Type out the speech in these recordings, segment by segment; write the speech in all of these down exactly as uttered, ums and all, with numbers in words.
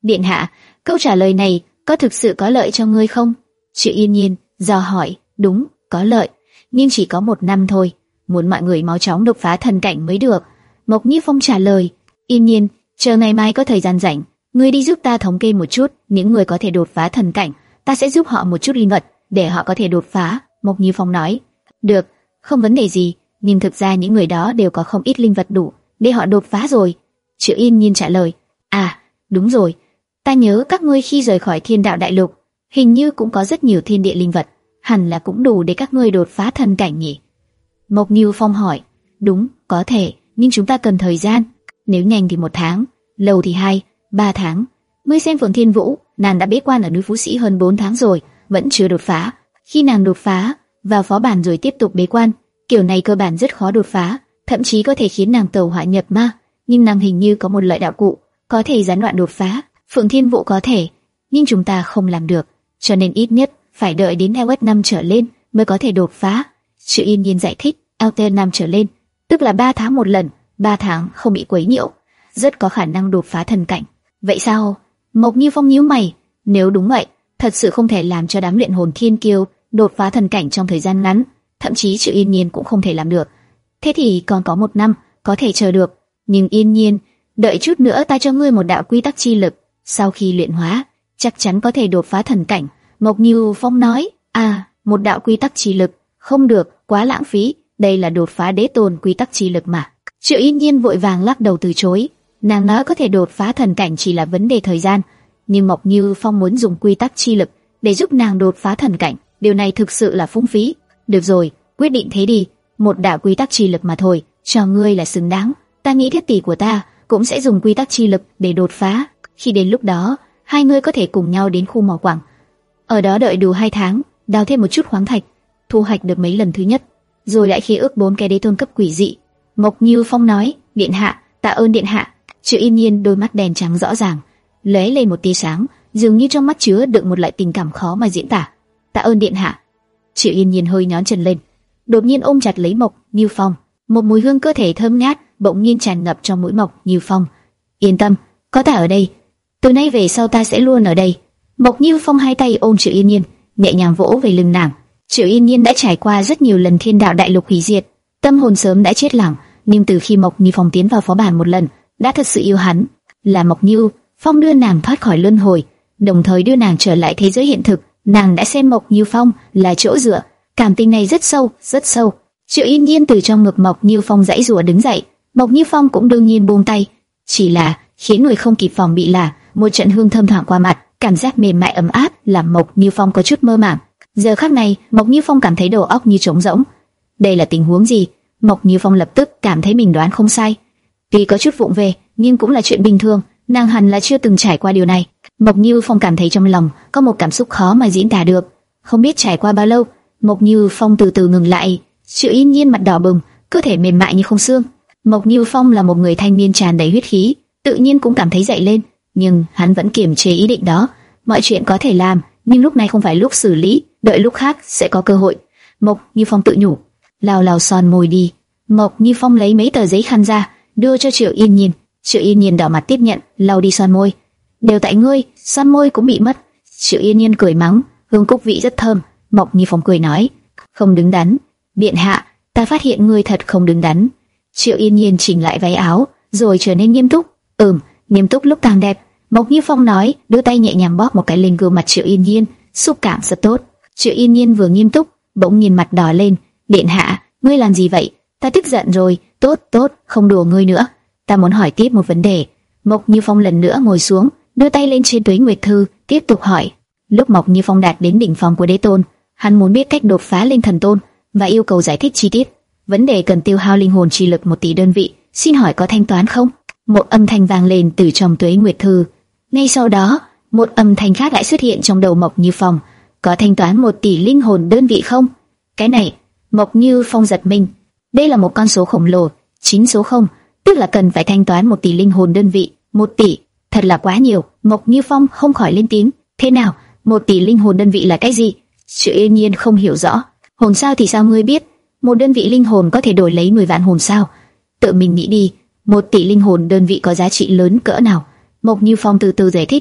Điện hạ, câu trả lời này có thực sự có lợi cho ngươi không? Triệu Yên Nhiên dò hỏi. Đúng, có lợi, nhưng chỉ có một năm thôi. Muốn mọi người mau chóng đột phá thần cảnh mới được. Mộc Như Phong trả lời. Yên Nhiên, chờ ngày mai có thời gian rảnh, ngươi đi giúp ta thống kê một chút những người có thể đột phá thần cảnh. Ta sẽ giúp họ một chút linh vật để họ có thể đột phá. Mộc Như Phong nói. Được, không vấn đề gì. Nhưng thực ra những người đó đều có không ít linh vật đủ để họ đột phá rồi. Triệu Yên Nhiên trả lời. À, đúng rồi. Ta nhớ các ngươi khi rời khỏi Thiên Đạo Đại Lục, hình như cũng có rất nhiều thiên địa linh vật, hẳn là cũng đủ để các ngươi đột phá thần cảnh nhỉ? Mộc Như Phong hỏi. Đúng, có thể, nhưng chúng ta cần thời gian. Nếu nhanh thì một tháng, lâu thì hai, ba tháng. Ngươi xem Phượng Thiên Vũ, nàng đã bế quan ở núi Phú Sĩ hơn bốn tháng rồi, vẫn chưa đột phá. Khi nàng đột phá, vào phó bản rồi tiếp tục bế quan, kiểu này cơ bản rất khó đột phá, thậm chí có thể khiến nàng tẩu hỏa nhập ma. Nhưng nàng hình như có một lợi đạo cụ, có thể gián đoạn đột phá. Phượng Thiên Vũ có thể, nhưng chúng ta không làm được, cho nên ít nhất phải đợi đến e o ét năm trở lên mới có thể đột phá. Triệu Yên Nhiên giải thích. e o ét năm trở lên, tức là ba tháng một lần, ba tháng không bị quấy nhiễu, rất có khả năng đột phá thần cảnh. Vậy sao? Mộc Như Phong nhíu mày. Nếu đúng vậy, thật sự không thể làm cho đám luyện hồn thiên kiêu đột phá thần cảnh trong thời gian ngắn, thậm chí Triệu Yên Nhiên cũng không thể làm được. Thế thì còn có một năm, có thể chờ được. Nhưng Yên Nhiên, đợi chút nữa ta cho ngươi một đạo quy tắc chi lực, sau khi luyện hóa, chắc chắn có thể đột phá thần cảnh. Mộc Như Phong nói. À, một đạo quy tắc chi lực, không được, quá lãng phí, đây là đột phá đế tôn quy tắc chi lực mà. Triệu Yên Nhiên vội vàng lắc đầu từ chối. Nàng nói có thể đột phá thần cảnh chỉ là vấn đề thời gian, nhưng Mộc Như Phong muốn dùng quy tắc chi lực để giúp nàng đột phá thần cảnh, điều này thực sự là phung phí. Được rồi, quyết định thế đi, một đạo quy tắc chi lực mà thôi, cho ngươi là xứng đáng. Ta nghĩ thiết tỷ của ta cũng sẽ dùng quy tắc chi lực để đột phá. Khi đến lúc đó, hai người có thể cùng nhau đến khu mỏ quặng, ở đó đợi đủ hai tháng, đào thêm một chút khoáng thạch, thu hoạch được mấy lần thứ nhất, rồi lại khi ước bốn cái đế tôn cấp quỷ dị. Mộc Như Phong nói. Điện hạ, tạ ơn điện hạ. Triệu Yên Nhiên đôi mắt đèn trắng rõ ràng lóe lên một tia sáng, dường như trong mắt chứa đựng một loại tình cảm khó mà diễn tả. Tạ ơn điện hạ. Triệu Yên Nhiên hơi nhón chân lên, đột nhiên ôm chặt lấy Mộc Như Phong. Một mùi hương cơ thể thơm ngát bỗng nhiên tràn ngập trong mũi Mộc Như Phong. Yên tâm, có ta ở đây, từ nay về sau ta sẽ luôn ở đây. Mộc Như Phong hai tay ôm Triệu Yên Nhiên, nhẹ nhàng vỗ về lưng nàng. Triệu Yên Nhiên đã trải qua rất nhiều lần Thiên Đạo Đại Lục hủy diệt, tâm hồn sớm đã chết lặng, nhưng từ khi Mộc Như Phong tiến vào phó bản một lần, đã thật sự yêu hắn. Là Mộc Như Phong đưa nàng thoát khỏi luân hồi, đồng thời đưa nàng trở lại thế giới hiện thực. Nàng đã xem Mộc Như Phong là chỗ dựa, cảm tình này rất sâu, rất sâu. Triệu Yên Nhiên từ trong ngực Mộc Như Phong giãy giụa đứng dậy, Mộc Như Phong cũng đương nhiên buông tay, chỉ là khiến người không kịp phòng bị là một trận hương thơm thoảng qua mặt, cảm giác mềm mại ấm áp làm Mộc Như Phong có chút mơ màng. Giờ khắc này, Mộc Như Phong cảm thấy đầu óc như trống rỗng. Đây là tình huống gì? Mộc Như Phong lập tức cảm thấy mình đoán không sai. Tuy có chút vụng về, nhưng cũng là chuyện bình thường, nàng hẳn là chưa từng trải qua điều này. Mộc Như Phong cảm thấy trong lòng có một cảm xúc khó mà diễn tả được. Không biết trải qua bao lâu, Mộc Như Phong từ từ ngừng lại. Triệu Yên Nhiên mặt đỏ bừng, cơ thể mềm mại như không xương. Mộc Như Phong là một người thanh niên tràn đầy huyết khí, tự nhiên cũng cảm thấy dậy lên, nhưng hắn vẫn kiềm chế ý định đó. Mọi chuyện có thể làm, nhưng lúc này không phải lúc xử lý, đợi lúc khác sẽ có cơ hội. Mộc Như Phong tự nhủ. Lao lao son môi đi. Mộc Như Phong lấy mấy tờ giấy khăn ra, đưa cho Triệu Yên Nhiên. Triệu Yên Nhiên đỏ mặt tiếp nhận, lau đi son môi. Đều tại ngươi, son môi cũng bị mất. Triệu Yên Nhiên cười mắng, hương cúc vị rất thơm. Mộc Như Phong cười nói, không đứng đắn. Điện hạ, ta phát hiện ngươi thật không đứng đắn. Triệu Yên Nhiên chỉnh lại váy áo, rồi trở nên nghiêm túc. Ừm, nghiêm túc lúc càng đẹp. Mộc Như Phong nói, đưa tay nhẹ nhàng bóp một cái lên gương mặt Triệu Yên Nhiên, xúc cảm rất tốt. Triệu Yên Nhiên vừa nghiêm túc, bỗng nhìn mặt đỏ lên. Điện hạ, ngươi làm gì vậy? Ta tức giận rồi. Tốt, tốt, không đùa ngươi nữa. Ta muốn hỏi tiếp một vấn đề. Mộc Như Phong lần nữa ngồi xuống, đưa tay lên trên Tuế Nguyệt Thư, tiếp tục hỏi. Lúc Mộc Như Phong đạt đến đỉnh phong của đế tôn, hắn muốn biết cách đột phá lên thần tôn và yêu cầu giải thích chi tiết. Vấn đề cần tiêu hao linh hồn chi lực một tỷ đơn vị, xin hỏi có thanh toán không? Một âm thanh vang lên từ trong Tuế Nguyệt Thư. Ngay sau đó, một âm thanh khác lại xuất hiện trong đầu Mộc Như Phong. Có thanh toán một tỷ linh hồn đơn vị không? Cái này, Mộc Như Phong giật mình. Đây là một con số khổng lồ, chín số không, tức là cần phải thanh toán một tỷ linh hồn đơn vị. Một tỷ, thật là quá nhiều. Mộc Như Phong không khỏi lên tiếng. Thế nào? Một tỷ linh hồn đơn vị là cái gì? Triệu Yên Nhiên không hiểu rõ. Hồn sao thì sao ngươi biết? Một đơn vị linh hồn có thể đổi lấy mười vạn hồn sao? Tự mình nghĩ đi, một tỷ linh hồn đơn vị có giá trị lớn cỡ nào? Mộc Như Phong từ từ giải thích.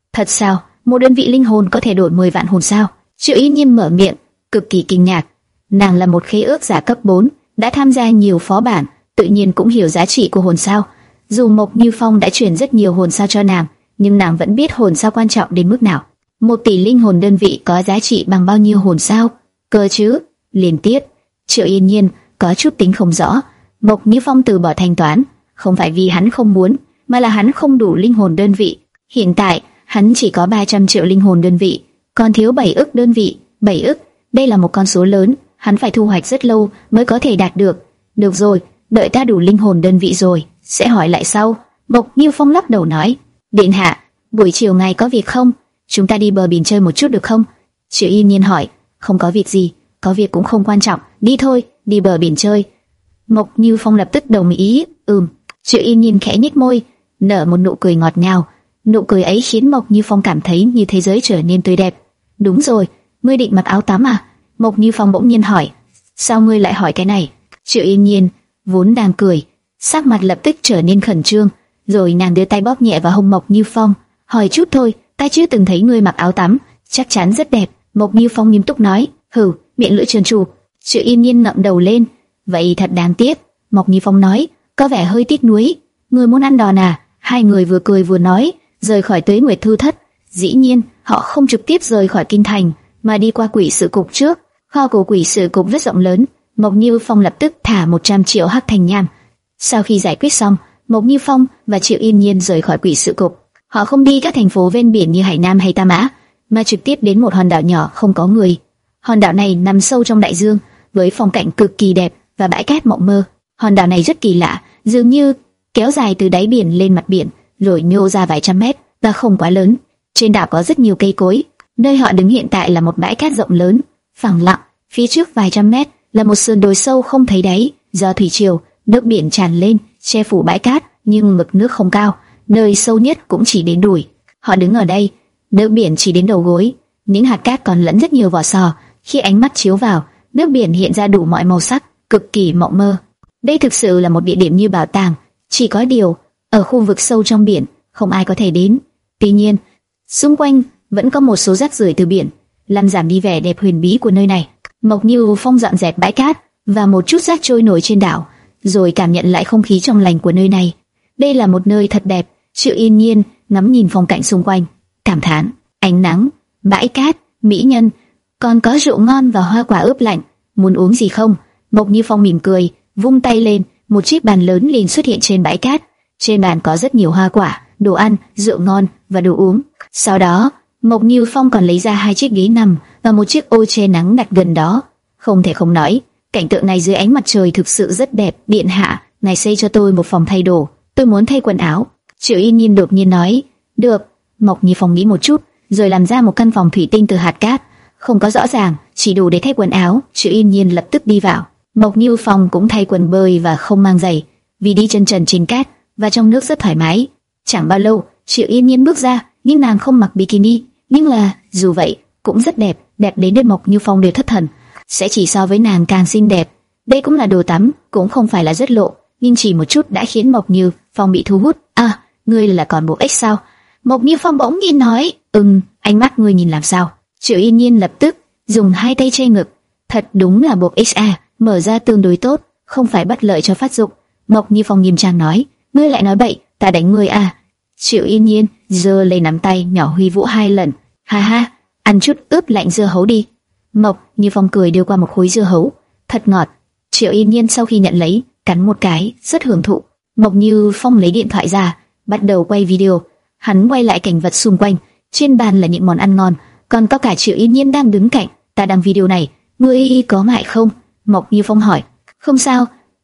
Thật sao? Một đơn vị linh hồn có thể đổi mười vạn hồn sao? Triệu Yên Nhiên mở miệng, cực kỳ kinh ngạc. Nàng là một khế ước giả cấp bốn, đã tham gia nhiều phó bản, tự nhiên cũng hiểu giá trị của hồn sao. Dù Mộc Như Phong đã chuyển rất nhiều hồn sao cho nàng, nhưng nàng vẫn biết hồn sao quan trọng đến mức nào. Một tỷ linh hồn đơn vị có giá trị bằng bao nhiêu hồn sao? Cơ chứ? Liên tiếp. Triệu Yên Nhiên có chút tính không rõ. Mộc Như Phong từ bỏ thanh toán, không phải vì hắn không muốn, mà là hắn không đủ linh hồn đơn vị. Hiện tại, hắn chỉ có ba trăm triệu linh hồn đơn vị, còn thiếu bảy ức đơn vị. bảy ức, đây là một con số lớn, hắn phải thu hoạch rất lâu mới có thể đạt được. Được rồi, đợi ta đủ linh hồn đơn vị rồi, sẽ hỏi lại sau. Mộc Như Phong lắc đầu nói, điện hạ, buổi chiều ngày có việc không? Chúng ta đi bờ biển chơi một chút được không? Triệu Yên Nhiên hỏi, không có việc gì, có việc cũng không quan trọng, đi thôi, đi bờ biển chơi. Mộc Như Phong lập tức đồng ý, ừm. Triệu Yên Nhiên khẽ nhếch môi, nở một nụ cười ngọt ngào. Nụ cười ấy khiến Mộc Như Phong cảm thấy như thế giới trở nên tươi đẹp. Đúng rồi, ngươi định mặc áo tắm à? Mộc Như Phong bỗng nhiên hỏi. Sao ngươi lại hỏi cái này? Triệu Yên Nhiên vốn đang cười, sắc mặt lập tức trở nên khẩn trương, rồi nàng đưa tay bóp nhẹ vào hông Mộc Như Phong, hỏi chút thôi, ta chưa từng thấy ngươi mặc áo tắm, chắc chắn rất đẹp. Mộc Như Phong nghiêm túc nói. Hừ, miệng lưỡi trơn tru. Triệu Yên Nhiên ngậm đầu lên. Vậy thật đáng tiếc. Mộc Như Phong nói, có vẻ hơi tiếc nuối. Ngươi muốn ăn đòn à? Hai người vừa cười vừa nói, rời khỏi Tuế Nguyệt Thư Thất. Dĩ nhiên, họ không trực tiếp rời khỏi kinh thành, mà đi qua quỷ sự cục trước. Kho của quỷ sự cục rất rộng lớn. Mộc Như Phong lập tức thả một trăm triệu hắc thành nham. Sau khi giải quyết xong, Mộc Như Phong và Triệu Yên Nhiên rời khỏi quỷ sự cục. Họ không đi các thành phố ven biển như Hải Nam hay Tam Mã, mà trực tiếp đến một hòn đảo nhỏ không có người. Hòn đảo này nằm sâu trong đại dương, với phong cảnh cực kỳ đẹp và bãi cát mộng mơ. Hòn đảo này rất kỳ lạ, dường như kéo dài từ đáy biển lên mặt biển, rồi nhô ra vài trăm mét và không quá lớn. Trên đảo có rất nhiều cây cối. Nơi họ đứng hiện tại là một bãi cát rộng lớn, phẳng lặng. Phía trước vài trăm mét là một sườn đồi sâu không thấy đáy. Do thủy triều, nước biển tràn lên, che phủ bãi cát, nhưng mực nước không cao, nơi sâu nhất cũng chỉ đến đùi. Họ đứng ở đây, nước biển chỉ đến đầu gối, những hạt cát còn lẫn rất nhiều vỏ sò. Khi ánh mắt chiếu vào, nước biển hiện ra đủ mọi màu sắc, cực kỳ mộng mơ. Đây thực sự là một địa điểm như bảo tàng. Chỉ có điều, ở khu vực sâu trong biển, không ai có thể đến. Tuy nhiên, xung quanh vẫn có một số rác rưởi từ biển, làm giảm đi vẻ đẹp huyền bí của nơi này. Mộc Như Phong dọn dẹp bãi cát và một chút rác trôi nổi trên đảo, rồi cảm nhận lại không khí trong lành của nơi này. Đây là một nơi thật đẹp. Triệu Yên Nhiên ngắm nhìn phong cảnh xung quanh, cảm thán: ánh nắng, bãi cát, mỹ nhân, còn có rượu ngon và hoa quả ướp lạnh. Muốn uống gì không? Mộc Như Phong mỉm cười, vung tay lên, một chiếc bàn lớn liền xuất hiện trên bãi cát. Trên bàn có rất nhiều hoa quả, đồ ăn, rượu ngon và đồ uống. Sau đó, Mộc Như Phong còn lấy ra hai chiếc ghế nằm và một chiếc ô che nắng đặt gần đó. Không thể không nói, cảnh tượng này dưới ánh mặt trời thực sự rất đẹp. Điện hạ, ngài xây cho tôi một phòng thay đồ, tôi muốn thay quần áo. Triệu Yên Nhiên đột nhiên nói. Được. Mộc Như Phong nghĩ một chút, rồi làm ra một căn phòng thủy tinh từ hạt cát, không có rõ ràng, chỉ đủ để thay quần áo. Triệu Yên Nhiên lập tức đi vào. Mộc Như Phong cũng thay quần bơi và không mang giày, vì đi chân trần trên cát và trong nước rất thoải mái. Chẳng bao lâu, Triệu Yên Nhiên bước ra, nhưng nàng không mặc bikini, nhưng là dù vậy cũng rất đẹp, đẹp đến nên Mộc Như Phong đều thất thần. Sẽ chỉ so với nàng càng xinh đẹp. Đây cũng là đồ tắm, cũng không phải là rất lộ, nhưng chỉ một chút đã khiến Mộc Như Phong bị thu hút. À, ngươi là còn bộ X sao? Mộc Như Phong bỗng nhiên nói. Ừm, ánh mắt ngươi nhìn làm sao? Triệu Yên Nhiên lập tức dùng hai tay che ngực. Thật đúng là bộ ích a, mở ra tương đối tốt, không phải bất lợi cho phát dục. Mộc Như Phong nghiêm trang nói. Ngươi lại nói bậy, ta đánh ngươi à? Triệu Yên Nhiên giơ lên nắm tay nhỏ huy vũ hai lần. Ha ha, ăn chút ướp lạnh dưa hấu đi. Mộc Như Phong cười đưa qua một khối dưa hấu, thật ngọt. Triệu Yên Nhiên sau khi nhận lấy, cắn một cái, rất hưởng thụ. Mộc Như Phong lấy điện thoại ra, bắt đầu quay video. Hắn quay lại cảnh vật xung quanh, trên bàn là những món ăn ngon, còn có cả Triệu Yên Nhiên đang đứng cạnh. Ta đăng video này, ngươi có ngại không? Mộc Như Phong hỏi. Không sao,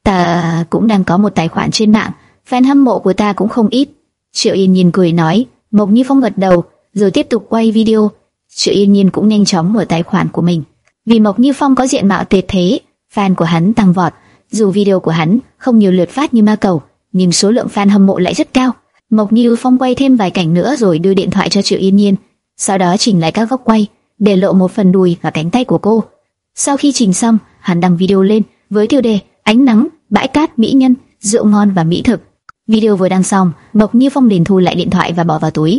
ta cũng đang có một tài khoản trên mạng, fan hâm mộ của ta cũng không ít. Triệu Yên Nhiên cười nói. Mộc Như Phong gật đầu, rồi tiếp tục quay video. Triệu Yên Nhiên cũng nhanh chóng mở tài khoản của mình. Vì Mộc Như Phong có diện mạo tuyệt thế, fan của hắn tăng vọt. Dù video của hắn không nhiều lượt phát như ma cầu, nhưng số lượng fan hâm mộ lại rất cao. Mộc Như Phong quay thêm vài cảnh nữa rồi đưa điện thoại cho Triệu Yên Nhiên, sau đó chỉnh lại các góc quay, để lộ một phần đùi và cánh tay của cô. Sau khi chỉnh xong, hắn đăng video lên với tiêu đề ánh nắng, bãi cát, mỹ nhân, rượu ngon và mỹ thực. Video vừa đăng xong, Mộc Như Phong liền thu lại điện thoại và bỏ vào túi.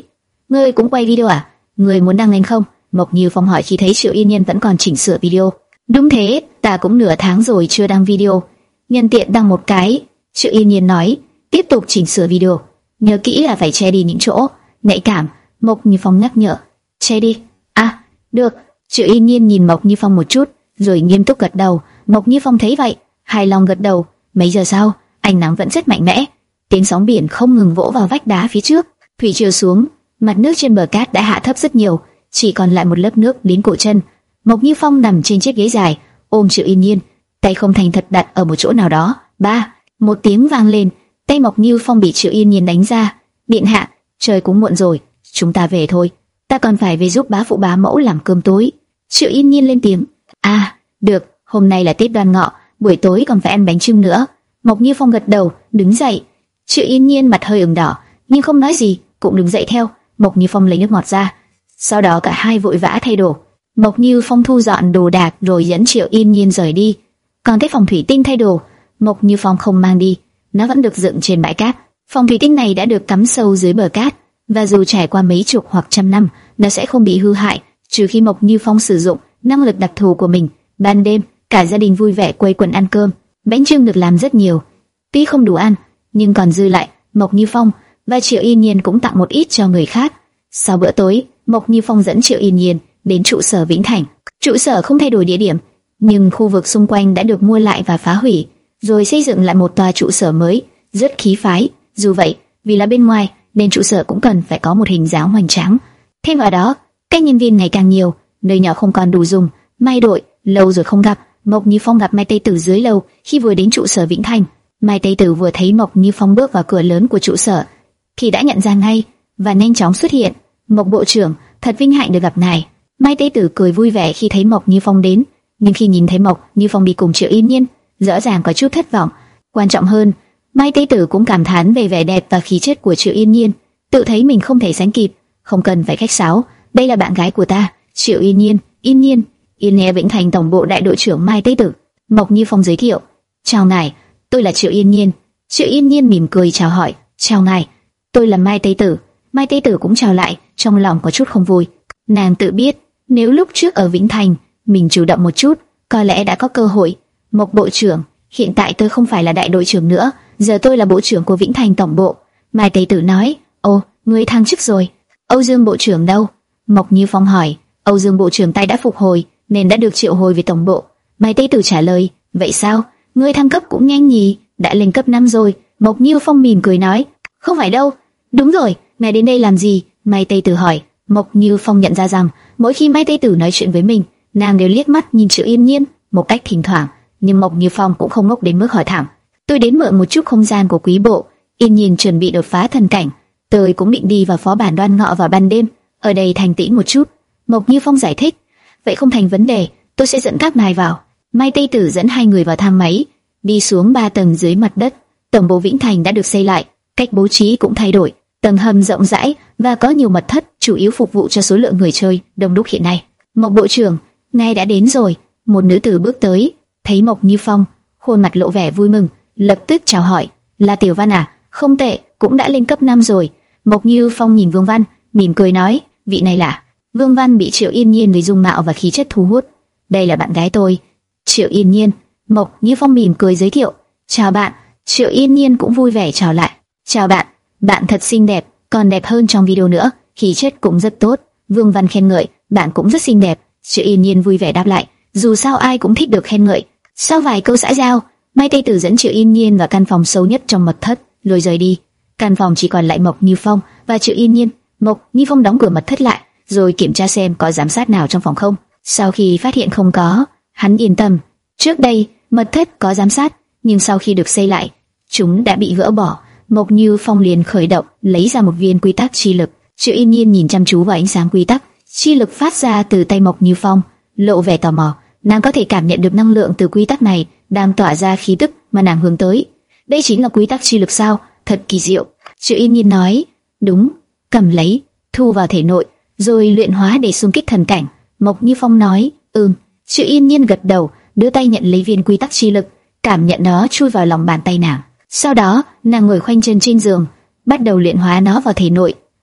ngươi cũng quay video à? Ngươi muốn đăng lên không? Mộc Như Phong hỏi khi thấy Triệu Yên Nhiên vẫn còn chỉnh sửa video. Đúng thế, ta cũng nửa tháng rồi chưa đăng video, nhân tiện đăng một cái. Triệu Yên Nhiên nói, tiếp tục chỉnh sửa video, nhớ kỹ là phải che đi những chỗ nhạy cảm. Mộc Như Phong nhắc nhở, che đi. À, được. Triệu Yên Nhiên nhìn Mộc Như Phong một chút, rồi nghiêm túc gật đầu. Mộc Như Phong thấy vậy, hài lòng gật đầu. Mấy giờ sau, ánh nắng vẫn rất mạnh mẽ, tiếng sóng biển không ngừng vỗ vào vách đá phía trước. Thủy triều xuống, mặt nước trên bờ cát đã hạ thấp rất nhiều, chỉ còn lại một lớp nước đến cổ chân. Mộc Như Phong nằm trên chiếc ghế dài, ôm Triệu Yên Nhiên, tay không thành thật đặt ở một chỗ nào đó. Ba, một tiếng vang lên, tay Mộc Như Phong bị Triệu Yên Nhiên đánh ra. Điện hạ, trời cũng muộn rồi, chúng ta về thôi. Ta còn phải về giúp bá phụ bá mẫu làm cơm tối. Triệu Yên Nhiên lên tiếng. À, được, hôm nay là Tết Đoan Ngọ, buổi tối còn phải ăn bánh chưng nữa. Mộc Như Phong gật đầu, đứng dậy. Triệu Yên Nhiên mặt hơi ửng đỏ, nhưng không nói gì, cũng đứng dậy theo. Mộc Như Phong lấy nước ngọt ra, sau đó cả hai vội vã thay đồ. Mộc Như Phong thu dọn đồ đạc rồi dẫn Triệu Yên Nhiên rời đi. Còn cái phòng thủy tinh thay đồ, Mộc Như Phong không mang đi, nó vẫn được dựng trên bãi cát. Phòng thủy tinh này đã được cắm sâu dưới bờ cát, và dù trải qua mấy chục hoặc trăm năm, nó sẽ không bị hư hại, trừ khi Mộc Như Phong sử dụng năng lực đặc thù của mình. Ban đêm, cả gia đình vui vẻ quây quần ăn cơm. Bánh chưng được làm rất nhiều, tuy không đủ ăn, nhưng còn dư lại. Mộc Như Phong và Triệu Yên Nhiên cũng tặng một ít cho người khác. Sau bữa tối, Mộc Như Phong dẫn Triệu Yên Nhiên đến trụ sở Vĩnh Thành. Trụ sở không thay đổi địa điểm, nhưng khu vực xung quanh đã được mua lại và phá hủy, rồi xây dựng lại một tòa trụ sở mới, rất khí phái. Dù vậy, vì là bên ngoài, nên trụ sở cũng cần phải có một hình dáng hoành tráng. Thêm vào đó, các nhân viên ngày càng nhiều, nơi nhỏ không còn đủ dùng. Mai Đội, lâu rồi không gặp. Mộc Như Phong gặp Mai Tây Tử dưới lầu khi vừa đến trụ sở Vĩnh Thành. Mai Tây Tử vừa thấy Mộc Như Phong bước vào cửa lớn của trụ sở thì đã nhận ra ngay và nhanh chóng xuất hiện. Mộc bộ trưởng, thật vinh hạnh được gặp ngài. Mai Tây Tử cười vui vẻ khi thấy Mộc Như Phong đến, nhưng khi nhìn thấy Mộc Như Phong đi cùng Triệu Yên Nhiên, rõ ràng có chút thất vọng. Quan trọng hơn, Mai Tây Tử cũng cảm thán về vẻ đẹp và khí chất của Triệu Yên Nhiên, tự thấy mình không thể sánh kịp. Không cần phải khách sáo, đây là bạn gái của ta, Triệu Yên Nhiên. Yên Nhiên, Yên Nghe Vĩnh Thành tổng bộ đại đội trưởng Mai Tây Tử. Mộc Như Phong giới thiệu. Chào ngài, tôi là Triệu Yên Nhiên. Triệu Yên Nhiên mỉm cười chào hỏi. Chào ngài, tôi là Mai Tây Tử. Mai Tây Tử cũng chào lại, trong lòng có chút không vui. Nàng tự biết, nếu lúc trước ở Vĩnh Thành mình chủ động một chút, có lẽ đã có cơ hội. Mộc bộ trưởng, hiện tại tôi không phải là đại đội trưởng nữa, giờ tôi là bộ trưởng của Vĩnh Thành tổng bộ. Mai Tây Tử nói. Ồ, ngươi thăng chức rồi. Âu Dương bộ trưởng đâu? Mộc Như Phong hỏi. Âu Dương bộ trưởng tay đã phục hồi, nên đã được triệu hồi về tổng bộ. Mai Tây Tử trả lời. Vậy sao? Ngươi thăng cấp cũng nhanh nhỉ? Đã lên cấp năm rồi. Mộc Như Phong mỉm cười nói. Không phải đâu. Đúng rồi, ngài đến đây làm gì? Mai Tây Tử hỏi. Mộc Như Phong nhận ra rằng mỗi khi Mai Tây Tử nói chuyện với mình, nàng đều liếc mắt nhìn Triệu Yên Nhiên một cách thỉnh thoảng, nhưng Mộc Như Phong cũng không ngốc đến mức hỏi thẳng. Tôi đến mượn một chút không gian của quý bộ. Yên Nhiên chuẩn bị đột phá thần cảnh, tôi cũng định đi vào phó bản Đoan Ngọ vào ban đêm, ở đây thành tĩnh một chút. Mộc Như Phong giải thích. Vậy không thành vấn đề, tôi sẽ dẫn các ngài vào. Mai Tây Tử dẫn hai người vào thang máy, đi xuống ba tầng dưới mặt đất. Tổng bộ Vĩnh Thành đã được xây lại, cách bố trí cũng thay đổi, tầng hầm rộng rãi và có nhiều mật thất, chủ yếu phục vụ cho số lượng người chơi đông đúc hiện nay. Mộc bộ trưởng, ngài đã đến rồi. Một nữ tử bước tới, thấy Mộc Như Phong, khuôn mặt lộ vẻ vui mừng, lập tức chào hỏi. Là Tiểu Văn à? Không tệ, cũng đã lên cấp năm rồi. Mộc Như Phong nhìn Vương Văn, mỉm cười nói, vị này là. Vương Văn bị Triệu Yên Nhiên với dung mạo và khí chất thu hút. Đây là bạn gái tôi, Triệu Yên Nhiên. Mộc Như Phong mỉm cười giới thiệu. Chào bạn. Triệu Yên Nhiên cũng vui vẻ chào lại. Chào bạn, bạn thật xinh đẹp, còn đẹp hơn trong video nữa, khí chất cũng rất tốt. Vương Văn khen ngợi, bạn cũng rất xinh đẹp. Triệu Yên Nhiên vui vẻ đáp lại, dù sao ai cũng thích được khen ngợi. Sau vài câu xã giao, Mai Tây Tử dẫn Triệu Yên Nhiên vào căn phòng sâu nhất trong mật thất, rồi rời đi. Căn phòng chỉ còn lại Mộc Như Phong và Triệu Yên Nhiên. Mộc Như Phong đóng cửa mật thất lại, rồi kiểm tra xem có giám sát nào trong phòng không. Sau khi phát hiện không có, hắn yên tâm. Trước đây, mật thất có giám sát, nhưng sau khi được xây lại, chúng đã bị gỡ bỏ. Mộc Như Phong liền khởi động, lấy ra một viên quy tắc chi lực. Triệu Yên Nhiên nhìn chăm chú vào ánh sáng quy tắc chi lực phát ra từ tay Mộc Như Phong, lộ vẻ tò mò. Nàng có thể cảm nhận được năng lượng từ quy tắc này đang tỏa ra khí tức mà nàng hướng tới. Đây chính là quy tắc chi lực sao? Thật kỳ diệu. Triệu Yên Nhiên nói. Đúng. Cầm lấy, thu vào thể nội, rồi luyện hóa để xung kích thần cảnh. Mộc Như Phong nói. Ừm. Triệu Yên Nhiên gật đầu, đưa tay nhận lấy viên quy tắc chi lực, cảm nhận nó chui vào lòng bàn tay nàng. Sau đó, nàng ngồi khoanh chân trên giường, bắt đầu luyện hóa nó vào thể nội.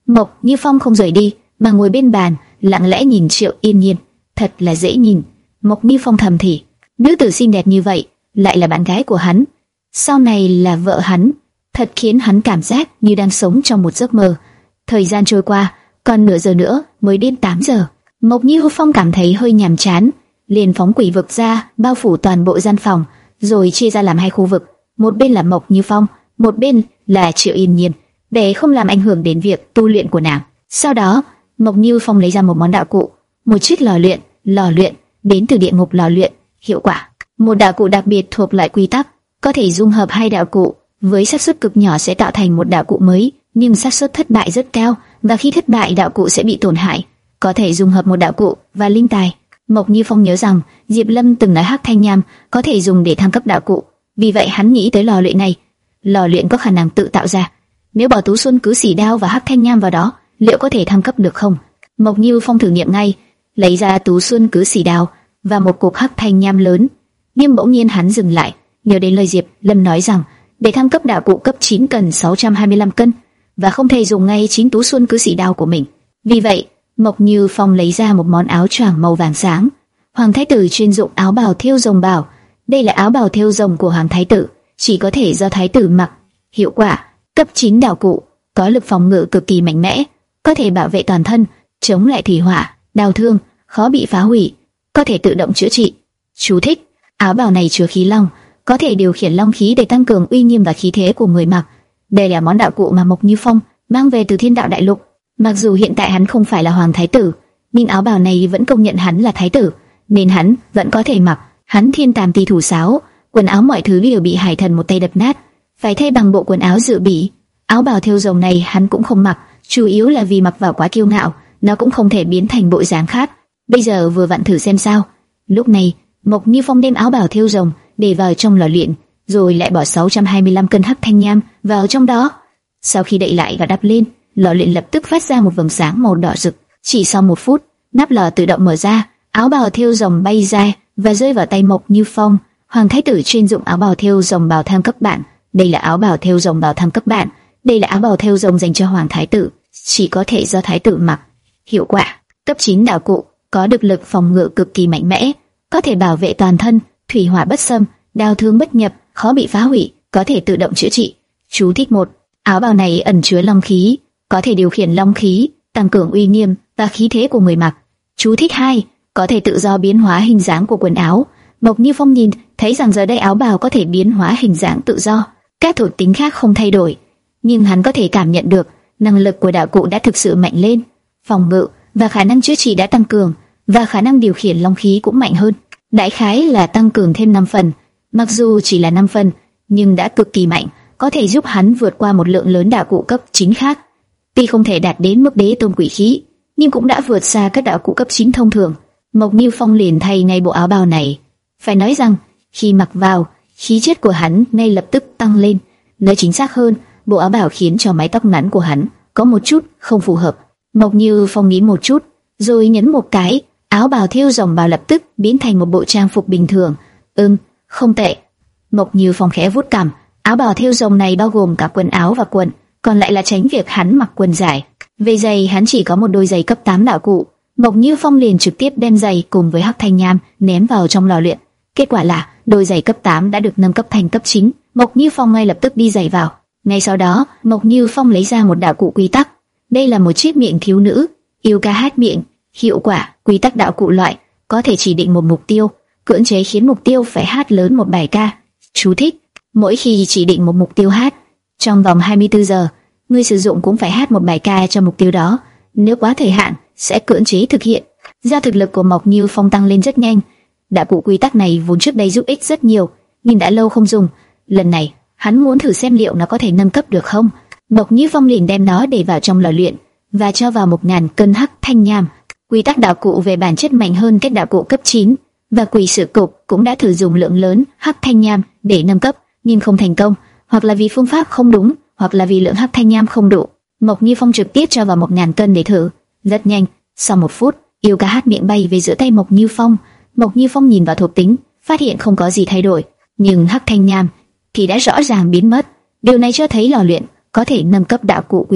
Mộc Như Phong không rời đi, mà ngồi bên bàn, lặng lẽ nhìn Triệu Yên Nhiên. Thật là dễ nhìn. Mộc Như Phong thầm thì, nữ tử xinh đẹp như vậy, lại là bạn gái của hắn, sau này là vợ hắn, thật khiến hắn cảm giác như đang sống trong một giấc mơ. Thời gian trôi qua, còn nửa giờ nữa mới đến tám giờ. Mộc Như Phong cảm thấy hơi nhàm chán, liền phóng quỷ vực ra, bao phủ toàn bộ gian phòng, rồi chia ra làm hai khu vực. Một bên là Mộc Như Phong, một bên là Triệu Yên Nhiên, để không làm ảnh hưởng đến việc tu luyện của nàng. Sau đó, Mộc Như Phong lấy ra một món đạo cụ, một chiếc lò luyện, lò luyện đến từ địa ngục lò luyện, hiệu quả. Một đạo cụ đặc biệt thuộc loại quy tắc, có thể dung hợp hai đạo cụ, với xác suất cực nhỏ sẽ tạo thành một đạo cụ mới, nhưng xác suất thất bại rất cao, và khi thất bại đạo cụ sẽ bị tổn hại. Có thể dung hợp một đạo cụ và linh tài. Mộc Như Phong nhớ rằng Diệp Lâm từng nói hắc thanh nham có thể dùng để thăng cấp đạo cụ, vì vậy hắn nghĩ tới lò luyện này. Lò luyện có khả năng tự tạo ra, nếu bỏ Tú Xuân Cứ Xỉ Đao và hắc thanh nham vào đó, liệu có thể thăng cấp được không? Mộc Như Phong thử nghiệm ngay, lấy ra Tú Xuân Cứ Xỉ Đao và một cục hắc thanh nham lớn. Nhưng bỗng nhiên hắn dừng lại, nhớ đến lời Diệp Lâm nói rằng để thăng cấp đạo cụ cấp chín cần sáu trăm hai mươi lăm cân, và không thể dùng ngay chính Tú Xuân Cứ Xỉ Đao của mình. Vì vậy, Mộc Như Phong lấy ra một món áo choàng màu vàng sáng. Hoàng thái tử chuyên dụng áo bào thêu rồng bảo, đây là áo bào thêu rồng của Hoàng thái tử, chỉ có thể do thái tử mặc. Hiệu quả: cấp chín đạo cụ, có lực phòng ngự cực kỳ mạnh mẽ, có thể bảo vệ toàn thân, chống lại thủy hỏa, đau thương, khó bị phá hủy, có thể tự động chữa trị. Chú thích: áo bào này chứa khí long, có thể điều khiển long khí để tăng cường uy nghiêm và khí thế của người mặc. Đây là món đạo cụ mà Mộc Như Phong mang về từ Thiên Đạo Đại Lục. Mặc dù hiện tại hắn không phải là hoàng thái tử, nhưng áo bào này vẫn công nhận hắn là thái tử, nên hắn vẫn có thể mặc. Hắn thiên tàm tỳ thủ sáo, quần áo mọi thứ đều bị hải thần một tay đập nát, phải thay bằng bộ quần áo dự bị. Áo bào thêu rồng này hắn cũng không mặc, chủ yếu là vì mặc vào quá kiêu ngạo, nó cũng không thể biến thành bộ dáng khác. Bây giờ vừa vặn thử xem sao. Lúc này, Mộc Như Phong đem áo bào thêu rồng để vào trong lò luyện, rồi lại bỏ sáu trăm hai mươi lăm cân hắc thanh nham vào trong đó. Sau khi đậy lại và đắp lên, lò luyện lập tức phát ra một vầng sáng màu đỏ rực. Chỉ sau một phút, nắp lò tự động mở ra, áo bào thêu rồng bay ra và rơi vào tay Mộc Như Phong. Hoàng thái tử chuyên dụng áo bào thêu rồng bào thăng cấp bản. Đây là áo bào thêu rồng bào thăng cấp bản. Đây là áo bào thêu rồng dành cho hoàng thái tử, chỉ có thể do thái tử mặc. Hiệu quả: cấp chín đạo cụ, có được lực phòng ngự cực kỳ mạnh mẽ, có thể bảo vệ toàn thân, thủy hỏa bất xâm, đao thương bất nhập, khó bị phá hủy, có thể tự động chữa trị. Chú thích một: áo bào này ẩn chứa long khí, có thể điều khiển long khí, tăng cường uy nghiêm và khí thế của người mặc. Chú thích hai: có thể tự do biến hóa hình dáng của quần áo. Mộc Như Phong nhìn thấy rằng giờ đây áo bào có thể biến hóa hình dáng tự do, các thuộc tính khác không thay đổi, nhưng hắn có thể cảm nhận được năng lực của đạo cụ đã thực sự mạnh lên, phòng ngự và khả năng chữa trị đã tăng cường, và khả năng điều khiển long khí cũng mạnh hơn. Đại khái là tăng cường thêm năm phần, mặc dù chỉ là năm phần, nhưng đã cực kỳ mạnh, có thể giúp hắn vượt qua một lượng lớn đạo cụ cấp chín khác. Tuy không thể đạt đến mức đế tôn quỷ khí, nhưng cũng đã vượt xa các đạo cụ cấp chín thông thường. Mộc Như Phong liền thay ngay bộ áo bào này. Phải nói rằng, khi mặc vào, khí chất của hắn ngay lập tức tăng lên. Nói chính xác hơn, bộ áo bào khiến cho mái tóc ngắn của hắn có một chút không phù hợp. Mộc Như Phong nghĩ một chút, rồi nhấn một cái, áo bào thêu rồng bào lập tức biến thành một bộ trang phục bình thường. Ừm, không tệ. Mộc Như Phong khẽ vuốt cằm. Áo bào thêu rồng này bao gồm cả quần áo và quần, còn lại là tránh việc hắn mặc quần dài. Về giày, hắn chỉ có một đôi giày cấp tám đạo cụ. Mộc Như Phong liền trực tiếp đem giày cùng với hắc thanh nham ném vào trong lò luyện. Kết quả là đôi giày cấp tám đã được nâng cấp thành cấp chín. Mộc Như Phong ngay lập tức đi giày vào. Ngay sau đó, Mộc Như Phong lấy ra một đạo cụ quy tắc. Đây là một chiếc miệng thiếu nữ, yêu ca hát miệng. Hiệu quả: quy tắc đạo cụ loại, có thể chỉ định một mục tiêu, cưỡng chế khiến mục tiêu phải hát lớn một bài ca. Chú thích: mỗi khi chỉ định một mục tiêu hát, trong vòng hai mươi tư giờ, người sử dụng cũng phải hát một bài ca cho mục tiêu đó. Nếu quá thời hạn, sẽ cưỡng chế thực hiện. Do thực lực của Mộc Như Phong tăng lên rất nhanh, đạo cụ quy tắc này vốn trước đây giúp ích rất nhiều, nhưng đã lâu không dùng. Lần này, hắn muốn thử xem liệu nó có thể nâng cấp được không. Mộc Như Phong liền đem nó để vào trong lò luyện và cho vào một ngàn cân hắc thanh nham. Quy tắc đạo cụ về bản chất mạnh hơn các đạo cụ cấp chín, và quỷ sự cục cũng đã thử dùng lượng lớn hắc thanh nham để nâng cấp, nhưng không thành công, hoặc là vì phương pháp không đúng, hoặc là vì lượng hắc thanh nham không đủ. Mộc Như Phong trực tiếp cho vào một ngàn cân để thử. Rất nhanh, sau một phút, yêu ca hát miệng bay về giữa tay Mộc Như Phong. Mộc Như Phong nhìn vào thuộc tính, phát hiện không có gì thay đổi, nhưng hắc thanh nham thì đã rõ ràng biến mất. Điều này cho thấy lò luyện có thể nâng cấp đạo cụ quy tắc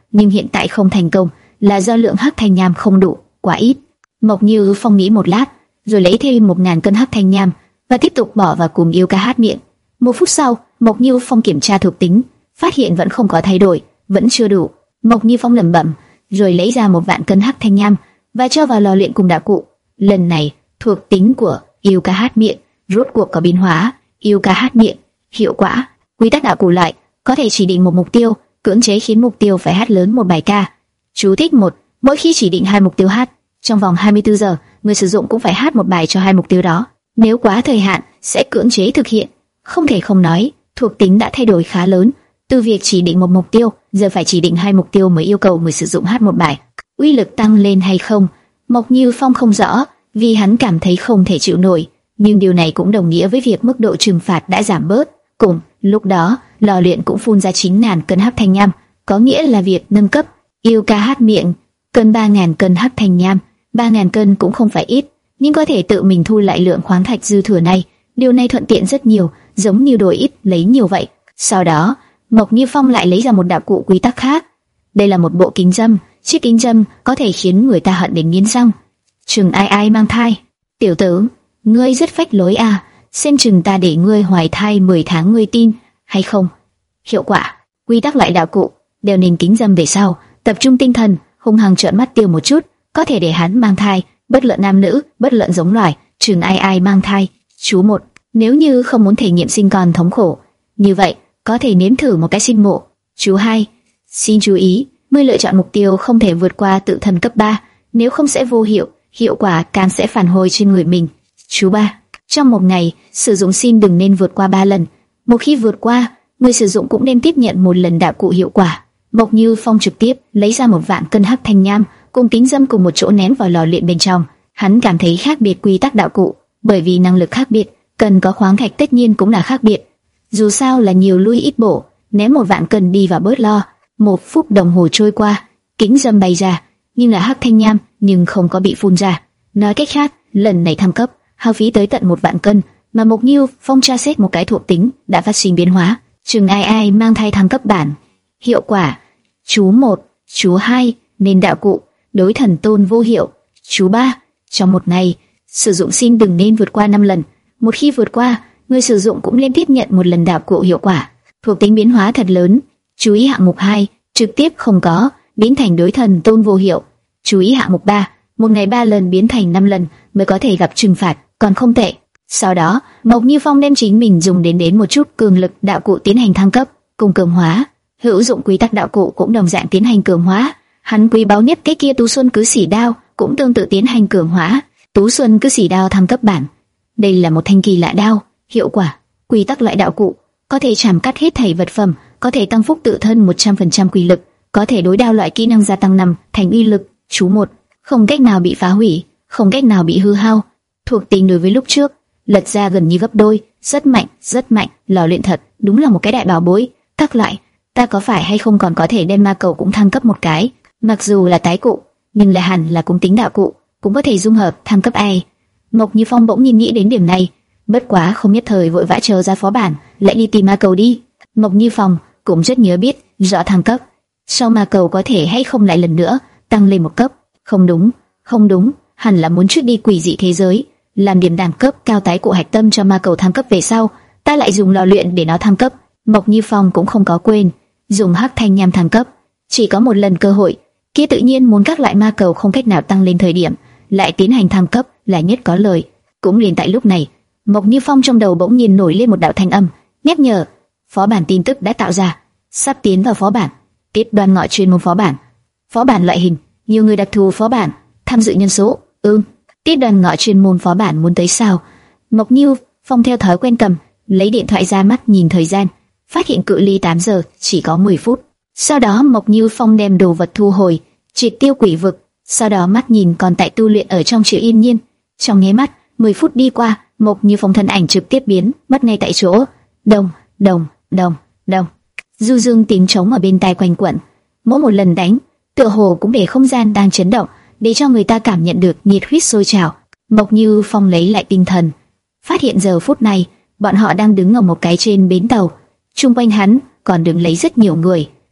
nhưng hiện tại không thành công là do lượng hắc thanh nham không đủ, quá ít. Mộc Như Phong nghĩ một lát, rồi lấy thêm một ngàn cân hắc thanh nham và tiếp tục bỏ vào cùm yêu ca hát miệng. Một phút sau, Mộc Như Phong kiểm tra thuộc tính, phát hiện vẫn không có thay đổi, vẫn chưa đủ. Mộc Như Phong lẩm bẩm, rồi lấy ra một vạn cân hắc thanh nham và cho vào lò luyện cùng đạo cụ. Lần này, thuộc tính của yêu ca hát miệng rốt cuộc có biến hóa. Yêu ca hát miệng, hiệu quả, quy tắc đạo cụ lại, có thể chỉ định một mục tiêu, cưỡng chế khiến mục tiêu phải hát lớn một bài ca. Chú thích một, mỗi khi chỉ định hai mục tiêu hát, trong vòng hai mươi tư giờ, người sử dụng cũng phải hát một bài cho hai mục tiêu đó. Nếu quá thời hạn, sẽ cưỡng chế thực hiện. Không thể không nói, thuộc tính đã thay đổi khá lớn, từ việc chỉ định một mục tiêu, giờ phải chỉ định hai mục tiêu mới yêu cầu người sử dụng hát một bài. Uy lực tăng lên hay không, Mộc Như Phong không rõ, vì hắn cảm thấy không thể chịu nổi, nhưng điều này cũng đồng nghĩa với việc mức độ trừng phạt đã giảm bớt. Cùng lúc đó, lò luyện cũng phun ra chín ngàn cân hắc thanh nham, có nghĩa là việc nâng cấp yêu ca hát miệng cần ba ngàn cân hắc thanh nham. ba ngàn cân cũng không phải ít, nhưng có thể tự mình thu lại lượng khoáng thạch dư thừa này. Điều này thuận tiện rất nhiều, giống như đổi ít lấy nhiều vậy. Sau đó, Mộc Như Phong lại lấy ra một đạo cụ quy tắc khác. Đây là một bộ kính dâm, chiếc kính dâm có thể khiến người ta hận đến nghiến răng. Chừng ai ai mang thai, tiểu tử, ngươi rất phách lối à? Xem chừng ta để ngươi hoài thai mười tháng, ngươi tin hay không? Hiệu quả, quy tắc lại đạo cụ, đeo nền kính dâm về sau, tập trung tinh thần, hung hăng trợn mắt tiêu một chút, có thể để hắn mang thai, bất luận nam nữ, bất luận giống loài, chừng ai ai mang thai. Chú một, nếu như không muốn thể nghiệm sinh con thống khổ, như vậy có thể nếm thử một cái sinh mổ. Chú hai, xin chú ý, ngươi lựa chọn mục tiêu không thể vượt qua tự thân cấp ba, nếu không sẽ vô hiệu, hiệu quả càng sẽ phản hồi trên người mình. Chú ba, trong một ngày, sử dụng xin đừng nên vượt qua ba lần. Một khi vượt qua, người sử dụng cũng nên tiếp nhận một lần đạo cụ hiệu quả. Mộc Như Phong trực tiếp lấy ra một vạn cân hắc thanh nham cùng kính dâm cùng một chỗ ném vào lò luyện bên trong. Hắn cảm thấy khác biệt quy tắc đạo cụ, bởi vì năng lực khác biệt, cần có khoáng thạch tất nhiên cũng là khác biệt. Dù sao là nhiều lui ít bổ, ném một vạn cân đi và bớt lo. Một phút đồng hồ trôi qua, kính dâm bay ra, nhưng là hắc thanh nham, nhưng không có bị phun ra. Nói cách khác, lần này thăng cấp, hao phí tới tận một vạn cân, mà Mộc Như Phong tra xét một cái thuộc tính đã phát sinh biến hóa. Chừng ai ai mang thai thăng cấp bản. Hiệu quả, chú một, chú hai, nên đạo cụ, đối thần tôn vô hiệu. Chú ba, trong một ngày, sử dụng xin đừng nên vượt qua năm lần. Một khi vượt qua, người sử dụng cũng nên tiếp nhận một lần đạo cụ hiệu quả. Thuộc tính biến hóa thật lớn. Chú ý hạng mục hai, trực tiếp không có, biến thành đối thần tôn vô hiệu. Chú ý hạng mục ba, một ngày ba lần biến thành năm lần mới có thể gặp trừng phạt, còn không tệ. Sau đó, Mộc Như Phong đem chính mình dùng đến đến một chút cường lực đạo cụ tiến hành thăng cấp, cùng cường hóa. Hữu dụng quy tắc đạo cụ cũng đồng dạng tiến hành cường hóa. Hắn quý báu nhất cái kia Tú Xuân Cứ Xỉ Đao cũng tương tự tiến hành cường hóa. Tú Xuân Cứ Xỉ Đao thăng cấp bản. Đây là một thanh kỳ lạ đao, hiệu quả, quy tắc loại đạo cụ, có thể chảm cắt hết thảy vật phẩm, có thể tăng phúc tự thân một trăm phần trăm quy lực, có thể đối đao loại kỹ năng gia tăng năm thành uy lực. Chú một, không cách nào bị phá hủy, không cách nào bị hư hao. Thuộc tính đối với lúc trước lật ra gần như gấp đôi, rất mạnh, rất mạnh. Lò luyện thật, đúng là một cái đại bảo bối. Các loại, ta có phải hay không còn có thể đem ma cầu cũng thăng cấp một cái? Mặc dù là tái cụ, nhưng lại hẳn là cũng tính đạo cụ, cũng có thể dung hợp thăng cấp ai. Mộc Như Phong bỗng nhiên nghĩ đến điểm này, bất quá không nhất thời vội vã chờ ra phó bản, lại đi tìm ma cầu đi. Mộc Như Phong cũng rất nhớ biết rõ thăng cấp, sau ma cầu có thể hay không lại lần nữa tăng lên một cấp. Không đúng, không đúng, hẳn là muốn trước đi quỷ dị thế giới, làm điểm đẳng cấp cao tái cụ hạch tâm cho ma cầu thăng cấp về sau, ta lại dùng lò luyện để nó thăng cấp. Mộc Như Phong cũng không có quên dùng hắc thanh nham thăng cấp, chỉ có một lần cơ hội, kia tự nhiên muốn các loại ma cầu không cách nào tăng lên thời điểm lại tiến hành thăng cấp là nhất có lợi. Cũng liền tại lúc này, Mộc Như Phong trong đầu bỗng nhiên nổi lên một đạo thanh âm nhắc nhở, phó bản tin tức đã tạo ra, sắp tiến vào phó bản. Tiết Đoan Ngọ chuyên môn phó bản, phó bản loại hình, nhiều người đặc thù phó bản, tham dự nhân số. Ừm, Tiết Đoan Ngọ chuyên môn phó bản muốn tới sao? Mộc Như Phong theo thói quen cầm lấy điện thoại ra mắt nhìn thời gian, phát hiện cự ly tám giờ chỉ có mười phút. Sau đó Mộc Như Phong đem đồ vật thu hồi, triệt tiêu quỷ vực. Sau đó mắt nhìn còn tại tu luyện ở trong Triệu Yên Nhiên. Trong nháy mắt, mười phút đi qua, Mộc Như Phong thân ảnh trực tiếp biến mất ngay tại chỗ. Đồng, đồng, đồng, đồng. Du dương tiếng trống ở bên tai quanh quẩn. Mỗi một lần đánh, tựa hồ cũng để không gian đang chấn động, để cho người ta cảm nhận được nhiệt huyết sôi trào. Mộc Như Phong lấy lại tinh thần, phát hiện giờ phút này bọn họ đang đứng ở một cái trên bến tàu, chung quanh hắn còn đứng lấy rất nhiều người.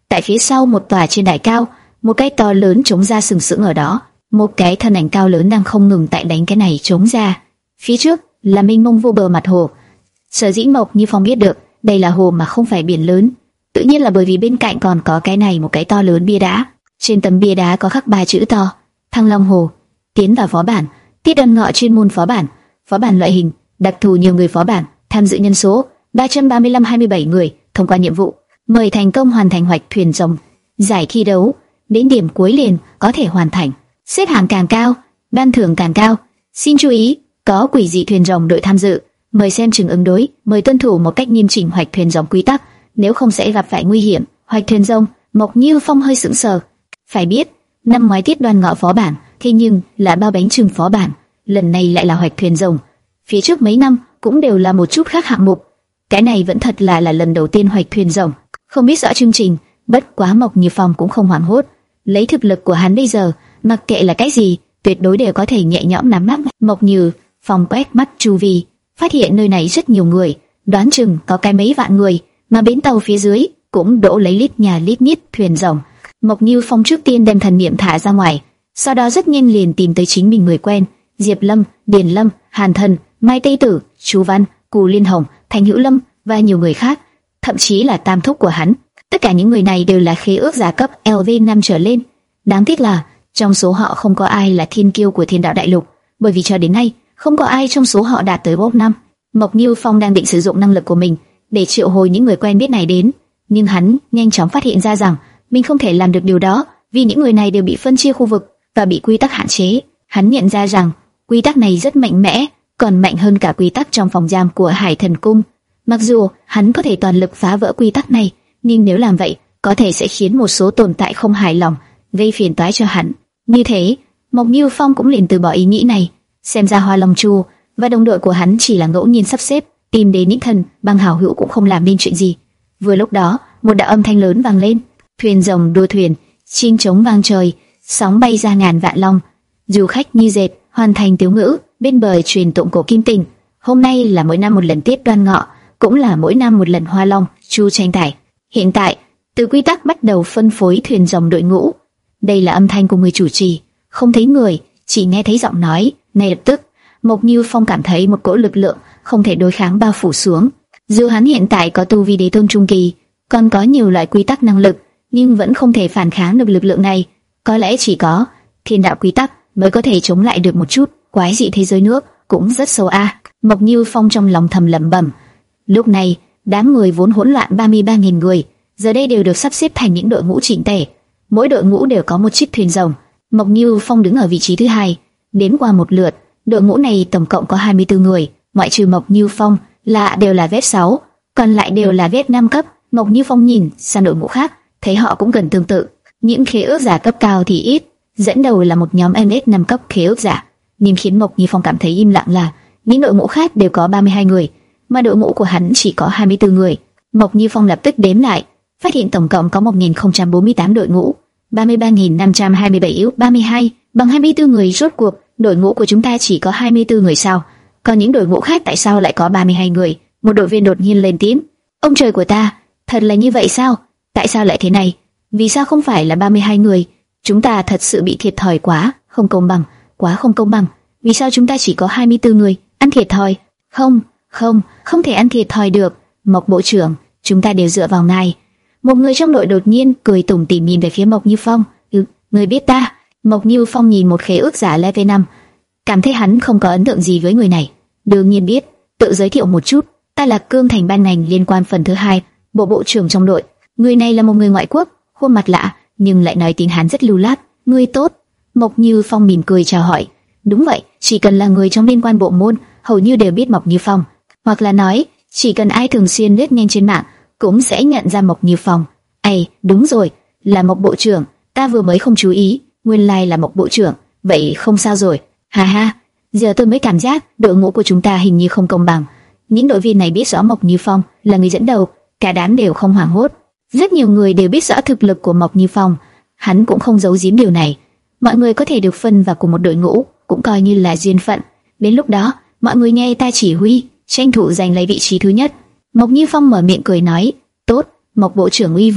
Tại phía sau một tòa trên đài cao, một cái to lớn trống ra sừng sững ở đó, một cái thân ảnh cao lớn đang không ngừng tại đánh cái này trống ra. Phía trước là mênh mông vô bờ mặt hồ. Sở dĩ Mộc Như Phong biết được đây là hồ mà không phải biển lớn, tự nhiên là bởi vì bên cạnh còn có cái này một cái to lớn bia đá. Trên tấm bia đá có khắc ba chữ to: Thăng Long Hồ, tiến vào phó bản. Tiết Đan Ngọ chuyên môn phó bản, phó bản loại hình đặc thù, nhiều người phó bản, tham dự nhân số ba trăm ba mươi lăm hai mươi bảy người, thông qua nhiệm vụ mời thành công hoàn thành hoạch thuyền rồng. Giải thi đấu đến điểm cuối liền có thể hoàn thành, xếp hạng càng cao ban thưởng càng cao. Xin chú ý, có quỷ dị thuyền rồng đội tham dự, mời xem chừng ứng đối, mời tuân thủ một cách nghiêm chỉnh hoạch thuyền rồng quy tắc, nếu không sẽ gặp phải nguy hiểm. Hoạch thuyền rồng, Mộc Như Phong hơi sững sờ. Phải biết, năm ngoái Tiết Đoan Ngọ phó bản, thế nhưng là bao bánh chưng phó bản, lần này lại là hoạch thuyền rồng. Phía trước mấy năm cũng đều là một chút khác hạng mục, cái này vẫn thật là là lần đầu tiên hoạch thuyền rồng. Không biết rõ chương trình, bất quá Mộc Như Phong cũng không hoảng hốt. Lấy thực lực của hắn bây giờ, mặc kệ là cái gì, tuyệt đối đều có thể nhẹ nhõm nắm bắt. Mộc Như Phong quét mắt chu vi, phát hiện nơi này rất nhiều người, đoán chừng có cái mấy vạn người, mà bến tàu phía dưới cũng đổ lấy lít nhà lít nhít thuyền rồng. Mộc Như Phong trước tiên đem thần niệm thả ra ngoài, sau đó rất nhanh liền tìm tới chính mình người quen: Diệp Lâm, Điền Lâm, Hàn Thần, Mai Tây Tử, Chu Văn, Cù Liên Hồng, Thành Hữu Lâm và nhiều người khác, thậm chí là tam thúc của hắn. Tất cả những người này đều là khế ước giả cấp L V năm trở lên. Đáng tiếc là trong số họ không có ai là thiên kiêu của Thiên Đạo Đại Lục, bởi vì cho đến nay không có ai trong số họ đạt tới bốc năm. Mộc Như Phong đang định sử dụng năng lực của mình để triệu hồi những người quen biết này đến, nhưng hắn nhanh chóng phát hiện ra rằng mình không thể làm được điều đó, vì những người này đều bị phân chia khu vực và bị quy tắc hạn chế. Hắn nhận ra rằng quy tắc này rất mạnh mẽ, còn mạnh hơn cả quy tắc trong phòng giam của Hải Thần Cung. Mặc dù hắn có thể toàn lực phá vỡ quy tắc này, nhưng nếu làm vậy, có thể sẽ khiến một số tồn tại không hài lòng, gây phiền toái cho hắn. Như thế, Mộc Như Phong cũng liền từ bỏ ý nghĩ này. Xem ra Hoa Long Chu và đồng đội của hắn chỉ là ngẫu nhiên sắp xếp, tìm đến những thần băng hảo hữu cũng không làm nên chuyện gì. Vừa lúc đó, một đạo âm thanh lớn vang lên: thuyền rồng đua thuyền, chim trống vang trời, sóng bay ra ngàn vạn long. Du khách như dệt, hoàn thành tiếu ngữ, bên bờ truyền tụng cổ kim tình. Hôm nay là mỗi năm một lần Tiết Đoan Ngọ, cũng là mỗi năm một lần Hoa Long Chu tranh tài. Hiện tại, từ quy tắc bắt đầu phân phối thuyền rồng đội ngũ. Đây là âm thanh của người chủ trì, không thấy người, chỉ nghe thấy giọng nói. Ngay lập tức, Mộc Như Phong cảm thấy một cỗ lực lượng không thể đối kháng bao phủ xuống. Dù hắn hiện tại có tu vi đế tôn trung kỳ, còn có nhiều loại quy tắc năng lực, nhưng vẫn không thể phản kháng được lực lượng này. Có lẽ chỉ có thiên đạo quy tắc mới có thể chống lại được một chút. Quái dị thế giới nước cũng rất sâu a. À. Mộc Như Phong trong lòng thầm lẩm bẩm. Lúc này, đám người vốn hỗn loạn ba mươi ba nghìn người, giờ đây đều được sắp xếp thành những đội ngũ chỉnh tề. Mỗi đội ngũ đều có một chiếc thuyền rồng. Mộc Như Phong đứng ở vị trí thứ hai. Đến qua một lượt, đội ngũ này tổng cộng có hai mươi tư người, ngoại trừ Mộc Như Phong là đều là vét sáu, còn lại đều là vét năm cấp. Mộc Như Phong nhìn sang đội ngũ khác, thấy họ cũng gần tương tự. Những khế ước giả cấp cao thì ít, dẫn đầu là một nhóm em ét năm cấp khế ước giả. Nhưng khiến Mộc Như Phong cảm thấy im lặng là những đội ngũ khác đều có ba mươi hai người, mà đội ngũ của hắn chỉ có hai mươi tư người. Mộc Như Phong lập tức đếm lại, phát hiện tổng cộng có một nghìn không trăm bốn mươi tám đội ngũ, ba mươi ba nghìn năm trăm hai mươi bảy yếu ba mươi hai, bằng hai mươi tư người. Rốt cuộc đội ngũ của chúng ta chỉ có hai mươi tư người sao? Còn những đội ngũ khác tại sao lại có ba mươi hai người? Một đội viên đột nhiên lên tiếng. Ông trời của ta, thật là như vậy sao? Tại sao lại thế này? Vì sao không phải là ba mươi hai người? Chúng ta thật sự bị thiệt thòi quá, không công bằng, quá không công bằng. Vì sao chúng ta chỉ có hai mươi tư người? Ăn thiệt thòi? Không, không, không thể ăn thiệt thòi được. Mộc bộ trưởng, chúng ta đều dựa vào ngài. Một người trong đội đột nhiên cười tủm tỉm nhìn về phía Mộc Như Phong. Ừ, người biết ta? Mộc Như Phong nhìn một khế ước giả level năm, cảm thấy hắn không có ấn tượng gì với người này. Đương nhiên biết, tự giới thiệu một chút, ta là Cương Thành ban ngành liên quan phần thứ hai, bộ bộ trưởng trong đội. Người này là một người ngoại quốc, khuôn mặt lạ, nhưng lại nói tiếng Hán rất lưu loát. Người tốt. Mộc Như Phong mỉm cười chào hỏi. Đúng vậy, chỉ cần là người trong liên quan bộ môn, hầu như đều biết Mộc Như Phong, hoặc là nói, chỉ cần ai thường xuyên lướt nhanh trên mạng, cũng sẽ nhận ra Mộc Như Phong. Ây, đúng rồi, là Mộc bộ trưởng, ta vừa mới không chú ý, nguyên lai là Mộc bộ trưởng, vậy không sao rồi. Ha ha, giờ tôi mới cảm giác đội ngũ của chúng ta hình như không công bằng. Những đội viên này biết rõ Mộc Như Phong là người dẫn đầu, cả đám đều không hoảng hốt. Rất nhiều người đều biết rõ thực lực của Mộc Như Phong, hắn cũng không giấu giếm điều này. Mọi người có thể được phân vào cùng một đội ngũ, cũng coi như là duyên phận. Đến lúc đó, mọi người nghe ta chỉ huy, tranh thủ giành lấy vị trí thứ nhất. Mộc Như Phong mở miệng cười nói, tốt, Mộc bộ trưởng uy vũ,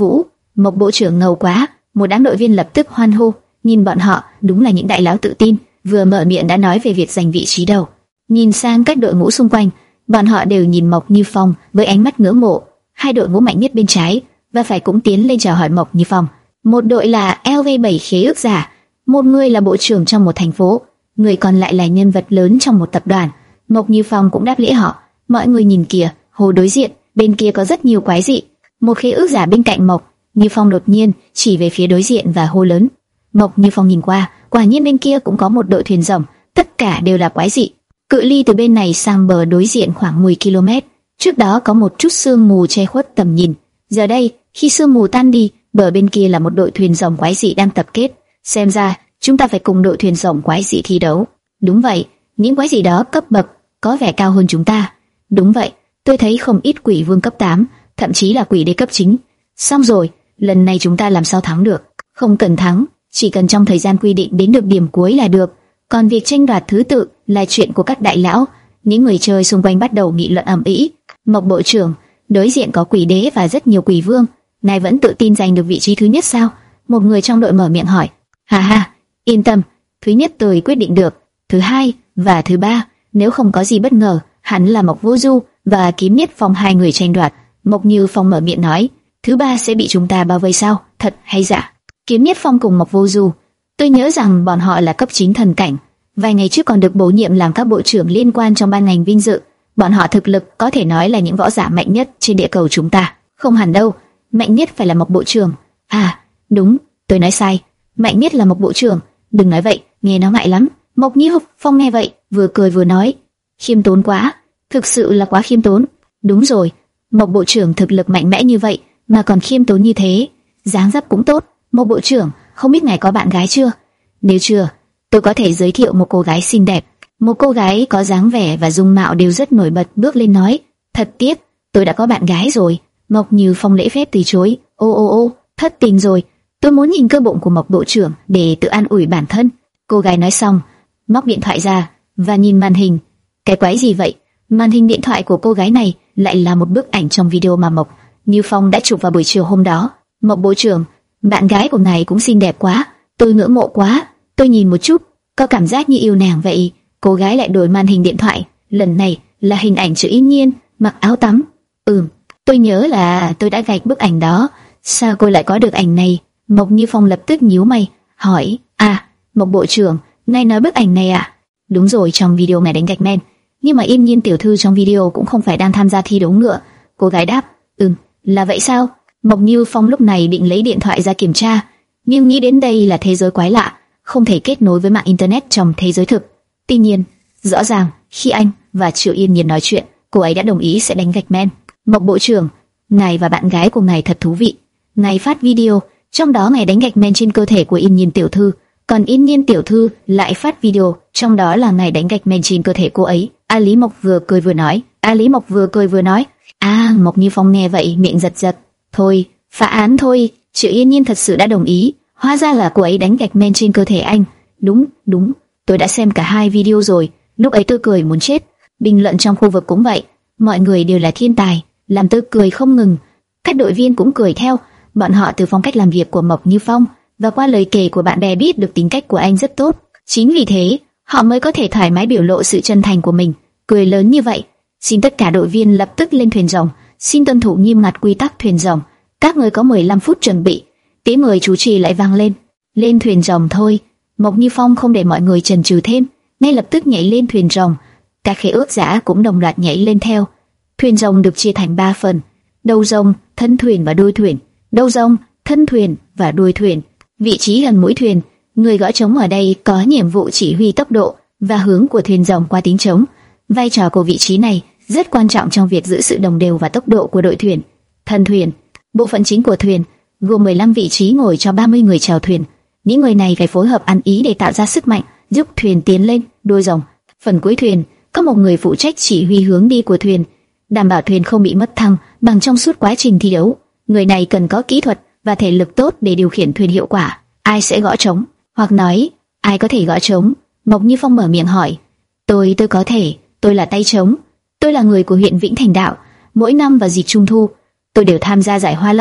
Mộc bộ trưởng ngầu quá. Một đám đội viên lập tức hoan hô, nhìn bọn họ, đúng là những đại lão tự tin, vừa mở miệng đã nói về việc giành vị trí đầu. Nhìn sang các đội ngũ xung quanh, bọn họ đều nhìn Mộc Như Phong với ánh mắt ngưỡng mộ. Hai đội ngũ mạnh nhất bên trái và phải cũng tiến lên chào hỏi Mộc Như Phong. Một đội là L V bảy khế ước giả, một người là bộ trưởng trong một thành phố, người còn lại là nhân vật lớn trong một tập đoàn. Mộc Như Phong cũng đáp lễ họ. Mọi người nhìn kìa, hồ đối diện, bên kia có rất nhiều quái dị. Một khế ước giả bên cạnh Mộc Như Phong đột nhiên chỉ về phía đối diện và hô lớn. Mộc Như Phong nhìn qua, quả nhiên bên kia cũng có một đội thuyền rồng, tất cả đều là quái dị. Cự ly từ bên này sang bờ đối diện khoảng mười ki lô mét. Trước đó có một chút sương mù che khuất tầm nhìn. Giờ đây, khi sương mù tan đi, bờ bên kia là một đội thuyền rồng quái dị đang tập kết. Xem ra, chúng ta phải cùng đội thuyền rồng quái dị thi đấu. Đúng vậy, những quái dị đó cấp bậc có vẻ cao hơn chúng ta. Đúng vậy, tôi thấy không ít quỷ vương cấp tám, thậm chí là quỷ đế cấp chín. Xong rồi, lần này chúng ta làm sao thắng được? Không cần thắng, chỉ cần trong thời gian quy định đến được điểm cuối là được. Còn việc tranh đoạt thứ tự là chuyện của các đại lão. Những người chơi xung quanh bắt đầu nghị luận ầm ĩ. Mộc bộ trưởng, đối diện có quỷ đế và rất nhiều quỷ vương, ngài vẫn tự tin giành được vị trí thứ nhất sao? Một người trong đội mở miệng hỏi. Ha ha, yên tâm, thứ nhất tôi quyết định được, thứ hai và thứ ba, nếu không có gì bất ngờ, hẳn là Mộc Vô Du và Kiếm Niết Phong hai người tranh đoạt. Mộc Như Phong mở miệng nói, thứ ba sẽ bị chúng ta bao vây sao? Thật hay giả? Kiếm Niết Phong cùng Mộc Vô Du, tôi nhớ rằng bọn họ là cấp chín thần cảnh, vài ngày trước còn được bổ nhiệm làm các bộ trưởng liên quan trong ban ngành vinh dự. Bọn họ thực lực có thể nói là những võ giả mạnh nhất trên địa cầu chúng ta. Không hẳn đâu, mạnh nhất phải là Mộc bộ trưởng. À, đúng, tôi nói sai, mạnh nhất là Mộc bộ trưởng. Đừng nói vậy, nghe nó ngại lắm. Mộc Như Phong nghe vậy, vừa cười vừa nói, khiêm tốn quá, thực sự là quá khiêm tốn. Đúng rồi, Mộc bộ trưởng thực lực mạnh mẽ như vậy mà còn khiêm tốn như thế, dáng dấp cũng tốt. Mộc bộ trưởng, không biết ngài có bạn gái chưa? Nếu chưa, tôi có thể giới thiệu một cô gái xinh đẹp. Một cô gái có dáng vẻ và dung mạo đều rất nổi bật bước lên nói, thật tiếc, tôi đã có bạn gái rồi. Mộc Như Phong lễ phép từ chối, ô ô ô, thất tình rồi, tôi muốn nhìn cơ bụng của Mộc bộ trưởng để tự an ủi bản thân. Cô gái nói xong, móc điện thoại ra và nhìn màn hình. Cái quái gì vậy? Màn hình điện thoại của cô gái này lại là một bức ảnh trong video mà Mộc Như Phong đã chụp vào buổi chiều hôm đó. Mộc bộ trưởng, bạn gái của ngài cũng xinh đẹp quá, tôi ngưỡng mộ quá, tôi nhìn một chút, có cảm giác như yêu nàng vậy. Cô gái lại đổi màn hình điện thoại, lần này là hình ảnh Triệu Yên Nhiên mặc áo tắm. Ừm, tôi nhớ là tôi đã gạch bức ảnh đó, sao cô lại có được ảnh này? Mộc Như Phong lập tức nhíu mày, hỏi, à, Mộc bộ trưởng, ngài nói bức ảnh này à? Đúng rồi, trong video ngài đánh gạch men, nhưng mà Yên Nhiên tiểu thư trong video cũng không phải đang tham gia thi đấu ngựa. Cô gái đáp, ừm, là vậy sao? Mộc Như Phong lúc này định lấy điện thoại ra kiểm tra, nhưng nghĩ đến đây là thế giới quái lạ, không thể kết nối với mạng internet trong thế giới thực. Tuy nhiên, rõ ràng khi anh và Triệu Yên Nhiên nói chuyện, cô ấy đã đồng ý sẽ đánh gạch men. Mộc bộ trưởng, ngài và bạn gái của ngài thật thú vị. Ngài phát video, trong đó ngài đánh gạch men trên cơ thể của Yên Nhiên tiểu thư, còn Yên Nhiên tiểu thư lại phát video, trong đó là ngài đánh gạch men trên cơ thể cô ấy. A Lý Mộc vừa cười vừa nói. A Lý Mộc vừa cười vừa nói. À, Mộc Như Phong nghe vậy miệng giật giật. Thôi, phá án thôi. Triệu Yên Nhiên thật sự đã đồng ý. Hóa ra là cô ấy đánh gạch men trên cơ thể anh. Đúng, đúng. Tôi đã xem cả hai video rồi. Lúc ấy tôi cười muốn chết. Bình luận trong khu vực cũng vậy. Mọi người đều là thiên tài, làm tôi cười không ngừng. Các đội viên cũng cười theo. Bọn họ từ phong cách làm việc của Mộc Như Phong và qua lời kể của bạn bè biết được tính cách của anh rất tốt. Chính vì thế, họ mới có thể thoải mái biểu lộ sự chân thành của mình, cười lớn như vậy. Xin tất cả đội viên lập tức lên thuyền rồng, xin tuân thủ nghiêm ngặt quy tắc thuyền rồng. Các người có mười lăm phút chuẩn bị. Tiếng mời chú trì lại vang lên. Lên thuyền rồng thôi. Mộc Như Phong không để mọi người chần chừ thêm, ngay lập tức nhảy lên thuyền rồng. Các khế ước giả cũng đồng loạt nhảy lên theo. Thuyền rồng được chia thành ba phần: đầu rồng, thân thuyền và đuôi thuyền. Đầu rồng, thân thuyền và đuôi thuyền. Vị trí gần mũi thuyền, người gõ trống ở đây có nhiệm vụ chỉ huy tốc độ và hướng của thuyền rồng qua tiếng trống. Vai trò của vị trí này rất quan trọng trong việc giữ sự đồng đều và tốc độ của đội thuyền. Thân thuyền, bộ phận chính của thuyền, gồm mười lăm vị trí ngồi cho ba mươi người chèo thuyền. Những người này phải phối hợp ăn ý để tạo ra sức mạnh, giúp thuyền tiến lên. Đuôi rồng, phần cuối thuyền, có một người phụ trách chỉ huy hướng đi của thuyền, đảm bảo thuyền không bị mất thăng bằng trong suốt quá trình thi đấu. Người này cần có kỹ thuật và thể lực tốt để điều khiển thuyền hiệu quả. Ai sẽ gõ trống? Hoặc nói, ai có thể gõ trống? Mộc Như Phong mở miệng hỏi. Tôi, tôi có thể. Tôi là tay trống. Tôi là người của huyện Vĩnh Thành Đạo. Mỗi năm vào dịp Trung Thu, tôi đều tham gia giải Hoa Long.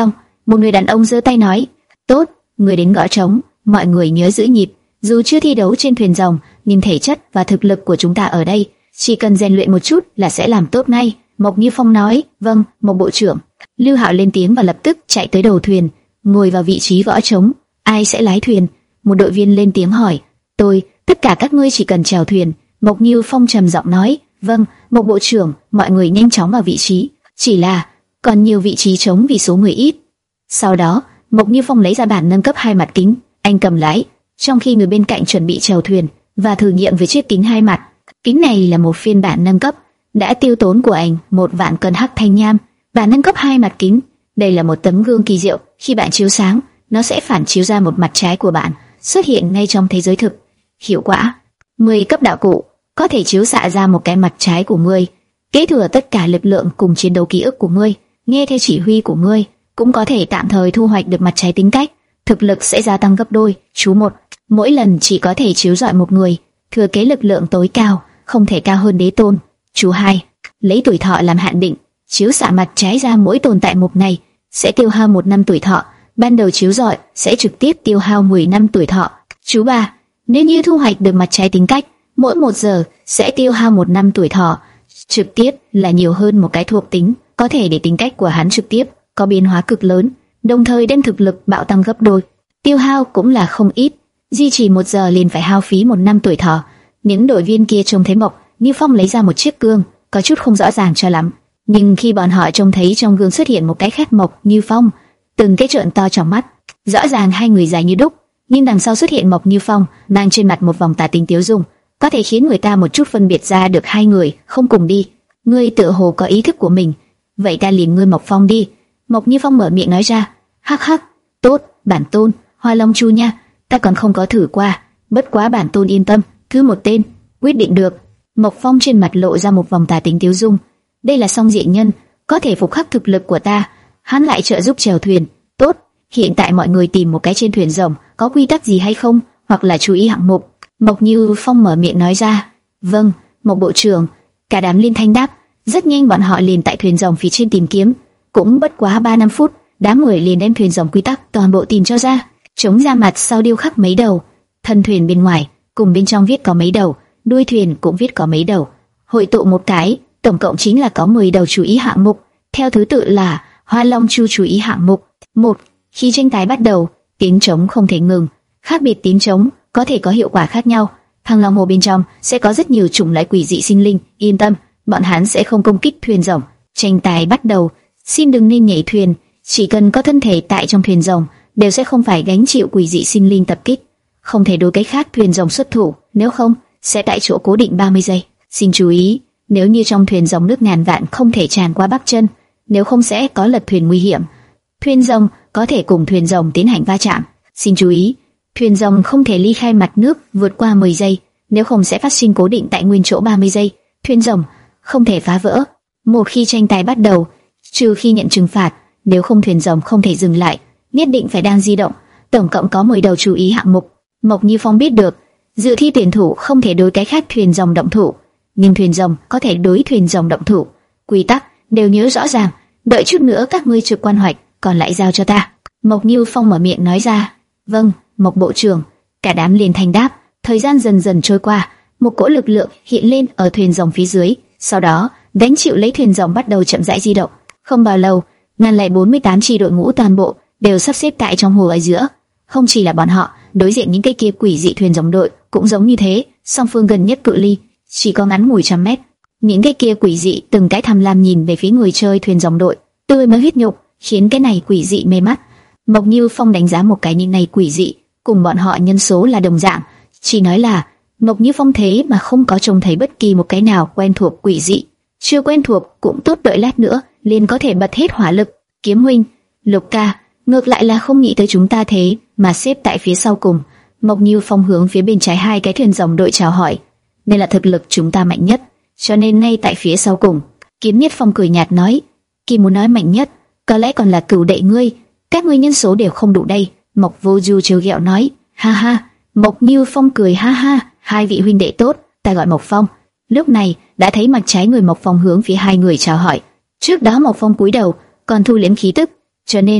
Một người đàn ông giơ tay nói, tốt, người đến gõ trống, mọi người nhớ giữ nhịp. Dù chưa thi đấu trên thuyền rồng, nhưng thể chất và thực lực của chúng ta ở đây, chỉ cần rèn luyện một chút là sẽ làm tốt ngay. Mộc Như Phong nói, vâng, Mộc bộ trưởng. Lưu Hạo lên tiếng và lập tức chạy tới đầu thuyền, ngồi vào vị trí gõ trống. Ai sẽ lái thuyền? Một đội viên lên tiếng hỏi. Tôi, tất cả các ngươi chỉ cần chèo thuyền. Mộc Như Phong trầm giọng nói, vâng, Mộc bộ trưởng. Mọi người nhanh chóng vào vị trí. Chỉ là còn nhiều vị trí trống vì số người ít. Sau đó, Mộc Như Phong lấy ra bản nâng cấp hai mặt kính, anh cầm lái, trong khi người bên cạnh chuẩn bị chèo thuyền và thử nghiệm với chiếc kính hai mặt. Kính này là một phiên bản nâng cấp, đã tiêu tốn của anh một vạn cân hắc thanh nham. Bản nâng cấp hai mặt kính, đây là một tấm gương kỳ diệu, khi bạn chiếu sáng, nó sẽ phản chiếu ra một mặt trái của bạn, xuất hiện ngay trong thế giới thực. Hiệu quả: mười cấp đạo cụ, có thể chiếu xạ ra một cái mặt trái của ngươi, kế thừa tất cả lực lượng cùng chiến đấu ký ức của ngươi, nghe theo chỉ huy của ngươi, cũng có thể tạm thời thu hoạch được mặt trái tính cách, thực lực sẽ gia tăng gấp đôi. Chú một, mỗi lần chỉ có thể chiếu rọi một người, thừa kế lực lượng tối cao, không thể cao hơn đế tôn. Chú hai, lấy tuổi thọ làm hạn định, chiếu xạ mặt trái ra mỗi tồn tại một ngày sẽ tiêu hao một năm tuổi thọ, ban đầu chiếu rọi sẽ trực tiếp tiêu hao mười năm tuổi thọ. Chú ba, nếu như thu hoạch được mặt trái tính cách, mỗi một giờ sẽ tiêu hao một năm tuổi thọ, trực tiếp là nhiều hơn một cái thuộc tính, có thể để tính cách của hắn trực tiếp có biến hóa cực lớn, đồng thời đem thực lực bạo tăng gấp đôi. Tiêu hao cũng là không ít, duy trì một giờ liền phải hao phí một năm tuổi thọ. Những đội viên kia trông thấy Mộc Như Phong lấy ra một chiếc gương, có chút không rõ ràng cho lắm, nhưng khi bọn họ trông thấy trong gương xuất hiện một cái khác Mộc Như Phong, từng cái trợn to trong mắt. Rõ ràng hai người dài như đúc, nhưng đằng sau xuất hiện Mộc Như Phong, mang trên mặt một vòng tà tính tiếu dung, có thể khiến người ta một chút phân biệt ra được hai người không cùng đi. Ngươi tự hồ có ý thức của mình, vậy ta liền ngươi Mộc Phong đi. Mộc Như Phong mở miệng nói ra. Hắc hắc, tốt, bản tôn, Hoa Long Chu nha, ta còn không có thử qua, bất quá bản tôn yên tâm, cứ một tên, quyết định được. Mộc Phong trên mặt lộ ra một vòng tà tính tiếu dung, đây là song diện nhân, có thể phục khắc thực lực của ta. Hắn lại trợ giúp chèo thuyền, tốt. Hiện tại mọi người tìm một cái trên thuyền rồng, có quy tắc gì hay không, hoặc là chú ý hạng mục. Mộc Như Phong mở miệng nói ra. Vâng, Mộc bộ trưởng. Cả đám liên thanh đáp. Rất nhanh bọn họ liền tại thuyền rồng phía trên tìm kiếm, cũng bất quá ba năm phút, đám người liền đem thuyền rồng quy tắc toàn bộ tìm cho ra. Trống ra mặt sau điêu khắc mấy đầu, thân thuyền bên ngoài cùng bên trong viết có mấy đầu, đuôi thuyền cũng viết có mấy đầu, hội tụ một cái, tổng cộng chính là có mười đầu chú ý hạng mục, theo thứ tự là Hoa Long Chu chú ý hạng mục. Một, khi tranh tài bắt đầu, tiếng trống không thể ngừng, khác biệt tiếng trống có thể có hiệu quả khác nhau. Thăng Long Hồ bên trong sẽ có rất nhiều chủng loại quỷ dị sinh linh, yên tâm, bọn hắn sẽ không công kích thuyền rồng. Tranh tài bắt đầu, xin đừng nên nhảy thuyền, chỉ cần có thân thể tại trong thuyền rồng đều sẽ không phải gánh chịu quỷ dị sinh linh tập kích, không thể đối cái khác thuyền rồng xuất thủ, nếu không sẽ tại chỗ cố định ba mươi giây. Xin chú ý, nếu như trong thuyền rồng nước ngàn vạn không thể tràn qua bắp chân, nếu không sẽ có lật thuyền nguy hiểm. Thuyền rồng có thể cùng thuyền rồng tiến hành va chạm. Xin chú ý, thuyền rồng không thể ly khai mặt nước vượt qua mười giây, nếu không sẽ phát sinh cố định tại nguyên chỗ ba mươi giây. Thuyền rồng không thể phá vỡ. Một khi tranh tài bắt đầu, trừ khi nhận trừng phạt, nếu không thuyền rồng không thể dừng lại, nhất định phải đang di động. Tổng cộng có mười đầu chú ý hạng mục. Mộc Như Phong biết được, dự thi tuyển thủ không thể đối cái khác thuyền rồng động thủ, nhưng thuyền rồng có thể đối thuyền rồng động thủ. Quy tắc đều nhớ rõ ràng, đợi chút nữa các ngươi trực quan hoạch, còn lại giao cho ta. Mộc Như Phong mở miệng nói ra. Vâng, Mộc bộ trưởng. Cả đám liền thành đáp. Thời gian dần dần trôi qua, một cỗ lực lượng hiện lên ở thuyền rồng phía dưới, sau đó gánh chịu lấy thuyền rồng bắt đầu chậm rãi di động. Không bao lâu, ngàn lẻ bốn mươi tám chi đội ngũ toàn bộ đều sắp xếp tại trong hồ ở giữa. Không chỉ là bọn họ, đối diện những cái kia quỷ dị thuyền rồng đội cũng giống như thế, song phương gần nhất cự ly chỉ có ngắn ngủi trăm mét. Những cái kia quỷ dị từng cái tham lam nhìn về phía người chơi thuyền rồng đội, tươi mới huyết nhục, khiến cái này quỷ dị mê mắt. Mộc Như Phong đánh giá một cái những này quỷ dị, cùng bọn họ nhân số là đồng dạng, chỉ nói là Mộc Như Phong thế mà không có trông thấy bất kỳ một cái nào quen thuộc quỷ dị. Chưa quen thuộc cũng tốt, đợi lát nữa liền có thể bật hết hỏa lực. Kiếm huynh, Lục ca, ngược lại là không nghĩ tới chúng ta thế mà xếp tại phía sau cùng. Mộc Như Phong hướng phía bên trái hai cái thuyền rồng đội chào hỏi. Nên là thực lực chúng ta mạnh nhất, cho nên ngay tại phía sau cùng. Kiếm Nhất Phong cười nhạt nói, Kỳ muốn nói mạnh nhất, có lẽ còn là cửu đệ ngươi, các ngươi nhân số đều không đủ đây. Mộc Vô Du trêu ghẹo nói, ha ha. Mộc Như Phong cười ha ha, hai vị huynh đệ tốt, ta gọi Mộc Phong. Lúc này đã thấy mặt trái người Mộc Phong hướng phía hai người chào hỏi. Trước đó Mộc Phong cúi đầu, còn thu liễm khí tức, cho nên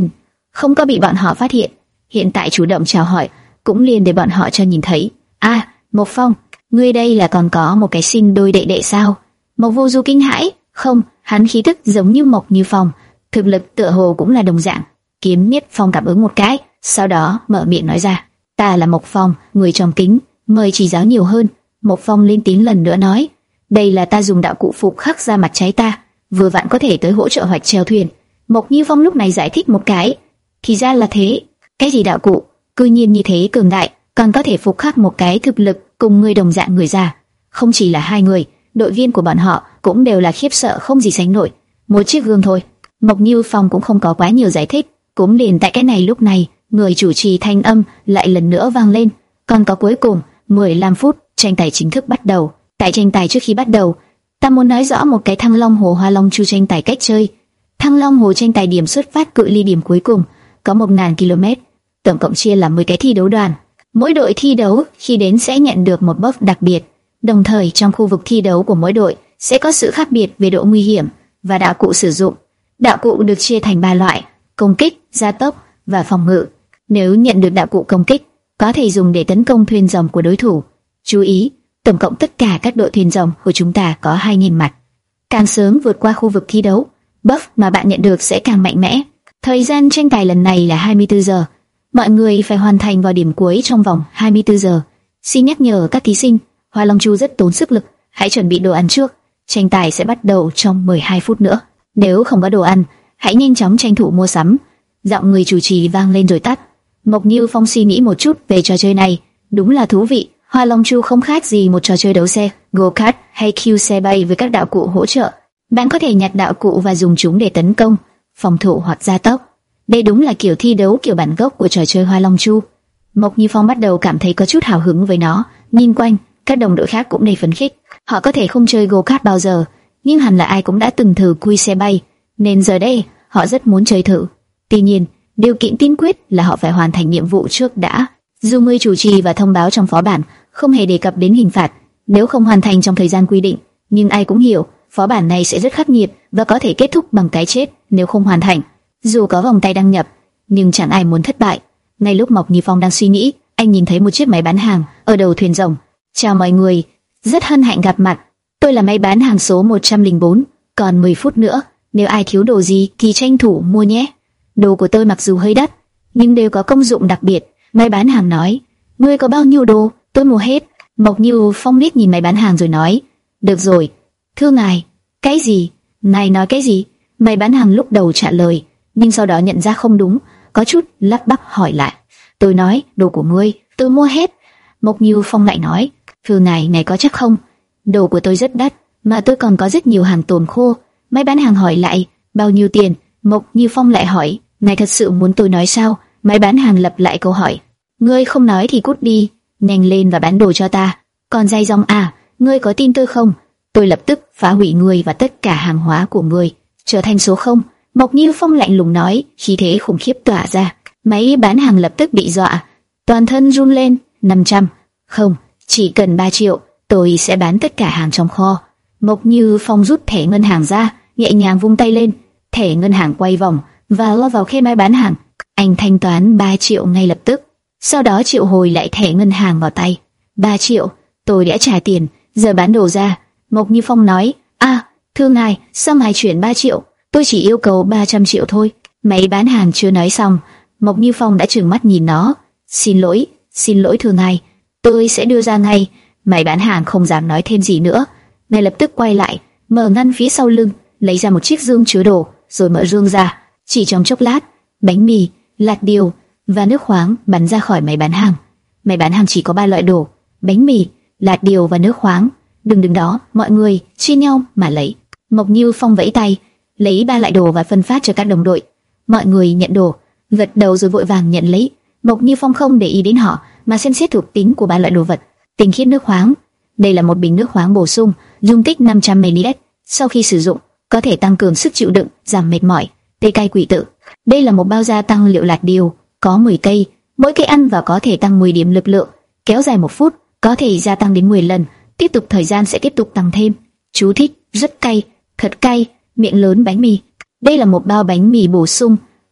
không có bị bọn họ phát hiện. Hiện tại chủ động chào hỏi, cũng liền để bọn họ cho nhìn thấy. À, Mộc Phong, ngươi đây là còn có một cái sinh đôi đệ đệ sao? Mộc Vô Du kinh hãi. Không, hắn khí tức giống như Mộc Như Phong, thực lực tựa hồ cũng là đồng dạng. Kiếm Niết Phong cảm ứng một cái, sau đó mở miệng nói ra, ta là Mộc Phong, người trong kính, mời chỉ giáo nhiều hơn. Mộc Phong lên tiếng lần nữa nói, đây là ta dùng đạo cụ phục khắc ra mặt trái ta, vừa vặn có thể tới hỗ trợ hoạch chèo thuyền. Mộc Như Phong lúc này giải thích một cái, thì ra là thế, cái gì đạo cụ, cư nhiên như thế cường đại, còn có thể phục khắc một cái thực lực cùng người đồng dạng người già. Không chỉ là hai người, đội viên của bọn họ cũng đều là khiếp sợ không gì sánh nổi. Một chiếc gương thôi. Mộc Như Phong cũng không có quá nhiều giải thích, cũng liền tại cái này lúc này, người chủ trì thanh âm lại lần nữa vang lên. Còn có cuối cùng mười lăm phút, tranh tài chính thức bắt đầu. Tại tranh tài trước khi bắt đầu, ta muốn nói rõ một cái Thăng Long Hồ Hoa Long Chu tranh tài cách chơi. Thăng Long Hồ tranh tài điểm xuất phát cự ly điểm cuối cùng có một nghìn ki lô mét, tổng cộng chia làm mười cái thi đấu đoàn. Mỗi đội thi đấu khi đến sẽ nhận được một buff đặc biệt. Đồng thời trong khu vực thi đấu của mỗi đội sẽ có sự khác biệt về độ nguy hiểm và đạo cụ sử dụng. Đạo cụ được chia thành ba loại: công kích, gia tốc và phòng ngự. Nếu nhận được đạo cụ công kích, có thể dùng để tấn công thuyền rồng của đối thủ. Chú ý, tổng cộng tất cả các đội thuyền rồng của chúng ta có hai nghìn mặt. Càng sớm vượt qua khu vực thi đấu, buff mà bạn nhận được sẽ càng mạnh mẽ. Thời gian tranh tài lần này là hai mươi tư giờ. Mọi người phải hoàn thành vào điểm cuối trong vòng hai mươi tư giờ. Xin nhắc nhở các thí sinh, Hoa Long Chu rất tốn sức lực, hãy chuẩn bị đồ ăn trước. Tranh tài sẽ bắt đầu trong mười hai phút nữa. Nếu không có đồ ăn, hãy nhanh chóng tranh thủ mua sắm. Giọng người chủ trì vang lên rồi tắt. Mộc Như Phong suy nghĩ một chút về trò chơi này, đúng là thú vị. Hoa Long Chu không khác gì một trò chơi đấu xe, go-kart hay Q xe bay với các đạo cụ hỗ trợ. Bạn có thể nhặt đạo cụ và dùng chúng để tấn công, phòng thủ hoặc gia tốc. Đây đúng là kiểu thi đấu kiểu bản gốc của trò chơi Hoa Long Chu. Mộc Như Phong bắt đầu cảm thấy có chút hào hứng với nó. Nhìn quanh, các đồng đội khác cũng đầy phấn khích. Họ có thể không chơi go-kart bao giờ, nhưng hẳn là ai cũng đã từng thử Q xe bay, nên giờ đây họ rất muốn chơi thử. Tuy nhiên, điều kiện tiên quyết là họ phải hoàn thành nhiệm vụ trước đã. Dù người chủ trì và thông báo trong phó bản không hề đề cập đến hình phạt nếu không hoàn thành trong thời gian quy định, nhưng ai cũng hiểu phó bản này sẽ rất khắc nghiệt và có thể kết thúc bằng cái chết nếu không hoàn thành. Dù có vòng tay đăng nhập, nhưng chẳng ai muốn thất bại. Ngay lúc Mộc Như Phong đang suy nghĩ, anh nhìn thấy một chiếc máy bán hàng ở đầu thuyền rồng. Chào mọi người, rất hân hạnh gặp mặt. Tôi là máy bán hàng số một trăm lẻ bốn, còn mười phút nữa, nếu ai thiếu đồ gì thì tranh thủ mua nhé. Đồ của tôi mặc dù hơi đắt, nhưng đều có công dụng đặc biệt. Máy bán hàng nói, ngươi có bao nhiêu đồ, tôi mua hết. Mộc Như Phong liếc nhìn máy bán hàng rồi nói, được rồi, thưa ngài. Cái gì? Ngài nói cái gì? Máy bán hàng lúc đầu trả lời, nhưng sau đó nhận ra không đúng, có chút lắp bắp hỏi lại. Tôi nói, đồ của ngươi, tôi mua hết. Mộc Như Phong lại nói, thưa ngài, ngài có chắc không? Đồ của tôi rất đắt, mà tôi còn có rất nhiều hàng tồn khô. Máy bán hàng hỏi lại, bao nhiêu tiền? Mộc Như Phong lại hỏi, ngài thật sự muốn tôi nói sao? Máy bán hàng lặp lại câu hỏi, ngươi không nói thì cút đi, nhanh lên và bán đồ cho ta. Còn dây dòng à, ngươi có tin tôi không? Tôi lập tức phá hủy ngươi và tất cả hàng hóa của ngươi, trở thành số không. Mộc Như Phong lạnh lùng nói, khí thế khủng khiếp tỏa ra. Máy bán hàng lập tức bị dọa, toàn thân run lên. Năm trăm, không, chỉ cần ba triệu, tôi sẽ bán tất cả hàng trong kho. Mộc Như Phong rút thẻ ngân hàng ra, nhẹ nhàng vung tay lên, thẻ ngân hàng quay vòng và lo vào khe máy bán hàng. Anh thanh toán ba triệu ngay lập tức, sau đó triệu hồi lại thẻ ngân hàng vào tay. Ba triệu, tôi đã trả tiền, giờ bán đồ ra. Mộc Như Phong nói, à, thưa ngài, sao ngài chuyển ba triệu? Tôi chỉ yêu cầu ba trăm triệu thôi. Máy bán hàng chưa nói xong, Mộc Như Phong đã trừng mắt nhìn nó. Xin lỗi, xin lỗi thưa ngài, tôi sẽ đưa ra ngay. Máy bán hàng không dám nói thêm gì nữa, ngay lập tức quay lại, mở ngăn phía sau lưng, lấy ra một chiếc dương chứa đồ, rồi mở dương ra. Chỉ trong chốc lát, bánh mì, lạt điều và nước khoáng bắn ra khỏi máy bán hàng. Máy bán hàng chỉ có ba loại đồ: bánh mì, lạt điều và nước khoáng. Đừng đứng đó, mọi người chia nhau mà lấy. Mộc Như Phong vẫy tay, lấy ba loại đồ và phân phát cho các đồng đội. Mọi người nhận đồ, gật đầu rồi vội vàng nhận lấy. Mộc Như Phong không để ý đến họ, mà xem xét thuộc tính của ba loại đồ vật. Tinh khiết nước khoáng, đây là một bình nước khoáng bổ sung, dung tích năm trăm mi li lít. Sau khi sử dụng, có thể tăng cường sức chịu đựng, giảm mệt mỏi. Tê cay quỷ tự, đây là một bao gia tăng liệu lạt điều, có mười cây, mỗi cây ăn vào có thể tăng mười điểm lực lượng, kéo dài một phút, có thể gia tăng đến mười lần, tiếp tục thời gian sẽ tiếp tục tăng thêm. Chú thích: rất cay, thật cay, miệng lớn bánh mì. Đây là một bao bánh mì bổ sung,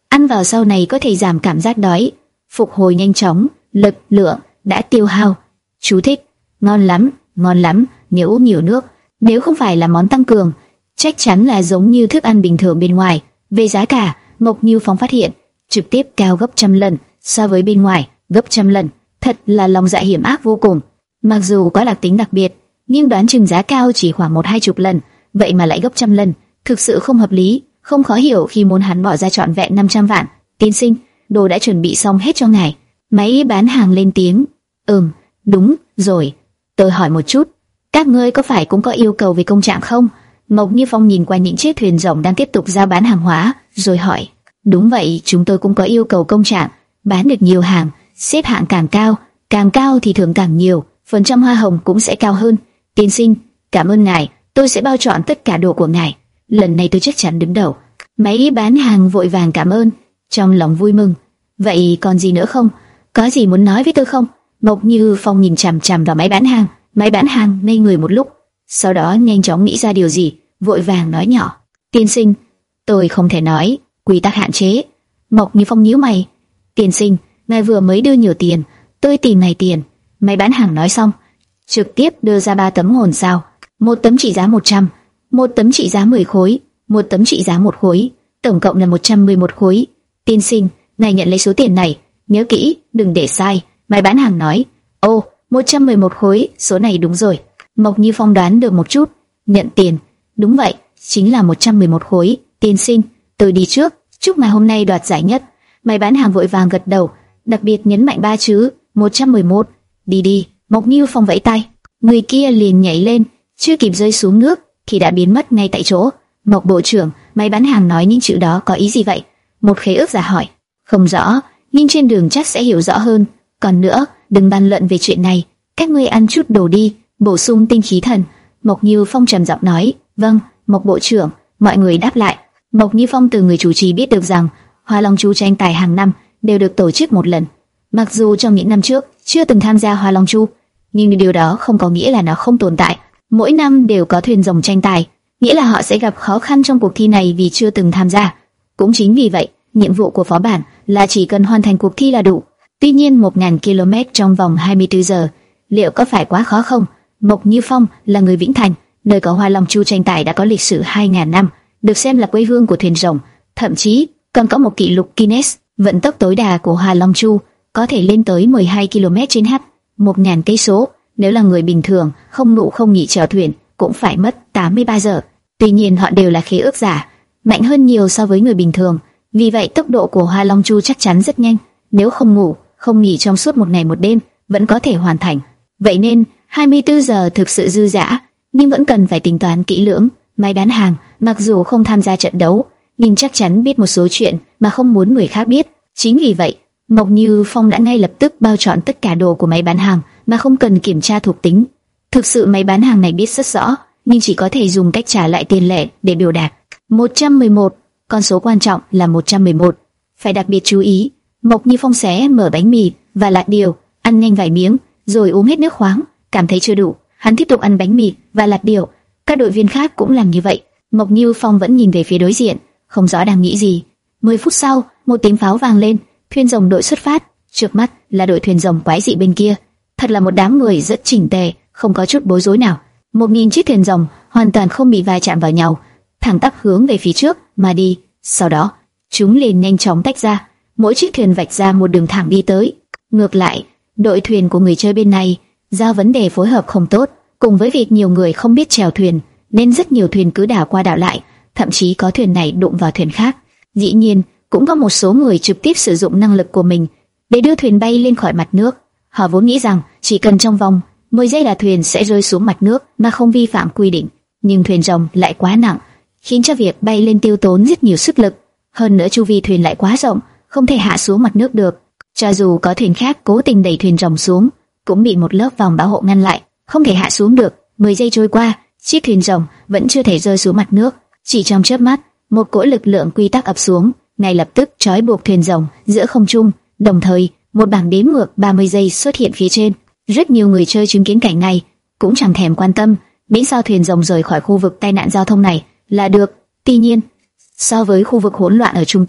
ăn vào sau này có thể giảm cảm giác đói, phục hồi nhanh chóng, lực lượng đã tiêu hao. Chú thích: ngon lắm, ngon lắm, nếu uống nhiều nước, nếu không phải là món tăng cường, chắc chắn là giống như thức ăn bình thường bên ngoài. Về giá cả, Mộc Như Phong phát hiện trực tiếp cao gấp trăm lần so với bên ngoài, gấp trăm lần, thật là lòng dạ hiểm ác vô cùng. Mặc dù có đặc tính đặc biệt, nhưng đoán chừng giá cao chỉ khoảng một hai chục lần, vậy mà lại gấp trăm lần, thực sự không hợp lý. Không khó hiểu khi muốn hắn bỏ ra trọn vẹn năm trăm vạn. Tiên sinh, đồ đã chuẩn bị xong hết cho ngài. Máy bán hàng lên tiếng. Ừm, đúng rồi. Tôi hỏi một chút, các ngươi có phải cũng có yêu cầu về công trạng không? Mộc Như Phong nhìn qua những chiếc thuyền rồng đang tiếp tục giao bán hàng hóa, rồi hỏi. Đúng vậy, chúng tôi cũng có yêu cầu công trạng, bán được nhiều hàng, xếp hạng càng cao, càng cao thì thưởng càng nhiều, phần trăm hoa hồng cũng sẽ cao hơn. Tiên sinh, cảm ơn ngài, tôi sẽ bao trọn tất cả đồ của ngài. Lần này tôi chắc chắn đứng đầu. Máy bán hàng vội vàng cảm ơn, trong lòng vui mừng. Vậy còn gì nữa không? Có gì muốn nói với tôi không? Mộc Như Phong nhìn chằm chằm vào máy bán hàng. Máy bán hàng ngây người một lúc, sau đó nhanh chóng nghĩ ra điều gì, vội vàng nói nhỏ. Tiên sinh, tôi không thể nói, quy tắc hạn chế. Mộc Như Phong nhíu mày. Tiên sinh, ngài vừa mới đưa nhiều tiền, tôi tìm ngài tiền. Máy bán hàng nói xong, trực tiếp đưa ra ba tấm hồn sao. Một tấm trị giá một trăm, một tấm trị giá mười khối, một tấm trị giá một khối, tổng cộng là một trăm mười một khối. Tiên sinh, ngài nhận lấy số tiền này, nhớ kỹ, đừng để sai. Máy bán hàng nói. Ô, một trăm mười một khối, số này đúng rồi. Mộc Như Phong đoán được một chút, nhận tiền. Đúng vậy, chính là một trăm mười một khối. Tiên sinh, tôi đi trước, chúc ngài hôm nay đoạt giải nhất. Máy bán hàng vội vàng gật đầu, đặc biệt nhấn mạnh ba chữ một trăm mười một. Đi đi. Mộc Như Phong vẫy tay, người kia liền nhảy lên, chưa kịp rơi xuống nước thì đã biến mất ngay tại chỗ. Mộc bộ trưởng, máy bán hàng nói những chữ đó có ý gì vậy? Một khế ước giả hỏi. Không rõ, nhưng trên đường chắc sẽ hiểu rõ hơn. Còn nữa, đừng bàn luận về chuyện này, các ngươi ăn chút đồ đi, bổ sung tinh khí thần. Mộc Như Phong trầm giọng nói. Vâng, Mộc bộ trưởng. Mọi người đáp lại. Mộc Như Phong từ người chủ trì biết được rằng Hoa Long Chu tranh tài hàng năm đều được tổ chức một lần. Mặc dù trong những năm trước chưa từng tham gia Hoa Long Chu, nhưng điều đó không có nghĩa là nó không tồn tại. Mỗi năm đều có thuyền rồng tranh tài, nghĩa là họ sẽ gặp khó khăn trong cuộc thi này vì chưa từng tham gia. Cũng chính vì vậy, nhiệm vụ của phó bản là chỉ cần hoàn thành cuộc thi là đủ. Tuy nhiên một nghìn ki lô mét trong vòng hai mươi tư giờ, liệu có phải quá khó không? Mộc Như Phong là người Vĩnh Thành, nơi có Hoa Long Chu tranh tài đã có lịch sử hai nghìn năm, được xem là quê hương của thuyền rồng, thậm chí còn có một kỷ lục Guinness, vận tốc tối đa của Hoa Long Chu có thể lên tới mười hai ki lô mét trên h, một nghìn cây số. Nếu là người bình thường, không ngủ không nghỉ chèo thuyền cũng phải mất tám mươi ba giờ. Tuy nhiên họ đều là khế ước giả, mạnh hơn nhiều so với người bình thường. Vì vậy tốc độ của Hoa Long Chu chắc chắn rất nhanh. Nếu không ngủ, không nghỉ trong suốt một ngày một đêm, vẫn có thể hoàn thành. Vậy nên hai mươi tư giờ thực sự dư dả, nhưng vẫn cần phải tính toán kỹ lưỡng. Máy bán hàng, mặc dù không tham gia trận đấu, nhưng chắc chắn biết một số chuyện mà không muốn người khác biết. Chính vì vậy, Mộc Như Phong đã ngay lập tức bao trọn tất cả đồ của máy bán hàng mà không cần kiểm tra thuộc tính. Thực sự máy bán hàng này biết rất rõ, nhưng chỉ có thể dùng cách trả lại tiền lẻ để biểu đạt. một trăm mười một, con số quan trọng là một trăm mười một. Phải đặc biệt chú ý. Mộc Như Phong xé mở bánh mì và lạt điều, ăn nhanh vài miếng, rồi uống hết nước khoáng. Cảm thấy chưa đủ, hắn tiếp tục ăn bánh mì và lạt điều. Các đội viên khác cũng làm như vậy. Mộc Như Phong vẫn nhìn về phía đối diện, không rõ đang nghĩ gì. Mười phút sau, một tiếng pháo vang lên, thuyền rồng đội xuất phát. Trước mắt là đội thuyền rồng quái dị bên kia. Thật là một đám người rất chỉnh tề, không có chút bối rối nào. Một nghìn chiếc thuyền rồng hoàn toàn không bị va chạm vào nhau, thẳng tắp hướng về phía trước mà đi. Sau đó, chúng liền nhanh chóng tách ra, mỗi chiếc thuyền vạch ra một đường thẳng đi tới. Ngược lại, đội thuyền của người chơi bên này do vấn đề phối hợp không tốt, cùng với việc nhiều người không biết chèo thuyền, nên rất nhiều thuyền cứ đảo qua đảo lại, thậm chí có thuyền này đụng vào thuyền khác. Dĩ nhiên, cũng có một số người trực tiếp sử dụng năng lực của mình để đưa thuyền bay lên khỏi mặt nước. Họ vốn nghĩ rằng chỉ cần trong vòng mười giây là thuyền sẽ rơi xuống mặt nước mà không vi phạm quy định, nhưng thuyền rồng lại quá nặng, khiến cho việc bay lên tiêu tốn rất nhiều sức lực. Hơn nữa chu vi thuyền lại quá rộng, không thể hạ xuống mặt nước được. Cho dù có thuyền khác cố tình đẩy thuyền rồng xuống, cũng bị một lớp vòng bảo hộ ngăn lại, không thể hạ xuống được. mười giây trôi qua, chiếc thuyền rồng vẫn chưa thể rơi xuống mặt nước. Chỉ trong chớp mắt, một cỗ lực lượng quy tắc ập xuống, ngay lập tức trói buộc thuyền rồng giữa không trung. Đồng thời, một bảng đếm ngược ba mươi giây xuất hiện phía trên. Rất nhiều người chơi chứng kiến cảnh này cũng chẳng thèm quan tâm, miễn sao thuyền rồng rời khỏi khu vực tai nạn giao thông này là được. Tuy nhiên, so với khu vực hỗn loạn ở trung tâm,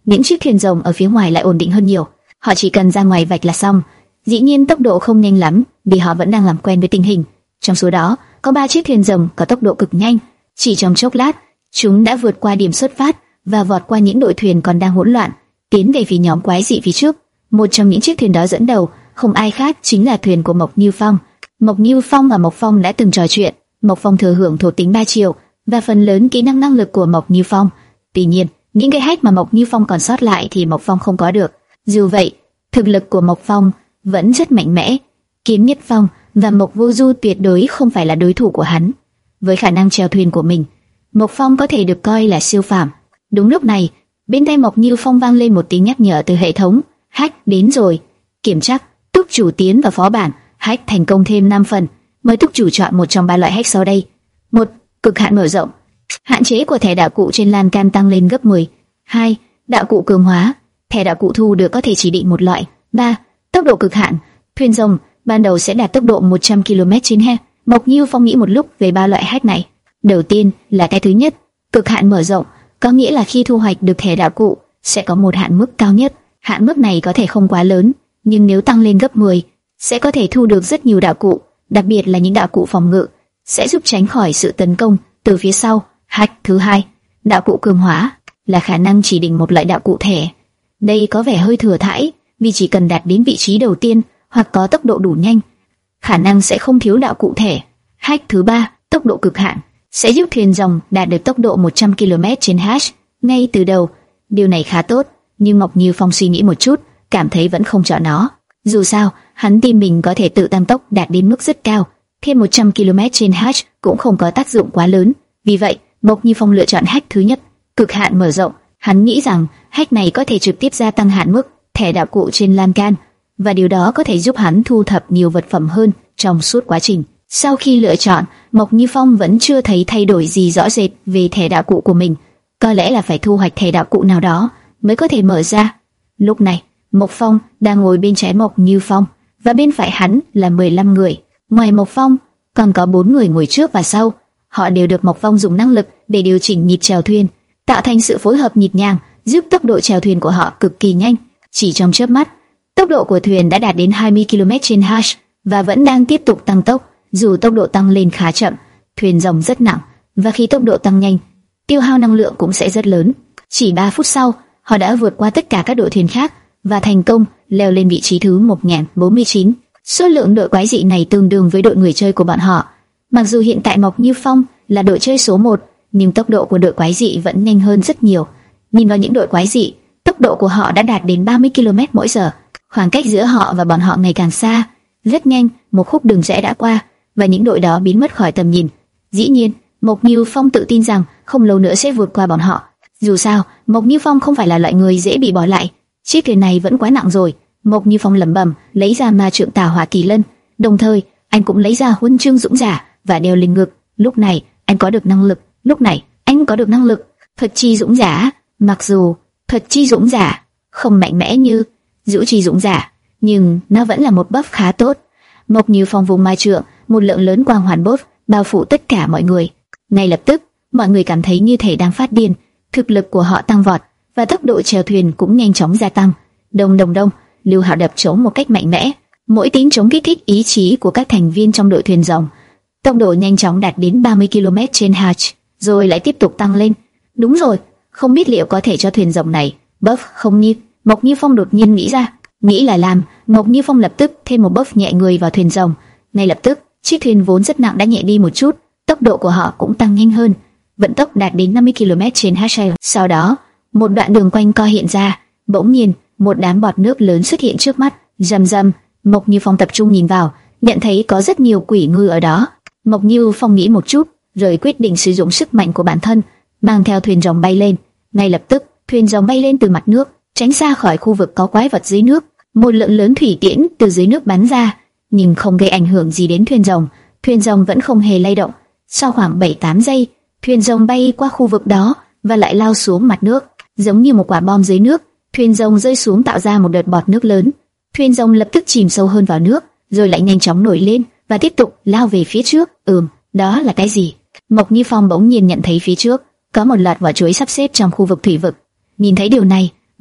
những chiếc thuyền rồng ở phía ngoài lại ổn định hơn nhiều. Họ chỉ cần ra ngoài vạch là xong. Dĩ nhiên tốc độ không nhanh lắm, vì họ vẫn đang làm quen với tình hình. Trong số đó, có ba chiếc thuyền rồng có tốc độ cực nhanh. Chỉ trong chốc lát, chúng đã vượt qua điểm xuất phát và vọt qua những đội thuyền còn đang hỗn loạn, tiến về phía nhóm quái dị phía trước. Một trong những chiếc thuyền đó dẫn đầu, không ai khác chính là thuyền của Mộc Như Phong. Mộc Như Phong và Mộc Phong đã từng trò chuyện. Mộc Phong thừa hưởng thổ tính ba chiều và phần lớn kỹ năng năng lực của Mộc Như Phong. Tuy nhiên, những cái hack mà Mộc Như Phong còn sót lại thì Mộc Phong không có được. Dù vậy, thực lực của Mộc Phong vẫn rất mạnh mẽ. Kiếm Nhất Phong và Mộc Vô Du tuyệt đối không phải là đối thủ của hắn. Với khả năng chèo thuyền của mình, Mộc Phong có thể được coi là siêu phàm. Đúng lúc này, bên tai Mộc Như Phong vang lên một tiếng nhắc nhở từ hệ thống. Hack đến rồi. Kiểm tra, túc chủ tiến vào phó bản. Hack thành công thêm năm phần. Mời túc chủ chọn một trong ba loại hack sau đây. Một, cực hạn mở rộng. Hạn chế của thẻ đạo cụ trên lan can tăng lên gấp mười. Hai, đạo cụ cường hóa. Thẻ đạo cụ thu được có thể chỉ định một loại. Ba, tốc độ cực hạn. Thuyền rồng ban đầu sẽ đạt tốc độ một trăm ki lô mét trên giờ. Mộc Như Phong nghĩ một lúc về ba loại hack này. Đầu tiên là cái thứ nhất, cực hạn mở rộng, có nghĩa là khi thu hoạch được thẻ đạo cụ sẽ có một hạn mức cao nhất. Hạn mức này có thể không quá lớn, nhưng nếu tăng lên gấp mười, sẽ có thể thu được rất nhiều đạo cụ, đặc biệt là những đạo cụ phòng ngự, sẽ giúp tránh khỏi sự tấn công từ phía sau. Hack thứ hai, đạo cụ cường hóa, là khả năng chỉ định một loại đạo cụ thẻ. Đây có vẻ hơi thừa thãi, vì chỉ cần đạt đến vị trí đầu tiên hoặc có tốc độ đủ nhanh, khả năng sẽ không thiếu đạo cụ thẻ. Hack thứ ba, tốc độ cực hạn, sẽ giúp thuyền rồng đạt được tốc độ một trăm ki lô mét trên giờ ngay từ đầu. Điều này khá tốt, nhưng Mộc Như Phong suy nghĩ một chút, cảm thấy vẫn không chọn nó. Dù sao, hắn tin mình có thể tự tăng tốc đạt đến mức rất cao, thêm một trăm ki lô mét trên giờ cũng không có tác dụng quá lớn. Vì vậy, Mộc Như Phong lựa chọn hack thứ nhất, cực hạn mở rộng. Hắn nghĩ rằng hack này có thể trực tiếp gia tăng hạn mức thẻ đạo cụ trên lan can, và điều đó có thể giúp hắn thu thập nhiều vật phẩm hơn trong suốt quá trình. Sau khi lựa chọn, Mộc Như Phong vẫn chưa thấy thay đổi gì rõ rệt về thẻ đạo cụ của mình. Có lẽ là phải thu hoạch thẻ đạo cụ nào đó mới có thể mở ra. Lúc này, Mộc Phong đang ngồi bên trái Mộc Như Phong, và bên phải hắn là mười lăm người. Ngoài Mộc Phong, còn có bốn người ngồi trước và sau. Họ đều được Mộc Phong dùng năng lực để điều chỉnh nhịp chèo thuyền, tạo thành sự phối hợp nhịp nhàng, giúp tốc độ chèo thuyền của họ cực kỳ nhanh. Chỉ trong chớp mắt, tốc độ của thuyền đã đạt đến hai mươi ki lô mét trên giờ và vẫn đang tiếp tục tăng tốc. Dù tốc độ tăng lên khá chậm, thuyền rồng rất nặng, và khi tốc độ tăng nhanh, tiêu hao năng lượng cũng sẽ rất lớn. Chỉ ba phút sau, họ đã vượt qua tất cả các đội thuyền khác và thành công leo lên vị trí thứ một nghìn bốn mươi chín. Số lượng đội quái dị này tương đương với đội người chơi của bọn họ. Mặc dù hiện tại Mộc Như Phong là đội chơi số một, nhưng tốc độ của đội quái dị vẫn nhanh hơn rất nhiều. Nhìn vào những đội quái dị, tốc độ của họ đã đạt đến ba mươi ki lô mét mỗi giờ. Khoảng cách giữa họ và bọn họ ngày càng xa. Rất nhanh, một khúc đường rẽ đã qua, và những đội đó biến mất khỏi tầm nhìn. Dĩ nhiên, Mộc Như Phong tự tin rằng không lâu nữa sẽ vượt qua bọn họ. Dù sao, Mộc Như Phong không phải là loại người dễ bị bỏ lại. Chiếc thuyền này vẫn quá nặng rồi. Mộc Như Phong lẩm bẩm, lấy ra ma trượng Tà Hỏa Kỳ Lân, đồng thời anh cũng lấy ra huân chương dũng giả và đeo lên ngực. Lúc này anh có được năng lực. Lúc này anh có được năng lực thuật chi dũng giả. Mặc dù thuật chi dũng giả không mạnh mẽ như vũ chi dũng giả, nhưng nó vẫn là một buff khá tốt. Mộc Như Phong vùng ma trượng, một lượng lớn quang hoàn buff bao phủ tất cả mọi người. Ngay lập tức, mọi người cảm thấy như thể đang phát điên. Thực lực của họ tăng vọt và tốc độ chèo thuyền cũng nhanh chóng gia tăng. Đông đông đông, Lưu Hạo đập trống một cách mạnh mẽ. Mỗi tiếng trống kích thích ý chí của các thành viên trong đội thuyền rồng. Tốc độ nhanh chóng đạt đến ba mươi ki lô mét trên giờ, rồi lại tiếp tục tăng lên. Đúng rồi, không biết liệu có thể cho thuyền rồng này buff không nhỉ? Mộc Như Phong đột nhiên nghĩ ra. Nghĩ là làm, Mộc Như Phong lập tức thêm một buff nhẹ người vào thuyền rồng. Ngay lập tức, chiếc thuyền vốn rất nặng đã nhẹ đi một chút, tốc độ của họ cũng tăng nhanh hơn, vận tốc đạt đến năm mươi ki lô mét trên giờ. Sau đó, một đoạn đường quanh co hiện ra, bỗng nhiên một đám bọt nước lớn xuất hiện trước mắt. Rầm rầm, Mộc Như Phong tập trung nhìn vào, nhận thấy có rất nhiều quỷ ngư ở đó. Mộc Như Phong nghĩ một chút, rồi quyết định sử dụng sức mạnh của bản thân, mang theo thuyền rồng bay lên. Ngay lập tức, thuyền rồng bay lên từ mặt nước, tránh xa khỏi khu vực có quái vật dưới nước. Một lượng lớn thủy tiễn từ dưới nước bắn ra, nhưng không gây ảnh hưởng gì đến thuyền rồng. Thuyền rồng vẫn không hề lay động. Sau khoảng bảy tám giây, thuyền rồng bay qua khu vực đó và lại lao xuống mặt nước, giống như một quả bom dưới nước. Thuyền rồng rơi xuống tạo ra một đợt bọt nước lớn. Thuyền rồng lập tức chìm sâu hơn vào nước, rồi lại nhanh chóng nổi lên và tiếp tục lao về phía trước. Ừm, đó là cái gì? Mộc Như Phong bỗng nhiên nhận thấy phía trước có một loạt vỏ chuối sắp xếp trong khu vực thủy vực. Nhìn thấy điều này,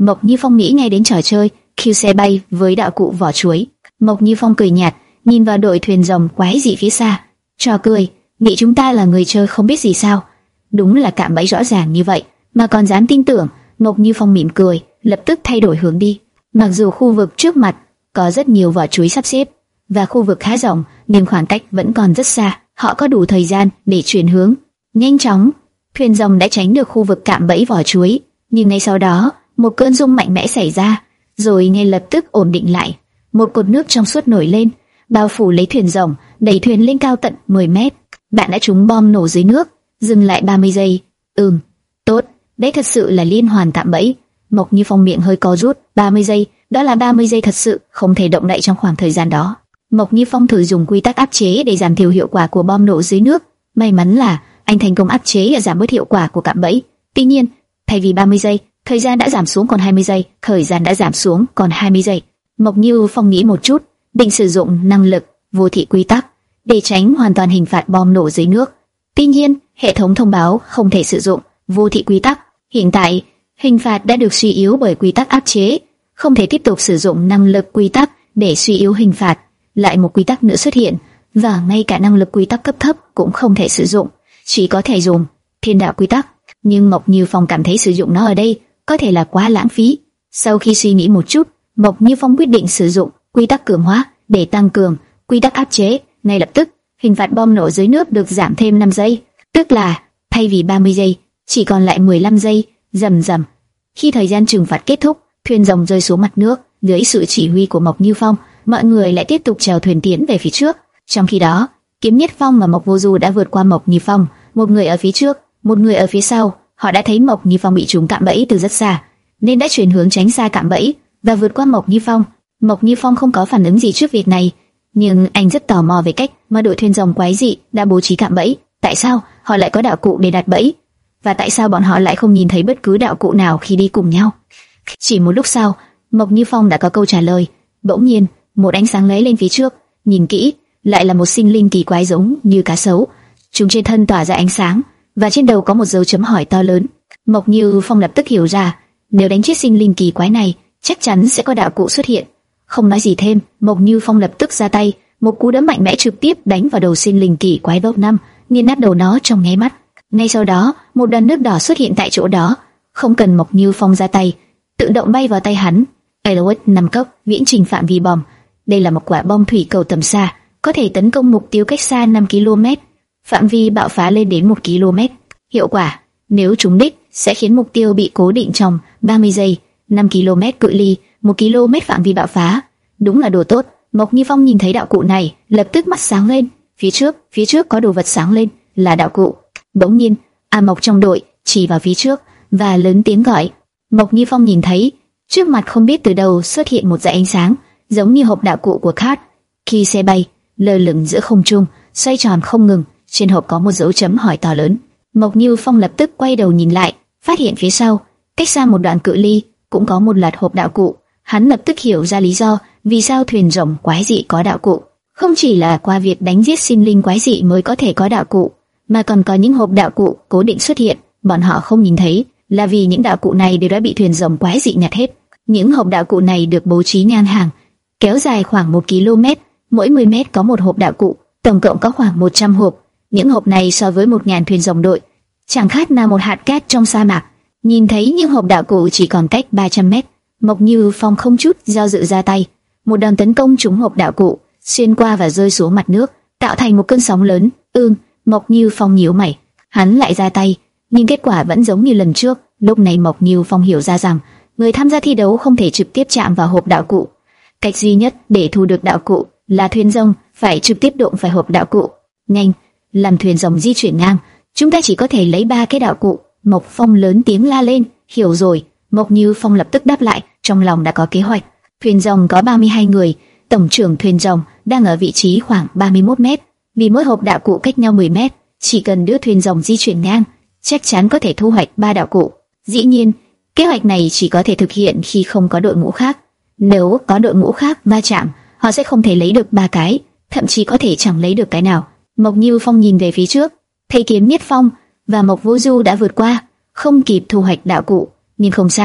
Mộc Như Phong nghĩ ngay đến trò chơi khiêu xe bay với đạo cụ vỏ chuối. Mộc Như Phong cười nhạt, nhìn vào đội thuyền rồng quái dị phía xa. Trò cười, nghĩ chúng ta là người chơi không biết gì sao? Đúng là cạm bẫy rõ ràng như vậy mà còn dám tin tưởng. Mộc Như Phong mỉm cười, lập tức thay đổi hướng đi. Mặc dù khu vực trước mặt có rất nhiều vỏ chuối sắp xếp và khu vực khá rộng, nhưng khoảng cách vẫn còn rất xa. Họ có đủ thời gian để chuyển hướng. Nhanh chóng, thuyền rồng đã tránh được khu vực cạm bẫy vỏ chuối, nhưng ngay sau đó, một cơn rung mạnh mẽ xảy ra, rồi ngay lập tức ổn định lại. Một cột nước trong suốt nổi lên, bao phủ lấy thuyền rồng, đẩy thuyền lên cao tận mười mét. Bạn đã trúng bom nổ dưới nước. Dừng lại ba mươi giây. Ừm, tốt, đấy thật sự là liên hoàn cạm bẫy. Mộc Như Phong miệng hơi co rút. ba mươi giây, đó là ba mươi giây thật sự, không thể động đậy trong khoảng thời gian đó. Mộc Như Phong thử dùng quy tắc áp chế để giảm thiểu hiệu quả của bom nổ dưới nước. May mắn là anh thành công áp chế và giảm bớt hiệu quả của cạm bẫy. Tuy nhiên, thay vì ba mươi giây, thời gian đã giảm xuống còn hai mươi giây, thời gian đã giảm xuống còn hai mươi giây. Mộc Như Phong nghĩ một chút, định sử dụng năng lực vô thị quy tắc để tránh hoàn toàn hình phạt bom nổ dưới nước. Tuy nhiên, hệ thống thông báo không thể sử dụng vô thị quy tắc. Hiện tại, hình phạt đã được suy yếu bởi quy tắc áp chế, không thể tiếp tục sử dụng năng lực quy tắc để suy yếu hình phạt. Lại một quy tắc nữa xuất hiện, và ngay cả năng lực quy tắc cấp thấp cũng không thể sử dụng, chỉ có thể dùng thiên đạo quy tắc. Nhưng Mộc Như Phong cảm thấy sử dụng nó ở đây có thể là quá lãng phí. Sau khi suy nghĩ một chút, Mộc Như Phong quyết định sử dụng quy tắc cường hóa để tăng cường quy tắc áp chế. Ngay lập tức, hình phạt bom nổ dưới nước được giảm thêm năm giây, tức là thay vì ba mươi giây, chỉ còn lại mười lăm giây. Rầm rầm. Khi thời gian trừng phạt kết thúc, thuyền rồng rơi xuống mặt nước. Dưới sự chỉ huy của Mộc Như Phong, mọi người lại tiếp tục chèo thuyền tiến về phía trước. Trong khi đó, Kiếm Nhất Phong và Mộc Vô Du đã vượt qua Mộc Như Phong, một người ở phía trước, một người ở phía sau. Họ đã thấy Mộc Như Phong bị trúng cạm bẫy từ rất xa, nên đã chuyển hướng tránh xa cạm bẫy và vượt qua Mộc Như Phong. Mộc Như Phong không có phản ứng gì trước việc này, nhưng anh rất tò mò về cách mà đội thuyền rồng quái dị đã bố trí cạm bẫy. Tại sao họ lại có đạo cụ để đặt bẫy? Và tại sao bọn họ lại không nhìn thấy bất cứ đạo cụ nào khi đi cùng nhau? Chỉ một lúc sau, Mộc Như Phong đã có câu trả lời. Bỗng nhiên, một ánh sáng lóe lên phía trước. Nhìn kỹ, lại là một sinh linh kỳ quái giống như cá sấu. Chúng trên thân tỏa ra ánh sáng, và trên đầu có một dấu chấm hỏi to lớn. Mộc Như Phong lập tức hiểu ra, nếu đánh chết sinh linh kỳ quái này, chắc chắn sẽ có đạo cụ xuất hiện. Không nói gì thêm, Mộc Như Phong lập tức ra tay, một cú đấm mạnh mẽ trực tiếp đánh vào đầu sinh linh kỳ quái top năm, nghiền nát đầu nó trong nháy mắt. Ngay sau đó, một đoàn nước đỏ xuất hiện tại chỗ đó, không cần Mộc Như Phong ra tay, tự động bay vào tay hắn. Elowood năm cấp, viễn trình phạm vi bom. Đây là một quả bom thủy cầu tầm xa, có thể tấn công mục tiêu cách xa năm ki lô mét, phạm vi bạo phá lên đến một ki lô mét. Hiệu quả, nếu trúng đích, sẽ khiến mục tiêu bị cố định trong ba mươi giây, năm ki lô mét cự ly, một ki lô mét phạm vi bạo phá. Đúng là đồ tốt. Mộc Như Phong nhìn thấy đạo cụ này, lập tức mắt sáng lên. Phía trước, phía trước có đồ vật sáng lên, là đạo cụ. Bỗng nhiên, A Mộc trong đội chỉ vào phía trước và lớn tiếng gọi. Mộc Như Phong nhìn thấy, trước mặt không biết từ đâu xuất hiện một dải ánh sáng, giống như hộp đạo cụ của Cát. Khi xe bay lơ lửng giữa không trung, xoay tròn không ngừng, trên hộp có một dấu chấm hỏi to lớn. Mộc Như Phong lập tức quay đầu nhìn lại, phát hiện phía sau, cách xa một đoạn cự ly, cũng có một loạt hộp đạo cụ. Hắn lập tức hiểu ra lý do vì sao thuyền rồng quái dị có đạo cụ. Không chỉ là qua việc đánh giết sinh linh quái dị mới có thể có đạo cụ, mà còn có những hộp đạo cụ cố định xuất hiện, bọn họ không nhìn thấy, là vì những đạo cụ này đều đã bị thuyền rồng quái dị nhặt hết. Những hộp đạo cụ này được bố trí ngang hàng, kéo dài khoảng một ki lô mét, mỗi mười mét có một hộp đạo cụ, tổng cộng có khoảng một trăm hộp. Những hộp này so với một nghìn thuyền rồng đội, chẳng khác nào một hạt cát trong sa mạc. Nhìn thấy những hộp đạo cụ chỉ còn cách ba trăm mét, Mộc Như Phong không chút do dự ra tay, một đòn tấn công trúng hộp đạo cụ, xuyên qua và rơi xuống mặt nước, tạo thành một cơn sóng lớn. Ừm, Mộc Như Phong nhíu mày, hắn lại ra tay, nhưng kết quả vẫn giống như lần trước. Lúc này Mộc Như Phong hiểu ra rằng người tham gia thi đấu không thể trực tiếp chạm vào hộp đạo cụ. Cách duy nhất để thu được đạo cụ là thuyền rồng phải trực tiếp đụng phải hộp đạo cụ. Nhanh, làm thuyền rồng di chuyển ngang, chúng ta chỉ có thể lấy ba cái đạo cụ. Mộc Phong lớn tiếng la lên. Hiểu rồi. Mộc Như Phong lập tức đáp lại, trong lòng đã có kế hoạch. Thuyền rồng có ba mươi hai người, tổng trưởng thuyền rồng đang ở vị trí khoảng ba mươi mốt mét. Vì mỗi hộp đạo cụ cách nhau mười mét, chỉ cần đưa thuyền rồng di chuyển ngang, chắc chắn có thể thu hoạch ba đạo cụ. Dĩ nhiên, kế hoạch này chỉ có thể thực hiện khi không có đội ngũ khác. Nếu có đội ngũ khác va chạm, họ sẽ không thể lấy được ba cái, thậm chí có thể chẳng lấy được cái nào. Mộc Như Phong nhìn về phía trước, thấy Kiếm Nhất Phong và Mộc Vô Du đã vượt qua, không kịp thu hoạch đạo cụ. Nhưng không sao,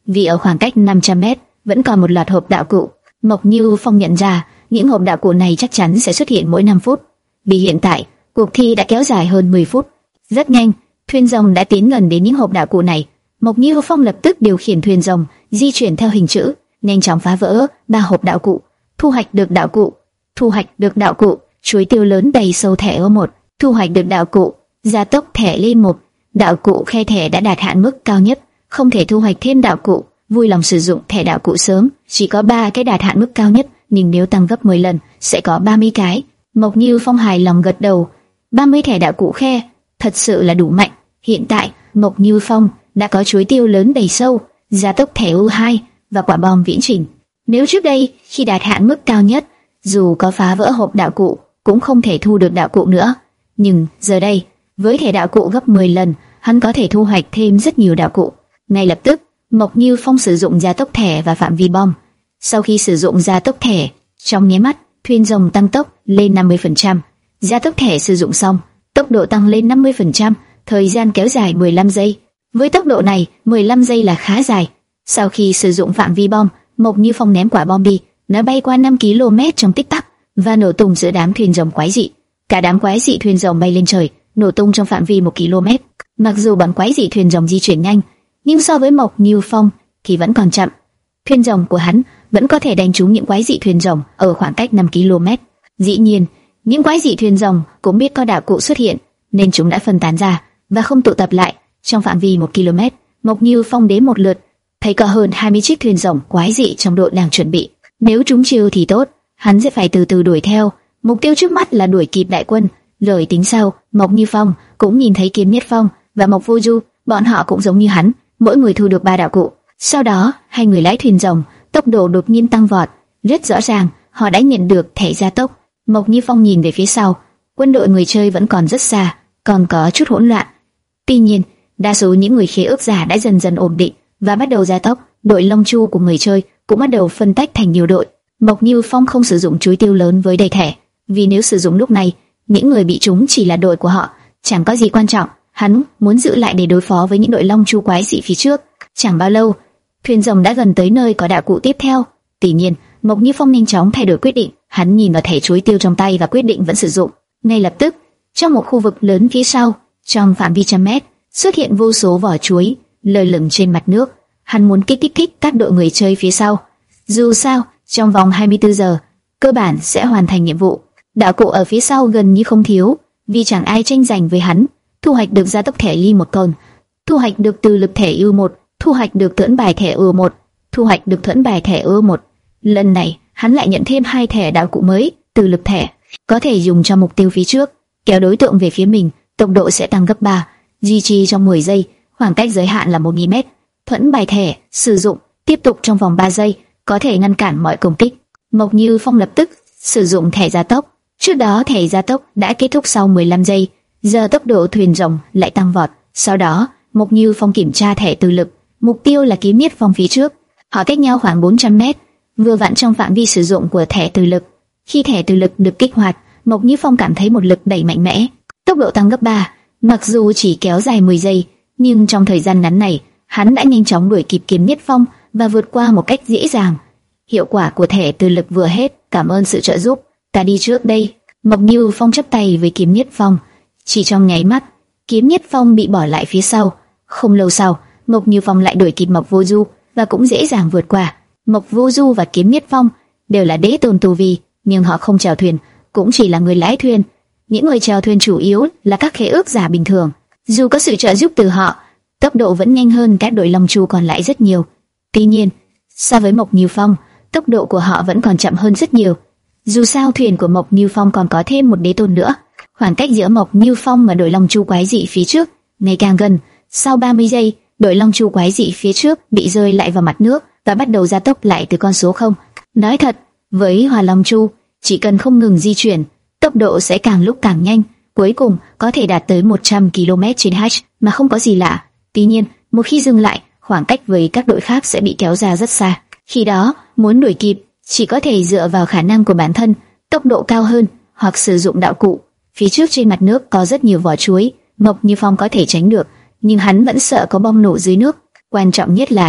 vì ở khoảng cách năm trăm mét vẫn còn một loạt hộp đạo cụ. Mộc Như Phong nhận ra những hộp đạo cụ này chắc chắn sẽ xuất hiện mỗi năm phút. Vì hiện tại cuộc thi đã kéo dài hơn mười phút. Rất nhanh, thuyền rồng đã tiến gần đến những hộp đạo cụ này. Mộc Như Phong lập tức điều khiển thuyền rồng di chuyển theo hình chữ, nhanh chóng phá vỡ ba hộp đạo cụ. Thu hoạch được đạo cụ, thu hoạch được đạo cụ, chuối tiêu lớn đầy sâu thẻ ô một, thu hoạch được đạo cụ, gia tốc thẻ lên một. Đạo cụ khe thẻ đã đạt hạn mức cao nhất, không thể thu hoạch thêm đạo cụ. Vui lòng sử dụng thẻ đạo cụ sớm, chỉ có ba cái đạt hạn mức cao nhất, nhưng nếu tăng gấp mười lần sẽ có ba mươi cái. Mộc Như Phong hài lòng gật đầu. ba mươi thẻ đạo cụ khe, thật sự là đủ mạnh. Hiện tại, Mộc Như Phong đã có chuối tiêu lớn đầy sâu, gia tốc thẻ U hai và quả bom viễn trình. Nếu trước đây, khi đạt hạn mức cao nhất, dù có phá vỡ hộp đạo cụ, cũng không thể thu được đạo cụ nữa. Nhưng giờ đây, với thẻ đạo cụ gấp mười lần, hắn có thể thu hoạch thêm rất nhiều đạo cụ. Ngay lập tức, Mộc Như Phong sử dụng gia tốc thẻ và phạm vi bom. Sau khi sử dụng gia tốc thẻ, trong nháy mắt, thuyền rồng tăng tốc lên năm mươi phần trăm. Gia tốc thẻ sử dụng xong, tốc độ tăng lên năm mươi phần trăm, thời gian kéo dài mười lăm giây. Với tốc độ này, mười lăm giây là khá dài. Sau khi sử dụng phạm vi bom, Mộc Như Phong ném quả bom đi, nó bay qua năm ki lô mét trong tích tắc và nổ tung giữa đám thuyền rồng quái dị. Cả đám quái dị thuyền rồng bay lên trời, nổ tung trong phạm vi một ki lô mét. Mặc dù bọn quái dị thuyền rồng di chuyển nhanh, nhưng so với Mộc Như Phong thì vẫn còn chậm. Thuyền rồng của hắn vẫn có thể đánh trúng những quái dị thuyền rồng ở khoảng cách năm ki lô mét. Dĩ nhiên, những quái dị thuyền rồng cũng biết có đạo cụ xuất hiện, nên chúng đã phân tán ra và không tụ tập lại trong phạm vi một ki lô mét. Mộc Như Phong đếm một lượt, thấy có hơn hai mươi chiếc thuyền rồng quái dị trong đội đang chuẩn bị. Nếu chúng chiêu thì tốt, hắn sẽ phải từ từ đuổi theo. Mục tiêu trước mắt là đuổi kịp đại quân. Lời tính sau, Mộc Như Phong cũng nhìn thấy Kiếm Nhất Phong và Mộc Vô Du, bọn họ cũng giống như hắn, mỗi người thu được ba đạo cụ. Sau đó, hai người lái thuyền rồng, tốc độ đột nhiên tăng vọt, rất rõ ràng, họ đã nhận được thẻ gia tốc. Mộc Như Phong nhìn về phía sau, quân đội người chơi vẫn còn rất xa, còn có chút hỗn loạn. Tuy nhiên, đa số những người khế ước giả đã dần dần ổn định và bắt đầu gia tốc. Đội Long Chu của người chơi cũng bắt đầu phân tách thành nhiều đội. Mộc Như Phong không sử dụng chuối tiêu lớn với đầy thẻ, vì nếu sử dụng lúc này, những người bị trúng chỉ là đội của họ, chẳng có gì quan trọng. Hắn muốn giữ lại để đối phó với những đội Long Chu quái dị phía trước. Chẳng bao lâu, thuyền rồng đã gần tới nơi có đạo cụ tiếp theo. Tuy nhiên, Mộc Như Phong nhanh chóng thay đổi quyết định. Hắn nhìn vào thẻ chuối tiêu trong tay và quyết định vẫn sử dụng. Ngay lập tức, trong một khu vực lớn phía sau, trong phạm vi trăm mét, xuất hiện vô số vỏ chuối lơ lửng trên mặt nước. Hắn muốn kích thích kích các đội người chơi phía sau. Dù sao, trong vòng hai mươi tư giờ, cơ bản sẽ hoàn thành nhiệm vụ. Đạo cụ ở phía sau gần như không thiếu, vì chẳng ai tranh giành với hắn. Thu hoạch được gia tốc thẻ ly một con, thu hoạch được từ lực thẻ U một, thu hoạch được thuẫn bài thẻ U một, thu hoạch được thuẫn bài thẻ U một. Lần này, hắn lại nhận thêm hai thẻ đạo cụ mới, từ lực thẻ, có thể dùng cho mục tiêu phía trước, kéo đối tượng về phía mình, tốc độ sẽ tăng gấp ba, duy trì trong mười giây, khoảng cách giới hạn là một nghìn mét. Thuẫn bài thẻ sử dụng tiếp tục trong vòng ba giây, có thể ngăn cản mọi công kích. Mộc Như Phong lập tức sử dụng thẻ gia tốc. Trước đó thẻ gia tốc đã kết thúc sau mười lăm giây, giờ tốc độ thuyền rồng lại tăng vọt. Sau đó, Mộc Như Phong kiểm tra thẻ từ lực, mục tiêu là Kiếm Nhất Phong phía trước. Họ cách nhau khoảng bốn trăm mét, vừa vặn trong phạm vi sử dụng của thẻ từ lực. Khi thẻ từ lực được kích hoạt, Mộc Như Phong cảm thấy một lực đẩy mạnh mẽ, tốc độ tăng gấp ba. Mặc dù chỉ kéo dài mười giây, nhưng trong thời gian ngắn này, hắn đã nhanh chóng đuổi kịp Kiếm Nhất Phong và vượt qua một cách dễ dàng. Hiệu quả của thẻ từ lực vừa hết, cảm ơn sự trợ giúp, ta đi trước đây. Mộc Như Phong chắp tay với Kiếm Nhất Phong. Chỉ trong nháy mắt, Kiếm Nhất Phong bị bỏ lại phía sau. Không lâu sau, Mộc Như Phong lại đuổi kịp Mộc Vô Du và cũng dễ dàng vượt qua. Mộc Vô Du và Kiếm Nhất Phong đều là đế tôn tu vi, nhưng họ không chèo thuyền, cũng chỉ là người lái thuyền. Những người chèo thuyền chủ yếu là các khế ước giả bình thường. Dù có sự trợ giúp từ họ, tốc độ vẫn nhanh hơn các đội Long Chu còn lại rất nhiều. Tuy nhiên, so với Mộc Như Phong, tốc độ của họ vẫn còn chậm hơn rất nhiều. Dù sao thuyền của Mộc Như Phong còn có thêm một đế tôn nữa. Khoảng cách giữa Mộc Như Phong và đội Long Chu quái dị phía trước ngày càng gần. Sau ba mươi giây, đội Long Chu quái dị phía trước bị rơi lại vào mặt nước và bắt đầu gia tốc lại từ con số không. Nói thật, với Hỏa Long Chu, chỉ cần không ngừng di chuyển, tốc độ sẽ càng lúc càng nhanh, cuối cùng có thể đạt tới một trăm ki lô mét trên h mà không có gì lạ. Tuy nhiên, một khi dừng lại, khoảng cách với các đội khác sẽ bị kéo ra rất xa. Khi đó, muốn đuổi kịp, chỉ có thể dựa vào khả năng của bản thân, tốc độ cao hơn hoặc sử dụng đạo cụ. Phía trước trên mặt nước có rất nhiều vỏ chuối, Mộc Như Phong có thể tránh được, nhưng hắn vẫn sợ có bom nổ dưới nước. Quan trọng nhất là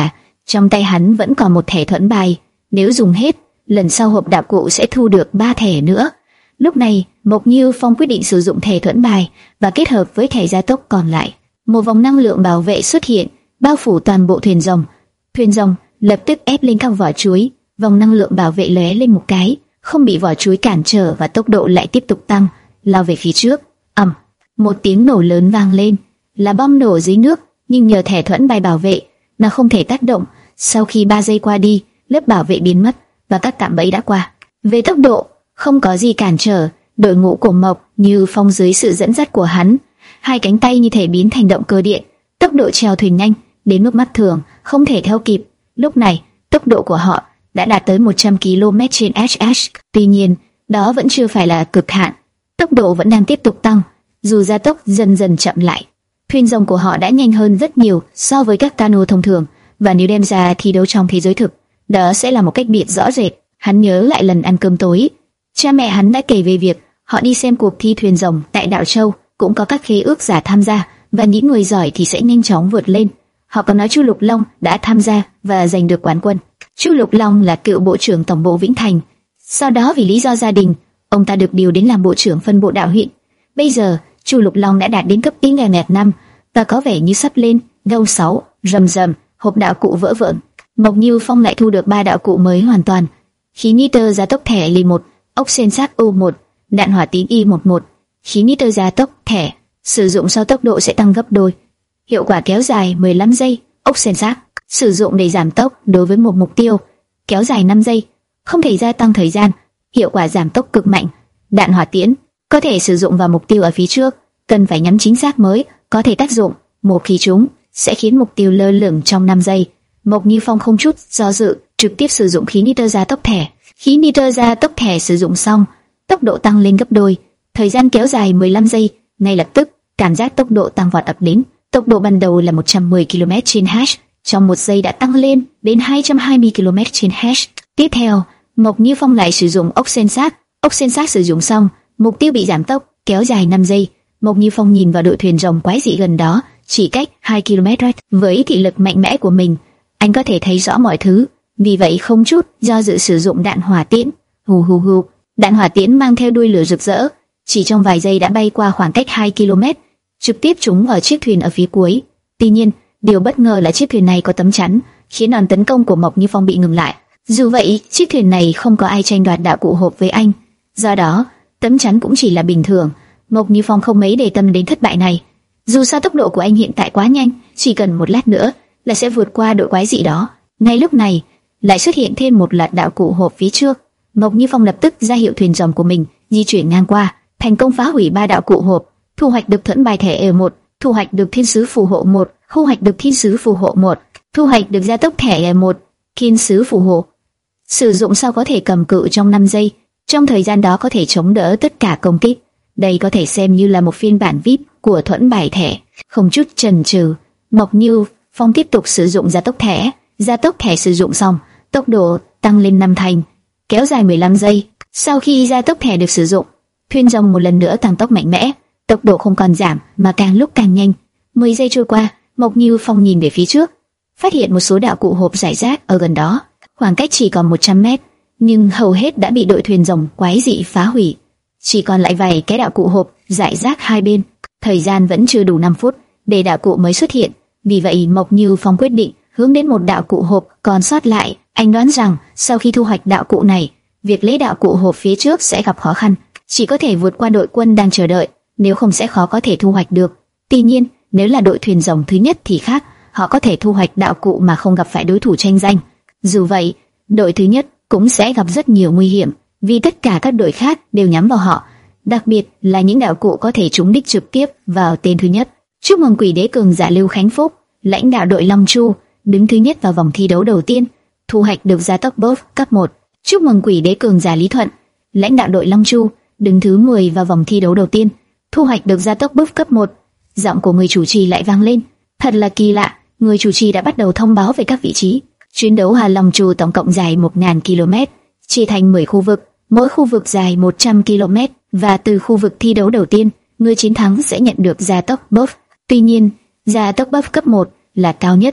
Trong tay hắn vẫn còn một thẻ thuẫn bài, nếu dùng hết, lần sau hộp đạo cụ sẽ thu được ba thẻ nữa. Lúc này, Mộc Như Phong quyết định sử dụng thẻ thuẫn bài và kết hợp với thẻ gia tốc còn lại. Một vòng năng lượng bảo vệ xuất hiện, bao phủ toàn bộ thuyền rồng. Thuyền rồng lập tức ép lên các vỏ chuối, vòng năng lượng bảo vệ lóe lên một cái, không bị vỏ chuối cản trở và tốc độ lại tiếp tục tăng, lao về phía trước. Ầm, một tiếng nổ lớn vang lên, là bom nổ dưới nước, nhưng nhờ thẻ thuẫn bài bảo vệ, nó không thể tác động. Sau khi ba giây qua đi, lớp bảo vệ biến mất và các cạm bẫy đã qua. Về tốc độ, không có gì cản trở, đội ngũ của Mộc Như Phong dưới sự dẫn dắt của hắn, hai cánh tay như thể biến thành động cơ điện, tốc độ chèo thuyền nhanh đến mức mắt thường không thể theo kịp. Lúc này, tốc độ của họ đã đạt tới một trăm ki lô mét trên giờ. Tuy nhiên, đó vẫn chưa phải là cực hạn, tốc độ vẫn đang tiếp tục tăng, dù gia tốc dần dần chậm lại. Thuyền rồng của họ đã nhanh hơn rất nhiều so với các cano thông thường, và nếu đem ra thi đấu trong thế giới thực, đó sẽ là một cách biệt rõ rệt. Hắn nhớ lại lần ăn cơm tối, cha mẹ hắn đã kể về việc họ đi xem cuộc thi thuyền rồng tại đảo Châu, cũng có các khế ước giả tham gia, và những người giỏi thì sẽ nhanh chóng vượt lên. Họ còn nói Chu Lục Long đã tham gia và giành được quán quân. Chu Lục Long là cựu bộ trưởng tổng bộ Vĩnh Thành. Sau đó vì lý do gia đình, ông ta được điều đến làm bộ trưởng phân bộ đạo huyện. Bây giờ, Chu Lục Long đã đạt đến cấp tính nghề nghẹt năm và có vẻ như sắp lên. Gâu sáu, rầm rầm, hộp đạo cụ vỡ vụn. Mộc Như Phong lại thu được ba đạo cụ mới hoàn toàn. Khí nitơ gia tốc thẻ L một, ốc sen sát U một, đạn hỏa tín Y mười một. Khí nitơ gia tốc thẻ sử dụng sau tốc độ sẽ tăng gấp đôi. Hiệu quả kéo dài mười lăm giây. Ốc sen sát sử dụng để giảm tốc đối với một mục tiêu, kéo dài năm giây, không thể gia tăng thời gian. Hiệu quả giảm tốc cực mạnh. Đạn hỏa tiễn có thể sử dụng vào mục tiêu ở phía trước, cần phải nhắm chính xác mới có thể tác dụng. Một khi trúng sẽ khiến mục tiêu lơ lửng trong năm giây. Mộc Như Phong không chút do dự, trực tiếp sử dụng khí nitơ gia tốc thẻ. Khí nitơ gia tốc thẻ sử dụng xong, tốc độ tăng lên gấp đôi, thời gian kéo dài mười lăm giây. Ngay lập tức, cảm giác tốc độ tăng vọt ập đến. Tốc độ ban đầu là một trăm mười ki lô mét trên giờ, trong một giây đã tăng lên đến hai trăm hai mươi ki lô mét trên giờ. Tiếp theo, Mộc Như Phong lại sử dụng ốc sen sát. Ốc sen sát sử dụng xong, mục tiêu bị giảm tốc, kéo dài năm giây. Mộc Như Phong nhìn vào đội thuyền rồng quái dị gần đó, chỉ cách hai ki lô mét. Với thị lực mạnh mẽ của mình, anh có thể thấy rõ mọi thứ, vì vậy không chút do dự sử dụng đạn hỏa tiễn. Hù hù hù, đạn hỏa tiễn mang theo đuôi lửa rực rỡ, chỉ trong vài giây đã bay qua khoảng cách hai ki lô mét, trực tiếp trúng vào chiếc thuyền ở phía cuối. Tuy nhiên, điều bất ngờ là chiếc thuyền này có tấm chắn, khiến đòn tấn công của Mộc Như Phong bị ngừng lại. Dù vậy, chiếc thuyền này không có ai tranh đoạt đạo cụ hộp với anh, do đó tấm chắn cũng chỉ là bình thường. Mộc Như Phong không mấy để tâm đến thất bại này. Dù sao tốc độ của anh hiện tại quá nhanh, chỉ cần một lát nữa là sẽ vượt qua đội quái dị đó. Ngay lúc này, lại xuất hiện thêm một loạt đạo cụ hộp phía trước. Mộc Như Phong lập tức ra hiệu thuyền rồng của mình di chuyển ngang qua, thành công phá hủy ba đạo cụ hộp, thu hoạch được thuẫn bài thẻ E một, thu hoạch được thiên sứ phù hộ một, thu hoạch được thiên sứ phù hộ một, thu hoạch được gia tốc thẻ E một, thiên sứ phù hộ. Sử dụng sau có thể cầm cự trong năm giây, trong thời gian đó có thể chống đỡ tất cả công kích. Đây có thể xem như là một phiên bản vi ai pi của thuẫn bài thẻ. Không chút chần chừ, Mộc Như Phong tiếp tục sử dụng gia tốc thẻ. Gia tốc thẻ sử dụng xong, tốc độ tăng lên năm thành, kéo dài mười lăm giây. Sau khi gia tốc thẻ được sử dụng, thuyền rồng một lần nữa tăng tốc mạnh mẽ, tốc độ không còn giảm mà càng lúc càng nhanh. mười giây trôi qua, Mộc Như Phong nhìn về phía trước, phát hiện một số đạo cụ hộp rải rác ở gần đó. Khoảng cách chỉ còn một trăm mét, nhưng hầu hết đã bị đội thuyền rồng quái dị phá hủy. Chỉ còn lại vài cái đạo cụ hộp rải rác hai bên. Thời gian vẫn chưa đủ năm phút để đạo cụ mới xuất hiện, vì vậy Mộc Như Phong quyết định hướng đến một đạo cụ hộp còn sót lại. Anh đoán rằng sau khi thu hoạch đạo cụ này, việc lấy đạo cụ hộp phía trước sẽ gặp khó khăn, chỉ có thể vượt qua đội quân đang chờ đợi, nếu không sẽ khó có thể thu hoạch được. Tuy nhiên, nếu là đội thuyền rồng thứ nhất thì khác, họ có thể thu hoạch đạo cụ mà không gặp phải đối thủ tranh giành. Dù vậy, đội thứ nhất cũng sẽ gặp rất nhiều nguy hiểm, vì tất cả các đội khác đều nhắm vào họ, đặc biệt là những đạo cụ có thể trúng đích trực tiếp vào tên thứ nhất. Chúc mừng Quỷ Đế cường giả Lưu Khánh Phúc, lãnh đạo đội Long Chu, đứng thứ nhất vào vòng thi đấu đầu tiên, thu hoạch được gia tốc buff cấp một. Chúc mừng Quỷ Đế cường giả Lý Thuận, lãnh đạo đội Long Chu, đứng thứ mười vào vòng thi đấu đầu tiên, thu hoạch được gia tốc buff cấp một. Giọng của người chủ trì lại vang lên, thật là kỳ lạ, người chủ trì đã bắt đầu thông báo về các vị trí. Chuyến đấu Hà Long Chu tổng cộng dài một nghìn ki lô mét, chia thành mười khu vực, mỗi khu vực dài một trăm ki lô mét, và từ khu vực thi đấu đầu tiên, người chiến thắng sẽ nhận được gia tốc buff. Tuy nhiên, gia tốc buff cấp một là cao nhất,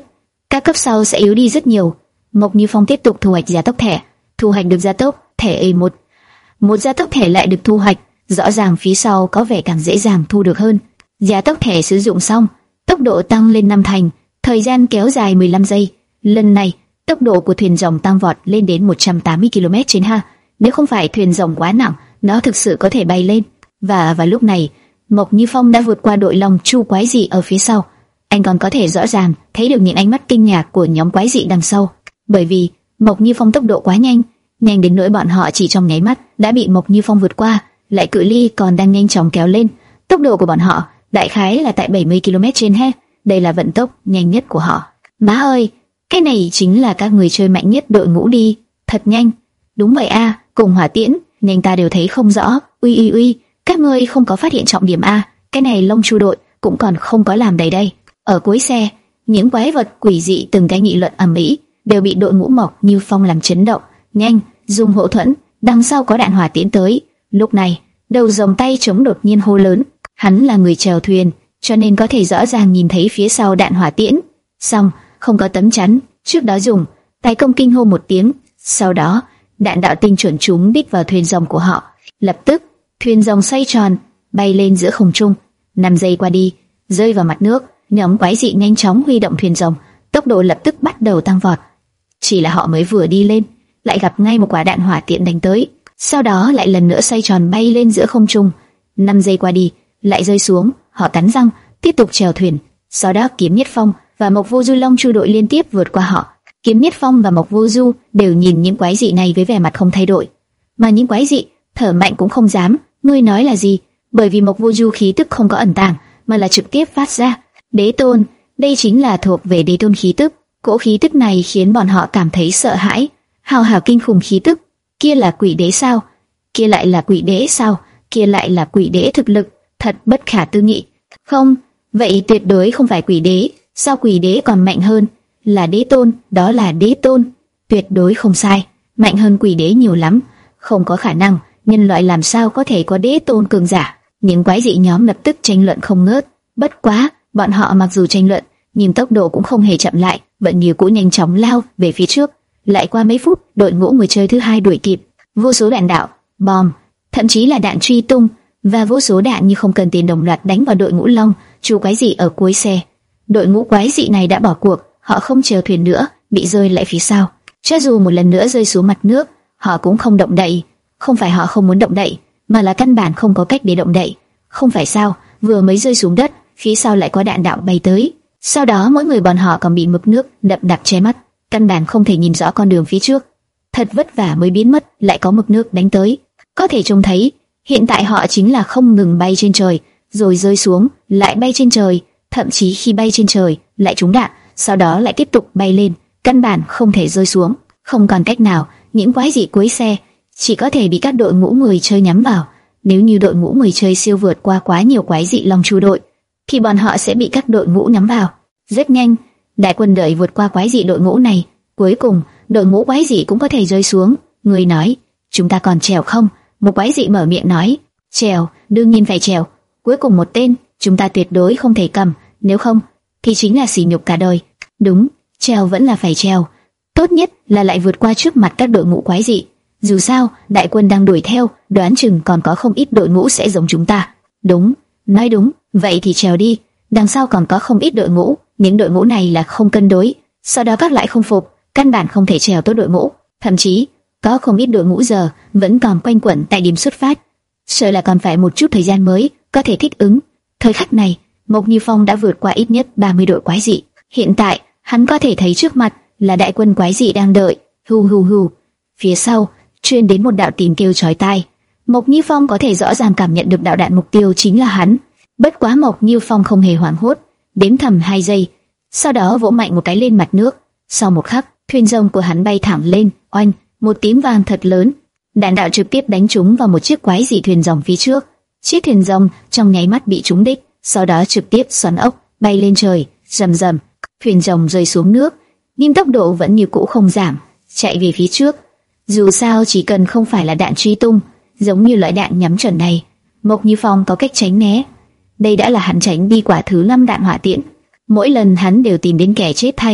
các cấp sau sẽ yếu đi rất nhiều. Mộc Như Phong tiếp tục thu hoạch gia tốc thẻ, thu hoạch được gia tốc thẻ A một, một gia tốc thẻ lại được thu hoạch, rõ ràng phía sau có vẻ càng dễ dàng thu được hơn. Gia tốc thẻ sử dụng xong, tốc độ tăng lên năm thành, thời gian kéo dài mười lăm giây. Lần này, tốc độ của thuyền rồng tăng vọt lên đến một trăm tám mươi ki lô mét trên ha. Nếu không phải thuyền rồng quá nặng, nó thực sự có thể bay lên. Và vào lúc này, Mộc Như Phong đã vượt qua đội long chu quái dị ở phía sau. Anh còn có thể rõ ràng thấy được những ánh mắt kinh ngạc của nhóm quái dị đằng sau, bởi vì Mộc Như Phong tốc độ quá nhanh, nhanh đến nỗi bọn họ chỉ trong nháy mắt đã bị Mộc Như Phong vượt qua, lại cự ly còn đang nhanh chóng kéo lên. Tốc độ của bọn họ đại khái là tại bảy mươi ki lô mét trên he, đây là vận tốc nhanh nhất của họ. Má ơi, cái này chính là các người chơi mạnh nhất đội ngũ đi, thật nhanh. Đúng vậy a, cùng hỏa tiễn, nên ta đều thấy không rõ. Uy uy uy, các ngươi không có phát hiện trọng điểm a, cái này Long Chu đội cũng còn không có làm đầy đây. Ở cuối xe, những quái vật quỷ dị từng cái nghị luận ầm ĩ đều bị đội ngũ Mộc Như Phong làm chấn động. Nhanh, dùng hộ thuẫn, đằng sau có đạn hỏa tiễn tới. Lúc này, đầu rồng tay trống đột nhiên hô lớn, hắn là người chèo thuyền, cho nên có thể rõ ràng nhìn thấy phía sau đạn hỏa tiễn. Xong, không có tấm chắn, trước đó dùng tay công kinh hô một tiếng, sau đó đạn đạo tinh chuẩn trúng đích vào thuyền rồng của họ. Lập tức, thuyền rồng xoay tròn, bay lên giữa không trung. năm giây qua đi, rơi vào mặt nước. Nhóm quái dị nhanh chóng huy động thuyền rồng, tốc độ lập tức bắt đầu tăng vọt. Chỉ là họ mới vừa đi lên, lại gặp ngay một quả đạn hỏa tiễn đánh tới. Sau đó lại lần nữa xoay tròn bay lên giữa không trung. năm giây qua đi, lại rơi xuống. Họ cắn răng, tiếp tục chèo thuyền. Sau đó Kiếm Nhất Phong và Mộc Vô Du Long Chu đội liên tiếp vượt qua họ. Kiếm Nhất Phong và Mộc Vô Du đều nhìn những quái dị này với vẻ mặt không thay đổi, mà những quái dị thở mạnh cũng không dám. Ngươi nói là gì? Bởi vì Mộc Vô Du khí tức không có ẩn tàng, mà là trực tiếp phát ra. Đế tôn, đây chính là thuộc về đế tôn khí tức. Cỗ khí tức này khiến bọn họ cảm thấy sợ hãi. Hào hào kinh khủng khí tức. Kia là quỷ đế sao? Kia lại là quỷ đế sao? Kia lại là quỷ đế thực lực, thật bất khả tư nghị. Không, vậy tuyệt đối không phải quỷ đế. Sao quỷ đế còn mạnh hơn? Là đế tôn, đó là đế tôn. Tuyệt đối không sai, mạnh hơn quỷ đế nhiều lắm. Không có khả năng, nhân loại làm sao có thể có đế tôn cường giả? Những quái dị nhóm lập tức tranh luận không ngớt. Bất quá, bọn họ mặc dù tranh luận, nhưng tốc độ cũng không hề chậm lại, vẫn như cũ nhanh chóng lao về phía trước. Lại qua mấy phút, đội ngũ người chơi thứ hai đuổi kịp. Vô số đạn đạo, bom, thậm chí là đạn truy tung và vô số đạn như không cần tiền đồng loạt đánh vào đội ngũ Long Chu quái dị ở cuối xe. Đội ngũ quái dị này đã bỏ cuộc, họ không chèo thuyền nữa, bị rơi lại phía sau. Cho dù một lần nữa rơi xuống mặt nước, họ cũng không động đậy. Không phải họ không muốn động đậy, mà là căn bản không có cách để động đậy. Không phải sao? Vừa mới rơi xuống đất, phía sau lại có đạn đạo bay tới. Sau đó mỗi người bọn họ còn bị mực nước đậm đặc che mắt, căn bản không thể nhìn rõ con đường phía trước. Thật vất vả mới biến mất, lại có mực nước đánh tới. Có thể trông thấy, hiện tại họ chính là không ngừng bay trên trời, rồi rơi xuống, lại bay trên trời, thậm chí khi bay trên trời lại trúng đạn, sau đó lại tiếp tục bay lên, căn bản không thể rơi xuống. Không còn cách nào, những quái dị cuối xe chỉ có thể bị các đội ngũ người chơi nhắm vào. Nếu như đội ngũ người chơi siêu vượt qua quá nhiều quái dị Long Chu đội, thì bọn họ sẽ bị các đội ngũ nhắm vào. Rất nhanh, đại quân đợi vượt qua quái dị đội ngũ này, cuối cùng đội ngũ quái dị cũng có thể rơi xuống. Người nói, chúng ta còn trèo không? Một quái dị mở miệng nói, trèo, đương nhiên phải trèo. Cuối cùng một tên, chúng ta tuyệt đối không thể cầm, nếu không thì chính là sỉ nhục cả đời. Đúng, trèo vẫn là phải trèo, tốt nhất là lại vượt qua trước mặt các đội ngũ quái dị. Dù sao, đại quân đang đuổi theo, đoán chừng còn có không ít đội ngũ sẽ giống chúng ta. Đúng, nói đúng, vậy thì trèo đi. Đằng sau còn có không ít đội ngũ, những đội ngũ này là không cân đối, sau đó các lại không phục, căn bản không thể trèo tới đội ngũ. Thậm chí có không ít đội ngũ giờ vẫn còn quanh quẩn tại điểm xuất phát, sợ là còn phải một chút thời gian mới có thể thích ứng. Thời khắc này, Mộc Như Phong đã vượt qua ít nhất ba mươi đội quái dị. Hiện tại, hắn có thể thấy trước mặt là đại quân quái dị đang đợi. Hù hù hù. Phía sau truyền đến một đạo tiếng kêu chói tai. Mộc Như Phong có thể rõ ràng cảm nhận được đạo đạn mục tiêu chính là hắn. Bất quá Mộc Như Phong không hề hoảng hốt, đếm thầm hai giây, sau đó vỗ mạnh một cái lên mặt nước. Sau một khắc, thuyền rồng của hắn bay thẳng lên, oanh, một tiếng vang thật lớn. Đạn đạo trực tiếp đánh trúng vào một chiếc quái dị thuyền rồng phía trước. Chiếc thuyền rồng trong nháy mắt bị trúng đích, sau đó trực tiếp xoắn ốc, bay lên trời, rầm rầm. Thuyền rồng rơi xuống nước, nhưng tốc độ vẫn như cũ không giảm, chạy về phía trước. Dù sao chỉ cần không phải là đạn truy tung, giống như loại đạn nhắm chuẩn này, Mộc Như Phong có cách tránh né. Đây đã là hắn tránh đi quả thứ năm đạn hỏa tiễn. Mỗi lần hắn đều tìm đến kẻ chết thay,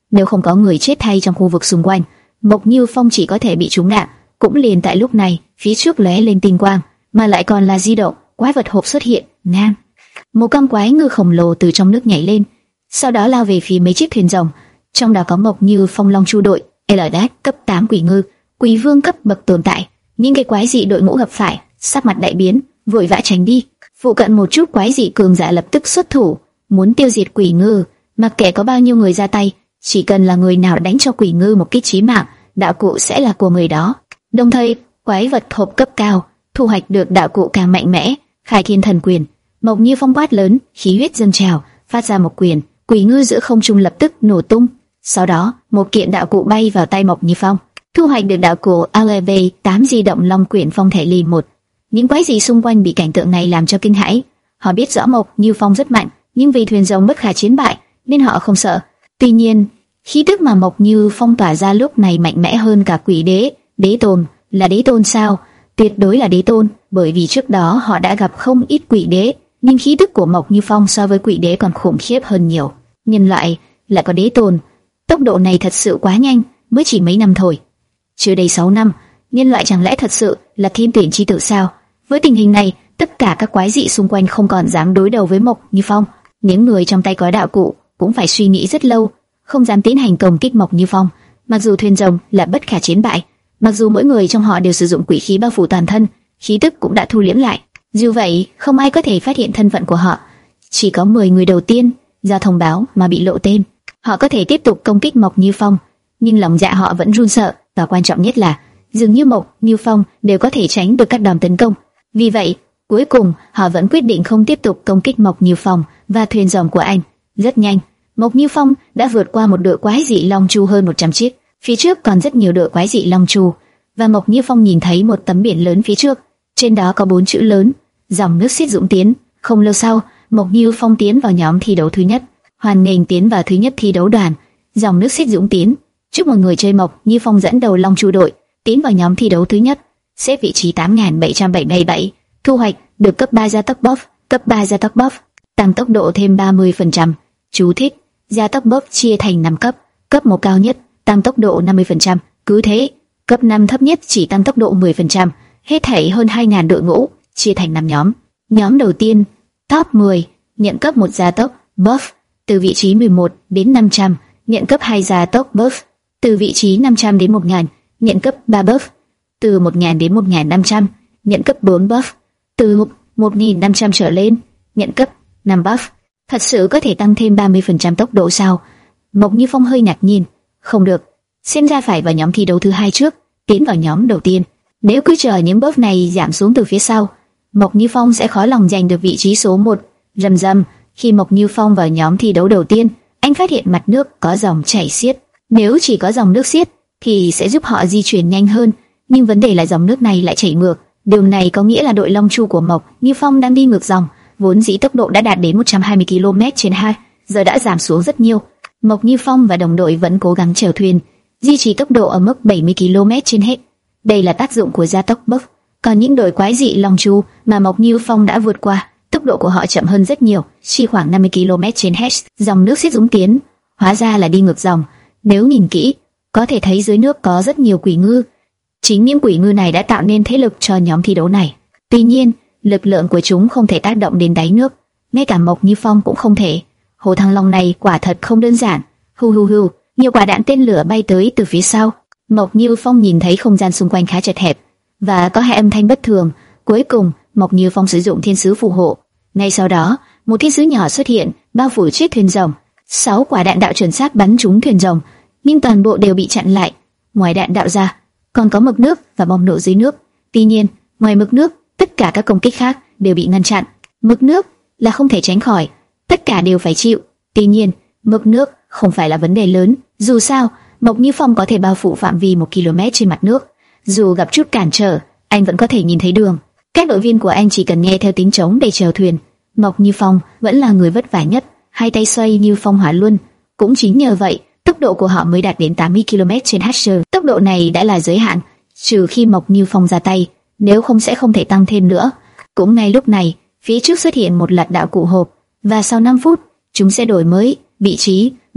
Nếu không có người chết thay trong khu vực xung quanh, Mộc Như Phong chỉ có thể bị trúng đạn. Cũng liền tại lúc này, phía trước lóe lên tinh quang, mà lại còn là di động, quái vật hộp xuất hiện. Nam, một con quái ngư khổng lồ từ trong nước nhảy lên, sau đó lao về phía mấy chiếc thuyền rồng, trong đó có Mộc Như Phong Long Chu đội, Eldac cấp tám quỷ ngư, quỷ vương cấp bậc tồn tại. Những cái quái dị đội ngũ gặp phải, sắc mặt đại biến, vội vã tránh đi. Phụ cận một chút quái dị cường giả lập tức xuất thủ, muốn tiêu diệt quỷ ngư. Mặc kệ có bao nhiêu người ra tay, chỉ cần là người nào đánh cho quỷ ngư một kích chí mạng, đạo cụ sẽ là của người đó. Đồng thời, quái vật hộp cấp cao thu hoạch được đạo cụ càng mạnh mẽ, Khai Thiên Thần Quyền. Mộc Như Phong quát lớn, khí huyết dâng trào, phát ra một quyền, quỷ ngư giữa không trung lập tức nổ tung. Sau đó, một kiện đạo cụ bay vào tay Mộc Như Phong, thu hoạch được đạo cụ a lờ vê tám di động Long Quyển Phong Thể Ly một. Những quái dị xung quanh bị cảnh tượng này làm cho kinh hãi. Họ biết rõ Mộc Như Phong rất mạnh, nhưng vì thuyền rồng bất khả chiến bại nên họ không sợ. Tuy nhiên, khí tức mà Mộc Như Phong tỏa ra lúc này mạnh mẽ hơn cả quỷ đế. Đế tôn, là đế tôn sao? Tuyệt đối là đế tôn, bởi vì trước đó họ đã gặp không ít quỷ đế, nhưng khí tức của Mộc Như Phong so với quỷ đế còn khủng khiếp hơn nhiều. Nhân loại lại có đế tôn, tốc độ này thật sự quá nhanh, mới chỉ mấy năm thôi. Chưa đầy sáu năm, nhân loại chẳng lẽ thật sự là thiên tuyển chi tử sao? Với tình hình này, tất cả các quái dị xung quanh không còn dám đối đầu với Mộc Như Phong. Những người trong tay có đạo cụ cũng phải suy nghĩ rất lâu, không dám tiến hành công kích Mộc Như Phong. Mặc dù thuyền rồng là bất khả chiến bại, mặc dù mỗi người trong họ đều sử dụng quỷ khí bao phủ toàn thân, khí tức cũng đã thu liễm lại. Dù vậy, không ai có thể phát hiện thân phận của họ. Chỉ có mười người đầu tiên ra thông báo mà bị lộ tên. Họ có thể tiếp tục công kích Mộc Như Phong, nhưng lòng dạ họ vẫn run sợ, và quan trọng nhất là dường như Mộc Như Phong đều có thể tránh được các đòn tấn công. Vì vậy, cuối cùng họ vẫn quyết định không tiếp tục công kích Mộc Như Phong và thuyền rồng của anh. Rất nhanh, Mộc Như Phong đã vượt qua một đội quái dị long chu hơn một trăm chiếc. Phía trước còn rất nhiều đội quái dị long chu, và Mộc Như Phong nhìn thấy một tấm biển lớn phía trước, trên đó có bốn chữ lớn: dòng nước xiết dũng tiến. Không lâu sau, Mộc Như Phong tiến vào nhóm thi đấu thứ nhất. Hoan nghênh tiến vào thứ nhất thi đấu đoàn. Dòng nước xiết dũng tiến. Chúc mừng người chơi Mộc Như Phong dẫn đầu long chu đội tiến vào nhóm thi đấu thứ nhất, xếp vị trí tám nghìn bảy trăm bảy mươi bảy. Thu hoạch được cấp ba gia tốc buff, cấp ba gia tốc buff, tăng tốc độ thêm ba mươi phần trăm. Chú thích: gia tốc buff chia thành năm cấp, cấp một cao nhất tăng tốc độ năm mươi phần trăm, cứ thế, cấp năm thấp nhất chỉ tăng tốc độ mười phần trăm. Hết thảy hơn hai nghìn đội ngũ, chia thành năm nhóm. Nhóm đầu tiên, top mười, nhận cấp một gia tốc buff, từ vị trí mười một đến năm trăm, nhận cấp hai gia tốc buff, từ vị trí năm trăm đến một nghìn, nhận cấp ba buff, từ một nghìn đến một nghìn năm trăm, nhận cấp bốn buff, từ một nghìn năm trăm trở lên, nhận cấp năm buff. Thật sự có thể tăng thêm ba mươi phần trăm tốc độ sao? Mộc Như Phong hơi ngạc nhiên. Không được, xem ra phải vào nhóm thi đấu thứ hai trước, tiến vào nhóm đầu tiên. Nếu cứ chờ những buff này giảm xuống từ phía sau, Mộc Như Phong sẽ khó lòng giành được vị trí số một. Rầm rầm, khi Mộc Như Phong vào nhóm thi đấu đầu tiên, anh phát hiện mặt nước có dòng chảy xiết. Nếu chỉ có dòng nước xiết thì sẽ giúp họ di chuyển nhanh hơn, nhưng vấn đề là dòng nước này lại chảy ngược. Điều này có nghĩa là đội long chu của Mộc Như Phong đang đi ngược dòng. Vốn dĩ tốc độ đã đạt đến một trăm hai mươi ki lô mét trên hai, giờ đã giảm xuống rất nhiều. Mộc Như Phong và đồng đội vẫn cố gắng chèo thuyền, duy trì tốc độ ở mức bảy mươi ki lô mét trên hết. Đây là tác dụng của gia tốc buff. Còn những đội quái dị long chu mà Mộc Như Phong đã vượt qua, tốc độ của họ chậm hơn rất nhiều, chỉ khoảng năm mươi ki lô mét trên hết. Dòng nước xiết dũng tiến, hóa ra là đi ngược dòng. Nếu nhìn kỹ, có thể thấy dưới nước có rất nhiều quỷ ngư. Chính những quỷ ngư này đã tạo nên thế lực cho nhóm thi đấu này. Tuy nhiên, lực lượng của chúng không thể tác động đến đáy nước, ngay cả Mộc Như Phong cũng không thể. Hồ Thăng Long này quả thật không đơn giản. Hu hu hu, nhiều quả đạn tên lửa bay tới từ phía sau. Mộc Như Phong nhìn thấy không gian xung quanh khá chật hẹp và có hai âm thanh bất thường. Cuối cùng, Mộc Như Phong sử dụng thiên sứ phù hộ. Ngay sau đó, một thiên sứ nhỏ xuất hiện, bao phủ chiếc thuyền rồng. Sáu quả đạn đạo chuẩn xác bắn trúng thuyền rồng, nhưng toàn bộ đều bị chặn lại. Ngoài đạn đạo ra, còn có mực nước và bom nổ dưới nước. Tuy nhiên, ngoài mực nước, tất cả các công kích khác đều bị ngăn chặn. Mực nước là không thể tránh khỏi, tất cả đều phải chịu. Tuy nhiên, mực nước không phải là vấn đề lớn. Dù sao, Mộc Như Phong có thể bao phủ phạm vi một ki lô mét trên mặt nước. Dù gặp chút cản trở, anh vẫn có thể nhìn thấy đường. Các đội viên của anh chỉ cần nghe theo tiếng trống để chèo thuyền. Mộc Như Phong vẫn là người vất vả nhất, hai tay xoay như phong hỏa luân. Cũng chính nhờ vậy, tốc độ của họ mới đạt đến tám mươi ki lô mét trên giờ. Tốc độ này đã là giới hạn, trừ khi Mộc Như Phong ra tay, nếu không sẽ không thể tăng thêm nữa. Cũng ngay lúc này, phía trước xuất hiện một loạt đạo cụ hộp, và sau năm phút, chúng sẽ đổi mới vị trí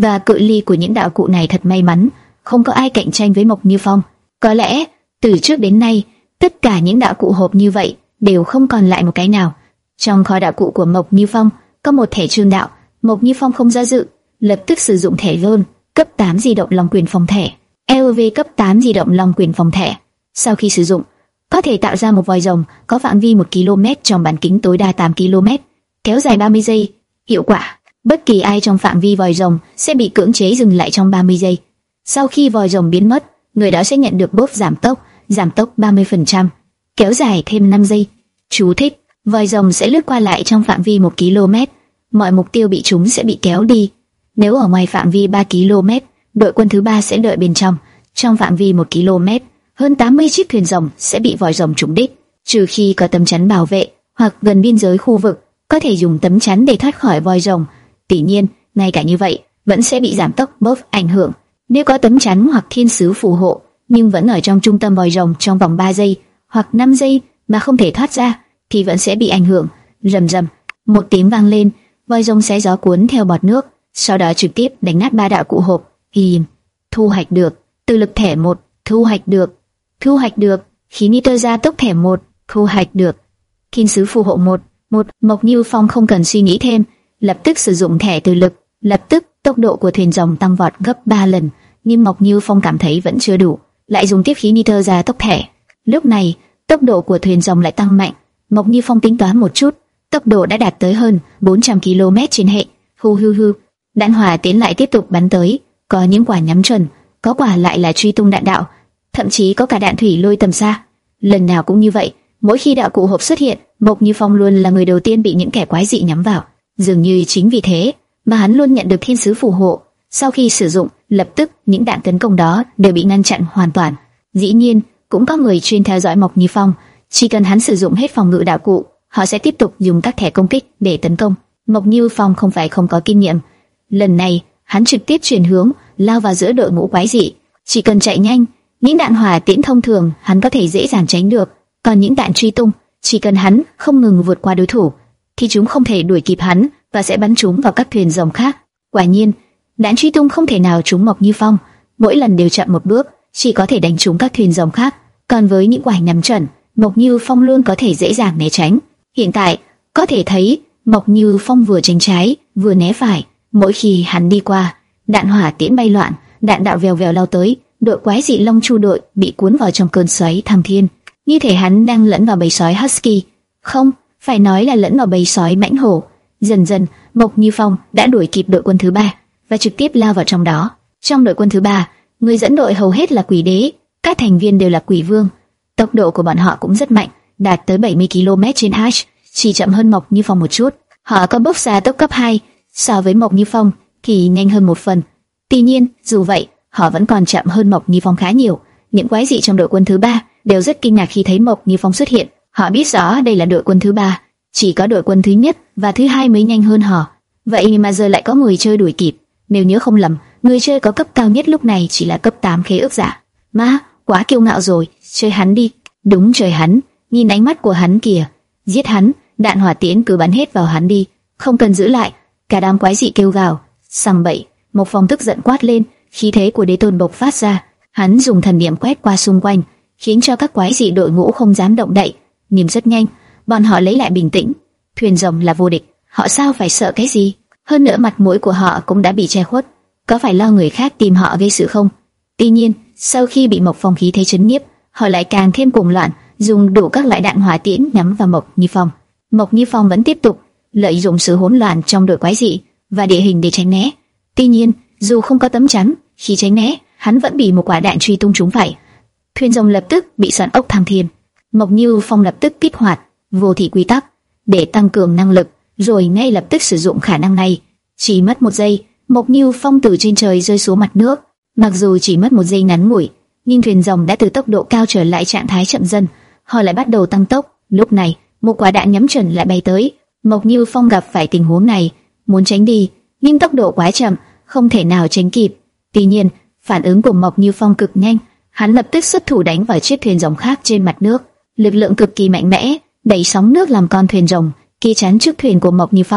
và cự ly của những đạo cụ này thật may mắn, không có ai cạnh tranh với Mộc Như Phong. Có lẽ từ trước đến nay, tất cả những đạo cụ hộp như vậy đều không còn lại một cái nào. Trong kho đạo cụ của Mộc Như Phong có một thẻ trương đạo. Mộc Như Phong không do dự, lập tức sử dụng thẻ Lôn cấp tám di động Long Quyền phòng thẻ, lờ vê cấp tám di động Long Quyền phòng thẻ. Sau khi sử dụng, có thể tạo ra một vòi rồng có phạm vi một ki lô mét trong bán kính tối đa tám ki lô mét, kéo dài ba mươi giây. Hiệu quả: bất kỳ ai trong phạm vi vòi rồng sẽ bị cưỡng chế dừng lại trong ba mươi giây. Sau khi vòi rồng biến mất, người đó sẽ nhận được buff giảm tốc, giảm tốc ba mươi phần trăm, kéo dài thêm năm giây. Chú thích: vòi rồng sẽ lướt qua lại trong phạm vi một ki lô mét, mọi mục tiêu bị trúng sẽ bị kéo đi. Nếu ở ngoài phạm vi ba ki lô mét, đội quân thứ ba sẽ đợi bên trong. Trong phạm vi một ki lô mét, hơn tám mươi chiếc thuyền rồng sẽ bị vòi rồng trúng đích, trừ khi có tấm chắn bảo vệ hoặc gần biên giới khu vực, có thể dùng tấm chắn để thoát khỏi vòi rồng. Tuy nhiên, ngay cả như vậy, vẫn sẽ bị giảm tốc buff ảnh hưởng. Nếu có tấm chắn hoặc thiên sứ phù hộ, nhưng vẫn ở trong trung tâm vòi rồng trong vòng ba giây hoặc năm giây mà không thể thoát ra, thì vẫn sẽ bị ảnh hưởng. Rầm rầm, một tiếng vang lên, vòi rồng xé gió cuốn theo bọt nước, sau đó trực tiếp đánh nát ba đạo cụ hộp. Im. Thu hoạch được từ lực thẻ một, thu hoạch được, thu hoạch được khí nitơ gia tốc thẻ một, thu hoạch được thiên sứ phù hộ một, một. Mộc Như Phong không cần suy nghĩ thêm, lập tức sử dụng thẻ từ lực, lập tức tốc độ của thuyền rồng tăng vọt gấp ba lần. Nhưng Mộc Như Phong cảm thấy vẫn chưa đủ, lại dùng tiếp khí nitơ gia tốc thẻ. Lúc này tốc độ của thuyền rồng lại tăng mạnh. Mộc Như Phong tính toán một chút, tốc độ đã đạt tới hơn bốn trăm ki lô mét trên hệ. Hu hu hu, đạn hỏa tiến lại tiếp tục bắn tới, có những quả nhắm chuẩn, có quả lại là truy tung đạn đạo, thậm chí có cả đạn thủy lôi tầm xa. Lần nào cũng như vậy, mỗi khi đạo cụ hộp xuất hiện, Mộc Như Phong luôn là người đầu tiên bị những kẻ quái dị nhắm vào. Dường như chính vì thế mà hắn luôn nhận được thiên sứ phù hộ. Sau khi sử dụng, lập tức những đạn tấn công đó đều bị ngăn chặn hoàn toàn. Dĩ nhiên, cũng có người chuyên theo dõi Mộc Như Phong, chỉ cần hắn sử dụng hết phòng ngự đạo cụ, họ sẽ tiếp tục dùng các thẻ công kích để tấn công. Mộc Như Phong không phải không có kinh nghiệm. Lần này, hắn trực tiếp chuyển hướng, lao vào giữa đội ngũ quái dị. Chỉ cần chạy nhanh, những đạn hỏa tiễn thông thường hắn có thể dễ dàng tránh được, còn những đạn truy tung, chỉ cần hắn không ngừng vượt qua đối thủ, thì chúng không thể đuổi kịp hắn và sẽ bắn chúng vào các thuyền rồng khác. Quả nhiên, đạn truy tung không thể nào trúng Mộc Như Phong, mỗi lần đều chậm một bước, chỉ có thể đánh trúng các thuyền rồng khác. Còn với những quả nhắm chuẩn, Mộc Như Phong luôn có thể dễ dàng né tránh. Hiện tại, có thể thấy Mộc Như Phong vừa tránh trái, vừa né phải. Mỗi khi hắn đi qua, đạn hỏa tiễn bay loạn, đạn đạo vèo vèo lao tới, đội quái dị Long Chu đội bị cuốn vào trong cơn xoáy thăng thiên, như thể hắn đang lẫn vào bầy sói husky. Không, phải nói là lẫn vào bầy sói mãnh hổ. Dần dần, Mộc Như Phong đã đuổi kịp đội quân thứ ba và trực tiếp lao vào trong đó. Trong đội quân thứ ba, người dẫn đội hầu hết là quỷ đế, các thành viên đều là quỷ vương. Tốc độ của bọn họ cũng rất mạnh, đạt tới bảy mươi ki lô mét trên h, chỉ chậm hơn Mộc Như Phong một chút. Họ có bốc xa tốc cấp hai, so với Mộc Như Phong thì nhanh hơn một phần. Tuy nhiên, dù vậy, họ vẫn còn chậm hơn Mộc Như Phong khá nhiều. Những quái dị trong đội quân thứ ba đều rất kinh ngạc khi thấy Mộc Như Phong xuất hiện. Họ biết rõ đây là đội quân thứ ba, chỉ có đội quân thứ nhất và thứ hai mới nhanh hơn họ. Vậy mà giờ lại có người chơi đuổi kịp. Nếu nhớ không lầm, người chơi có cấp cao nhất lúc này chỉ là cấp tám khế ước giả. Má, quá kiêu ngạo rồi, chơi hắn đi. Đúng trời hắn, nhìn ánh mắt của hắn kìa. Giết hắn, đạn hỏa tiễn cứ bắn hết vào hắn đi, không cần giữ lại. Cả đám quái dị kêu gào, sằng bậy. Mộc Phong tức giận quát lên, khí thế của đế tôn bộc phát ra. Hắn dùng thần niệm quét qua xung quanh, khiến cho các quái dị đội ngũ không dám động đậy. Nhưng rất nhanh, bọn họ lấy lại bình tĩnh. Thuyền rồng là vô địch, họ sao phải sợ cái gì? Hơn nữa mặt mũi của họ cũng đã bị che khuất, có phải lo người khác tìm họ gây sự không? Tuy nhiên, sau khi bị Mộc Phong khí thế chấn nhiếp, họ lại càng thêm cuồng loạn, dùng đủ các loại đạn hỏa tiễn nhắm vào Mộc Như Phong. Mộc Như Phong vẫn tiếp tục lợi dụng sự hỗn loạn trong đội quái dị và địa hình để tránh né. Tuy nhiên, dù không có tấm chắn, khi tránh né, hắn vẫn bị một quả đạn truy tung trúng phải. Thuyền rồng lập tức bị xoắn ốc thăng thiên. Mộc Như Phong lập tức kích hoạt vô thị quy tắc để tăng cường năng lực, rồi ngay lập tức sử dụng khả năng này. Chỉ mất một giây, Mộc Như Phong từ trên trời rơi xuống mặt nước. Mặc dù chỉ mất một giây ngắn ngủi, nhưng thuyền rồng đã từ tốc độ cao trở lại trạng thái chậm dần. Họ lại bắt đầu tăng tốc. Lúc này, một quả đạn nhắm chuẩn lại bay tới. Mộc Như Phong gặp phải tình huống này, muốn tránh đi, nhưng tốc độ quá chậm, không thể nào tránh kịp. Tuy nhiên, phản ứng của Mộc Như Phong cực nhanh, hắn lập tức xuất thủ đánh vào chiếc thuyền rồng khác trên mặt nước. Lực lượng cực kỳ mạnh mẽ, đẩy sóng nước làm con thuyền rồng kia chắn trước thuyền của Mộc Như Phong,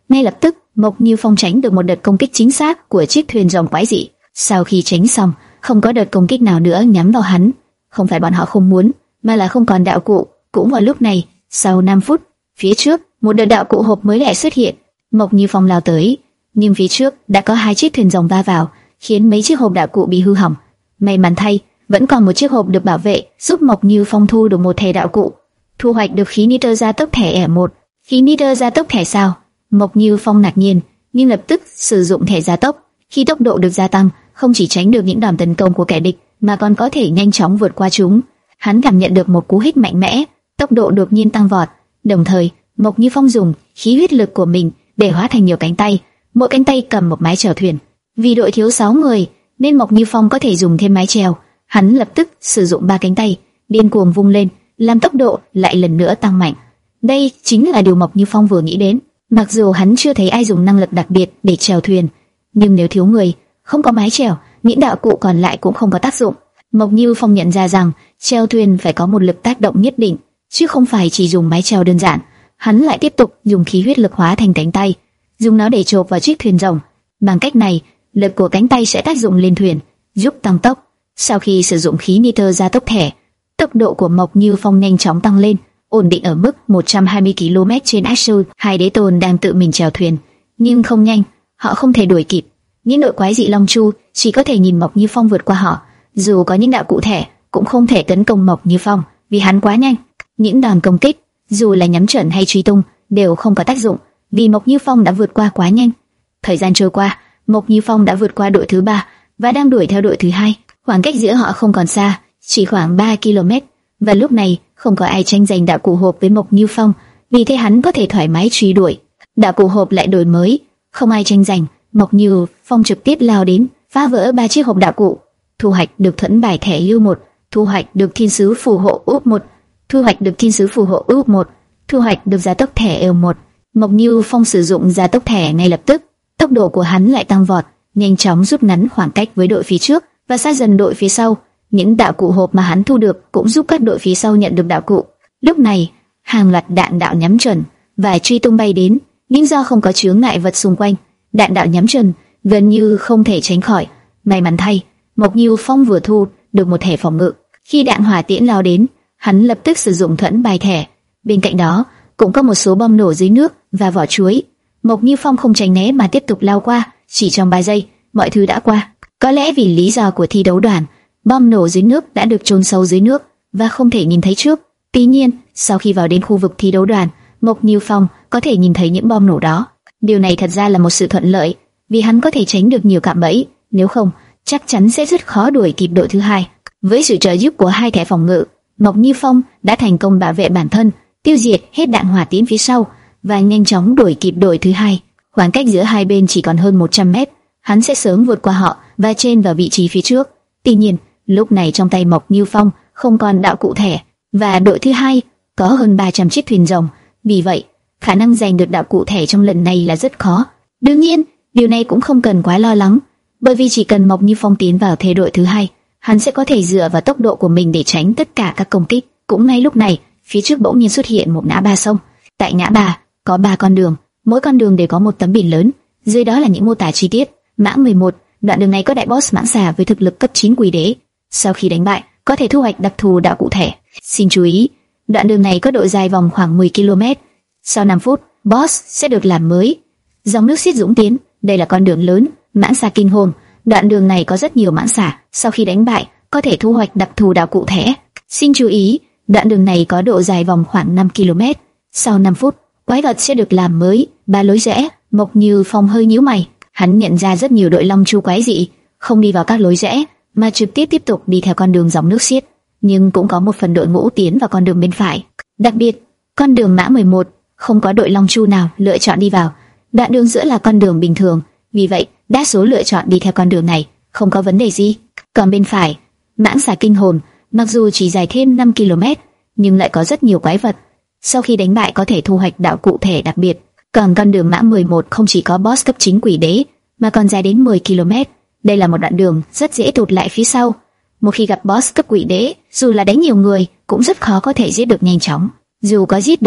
Ngay lập tức, Mộc Như Phong tránh được một đợt công kích chính xác của chiếc thuyền rồng quái dị. Sau khi tránh xong, không có đợt công kích nào nữa nhắm vào hắn. Không phải bọn họ không muốn, mà là không còn đạo cụ. Cũng vào lúc này, sau năm phút, phía trước, một đợt đạo cụ hộp mới lại xuất hiện. Mộc Như Phong lao tới, nhưng phía trước đã có hai chiếc thuyền rồng va vào, khiến mấy chiếc hộp đạo cụ bị hư hỏng. May mắn thay, vẫn còn một chiếc hộp được bảo vệ, giúp Mộc Như Phong thu được một thẻ đạo cụ. Thu hoạch được khí nitơ gia tốc thẻ R một. Khí nitơ gia tốc thẻ sao? Mộc Như Phong ngạc nhiên, nhưng lập tức sử dụng thẻ gia tốc. Khi tốc độ được gia tăng, không chỉ tránh được những đòn tấn công của kẻ địch, mà còn có thể nhanh chóng vượt qua chúng. Hắn cảm nhận được một cú hích mạnh mẽ, tốc độ đột nhiên tăng vọt. Đồng thời, Mộc Như Phong dùng khí huyết lực của mình để hóa thành nhiều cánh tay, mỗi cánh tay cầm một mái chèo thuyền. Vì đội thiếu sáu người, nên Mộc Như Phong có thể dùng thêm mái chèo. Hắn lập tức sử dụng ba cánh tay, điên cuồng vung lên, làm tốc độ lại lần nữa tăng mạnh. Đây chính là điều Mộc Như Phong vừa nghĩ đến. Mặc dù hắn chưa thấy ai dùng năng lực đặc biệt để chèo thuyền, nhưng nếu thiếu người, không có mái chèo, những đạo cụ còn lại cũng không có tác dụng. Mộc Như Phong nhận ra rằng chèo thuyền phải có một lực tác động nhất định, chứ không phải chỉ dùng mái chèo đơn giản. Hắn lại tiếp tục dùng khí huyết lực hóa thành cánh tay, dùng nó để chộp vào chiếc thuyền rồng. Bằng cách này, lực của cánh tay sẽ tác dụng lên thuyền, giúp tăng tốc. Sau khi sử dụng khí nitơ gia tốc thẻ, tốc độ của Mộc Như Phong nhanh chóng tăng lên, ổn định ở mức một trăm hai mươi ki lô mét trên Axel. Hai đế tôn đang tự mình chèo thuyền, nhưng không nhanh, họ không thể đuổi kịp. Những đội quái dị Long Chu chỉ có thể nhìn Mộc Như Phong vượt qua họ. Dù có những đạo cụ thẻ, cũng không thể tấn công Mộc Như Phong vì hắn quá nhanh. Những đòn công kích, dù là nhắm chuẩn hay truy tung, đều không có tác dụng vì Mộc Như Phong đã vượt qua quá nhanh. Thời gian trôi qua, Mộc Như Phong đã vượt qua đội thứ ba và đang đuổi theo đội thứ hai. Khoảng cách giữa họ không còn xa, chỉ khoảng ba ki lô mét. Và lúc này, không có ai tranh giành đạo cụ hộp với Mộc Như Phong, vì thế hắn có thể thoải mái truy đuổi. Đạo cụ hộp lại đổi mới, không ai tranh giành. Mộc Như Phong trực tiếp lao đến, phá vỡ ba chiếc hộp đạo cụ. Thu hoạch được thuẫn bài thẻ U một, thu hoạch được thiên sứ phù hộ U một, thu hoạch được thiên sứ phù hộ U một, thu hoạch được gia tốc thẻ L một. Mộc Như Phong sử dụng gia tốc thẻ ngay lập tức, tốc độ của hắn lại tăng vọt, nhanh chóng rút ngắn khoảng cách với đội phía trước và sát dần đội phía sau. Những đạo cụ hộp mà hắn thu được cũng giúp các đội phía sau nhận được đạo cụ. Lúc này, hàng loạt đạn đạo nhắm chuẩn và truy tung bay đến, nhưng do không có chướng ngại vật xung quanh, đạn đạo nhắm chuẩn gần như không thể tránh khỏi. May mắn thay, Mộc Như Phong vừa thu được một thẻ phòng ngự. Khi đạn hỏa tiễn lao đến, hắn lập tức sử dụng thuẫn bài thẻ. Bên cạnh đó, cũng có một số bom nổ dưới nước và vỏ chuối. Mộc Như Phong không tránh né mà tiếp tục lao qua. Chỉ trong ba giây, mọi thứ đã qua. Có lẽ vì lý do của thi đấu đoàn, bom nổ dưới nước đã được chôn sâu dưới nước và không thể nhìn thấy trước. Tuy nhiên, sau khi vào đến khu vực thi đấu đoàn, Mộc Như Phong có thể nhìn thấy những bom nổ đó. Điều này thật ra là một sự thuận lợi, vì hắn có thể tránh được nhiều cạm bẫy. Nếu không, chắc chắn sẽ rất khó đuổi kịp đội thứ hai. Với sự trợ giúp của hai thẻ phòng ngự, Mộc Như Phong đã thành công bảo vệ bản thân, tiêu diệt hết đạn hỏa tiễn phía sau và nhanh chóng đuổi kịp đội thứ hai. Khoảng cách giữa hai bên chỉ còn hơn một trăm mét, hắn sẽ sớm vượt qua họ và chen vào vị trí phía trước. Tuy nhiên, lúc này trong tay Mộc Như Phong không còn đạo cụ thẻ và đội thứ hai có hơn ba trăm chiếc thuyền rồng, vì vậy khả năng giành được đạo cụ thẻ trong lần này là rất khó. Đương nhiên, điều này cũng không cần quá lo lắng, bởi vì chỉ cần Mộc Như Phong tiến vào thế đội thứ hai, hắn sẽ có thể dựa vào tốc độ của mình để tránh tất cả các công kích. Cũng ngay lúc này, phía trước bỗng nhiên xuất hiện một ngã ba sông. Tại ngã ba có ba con đường, mỗi con đường đều có một tấm biển lớn, dưới đó là những mô tả chi tiết. Mã mười một, đoạn đường này có đại boss mãng xà với thực lực cấp chín quỷ đế. Sau khi đánh bại, có thể thu hoạch đặc thù đạo cụ thẻ. Xin chú ý, đoạn đường này có độ dài vòng khoảng mười ki lô mét. Sau năm phút, boss sẽ được làm mới. Dòng nước xiết dũng tiến, đây là con đường lớn, mãng xà kinh hồn. Đoạn đường này có rất nhiều mãng xà, sau khi đánh bại, có thể thu hoạch đặc thù đạo cụ thẻ. Xin chú ý, đoạn đường này có độ dài vòng khoảng năm ki lô mét. Sau năm phút, quái vật sẽ được làm mới. Ba lối rẽ. Mộc Như Phong hơi nhíu mày, hắn nhận ra rất nhiều đội long chu quái dị không đi vào các lối rẽ, mà trực tiếp tiếp tục đi theo con đường dòng nước xiết. Nhưng cũng có một phần đội ngũ tiến vào con đường bên phải. Đặc biệt, con đường mã mười một không có đội long chu nào lựa chọn đi vào. Đoạn đường giữa là con đường bình thường, vì vậy đa số lựa chọn đi theo con đường này, không có vấn đề gì. Còn bên phải, mãng xà kinh hồn, mặc dù chỉ dài thêm năm ki lô mét, nhưng lại có rất nhiều quái vật. Sau khi đánh bại có thể thu hoạch đạo cụ thể đặc biệt. Còn con đường mã mười một không chỉ có boss cấp chín quỷ đế, mà còn dài đến mười ki lô mét. Đây là một đoạn đường rất dễ tụt lại phía sau. Một khi gặp boss cấp quỷ đế, dù là đánh nhiều người, cũng rất khó có thể giết được nhanh chóng. Dù có giết được,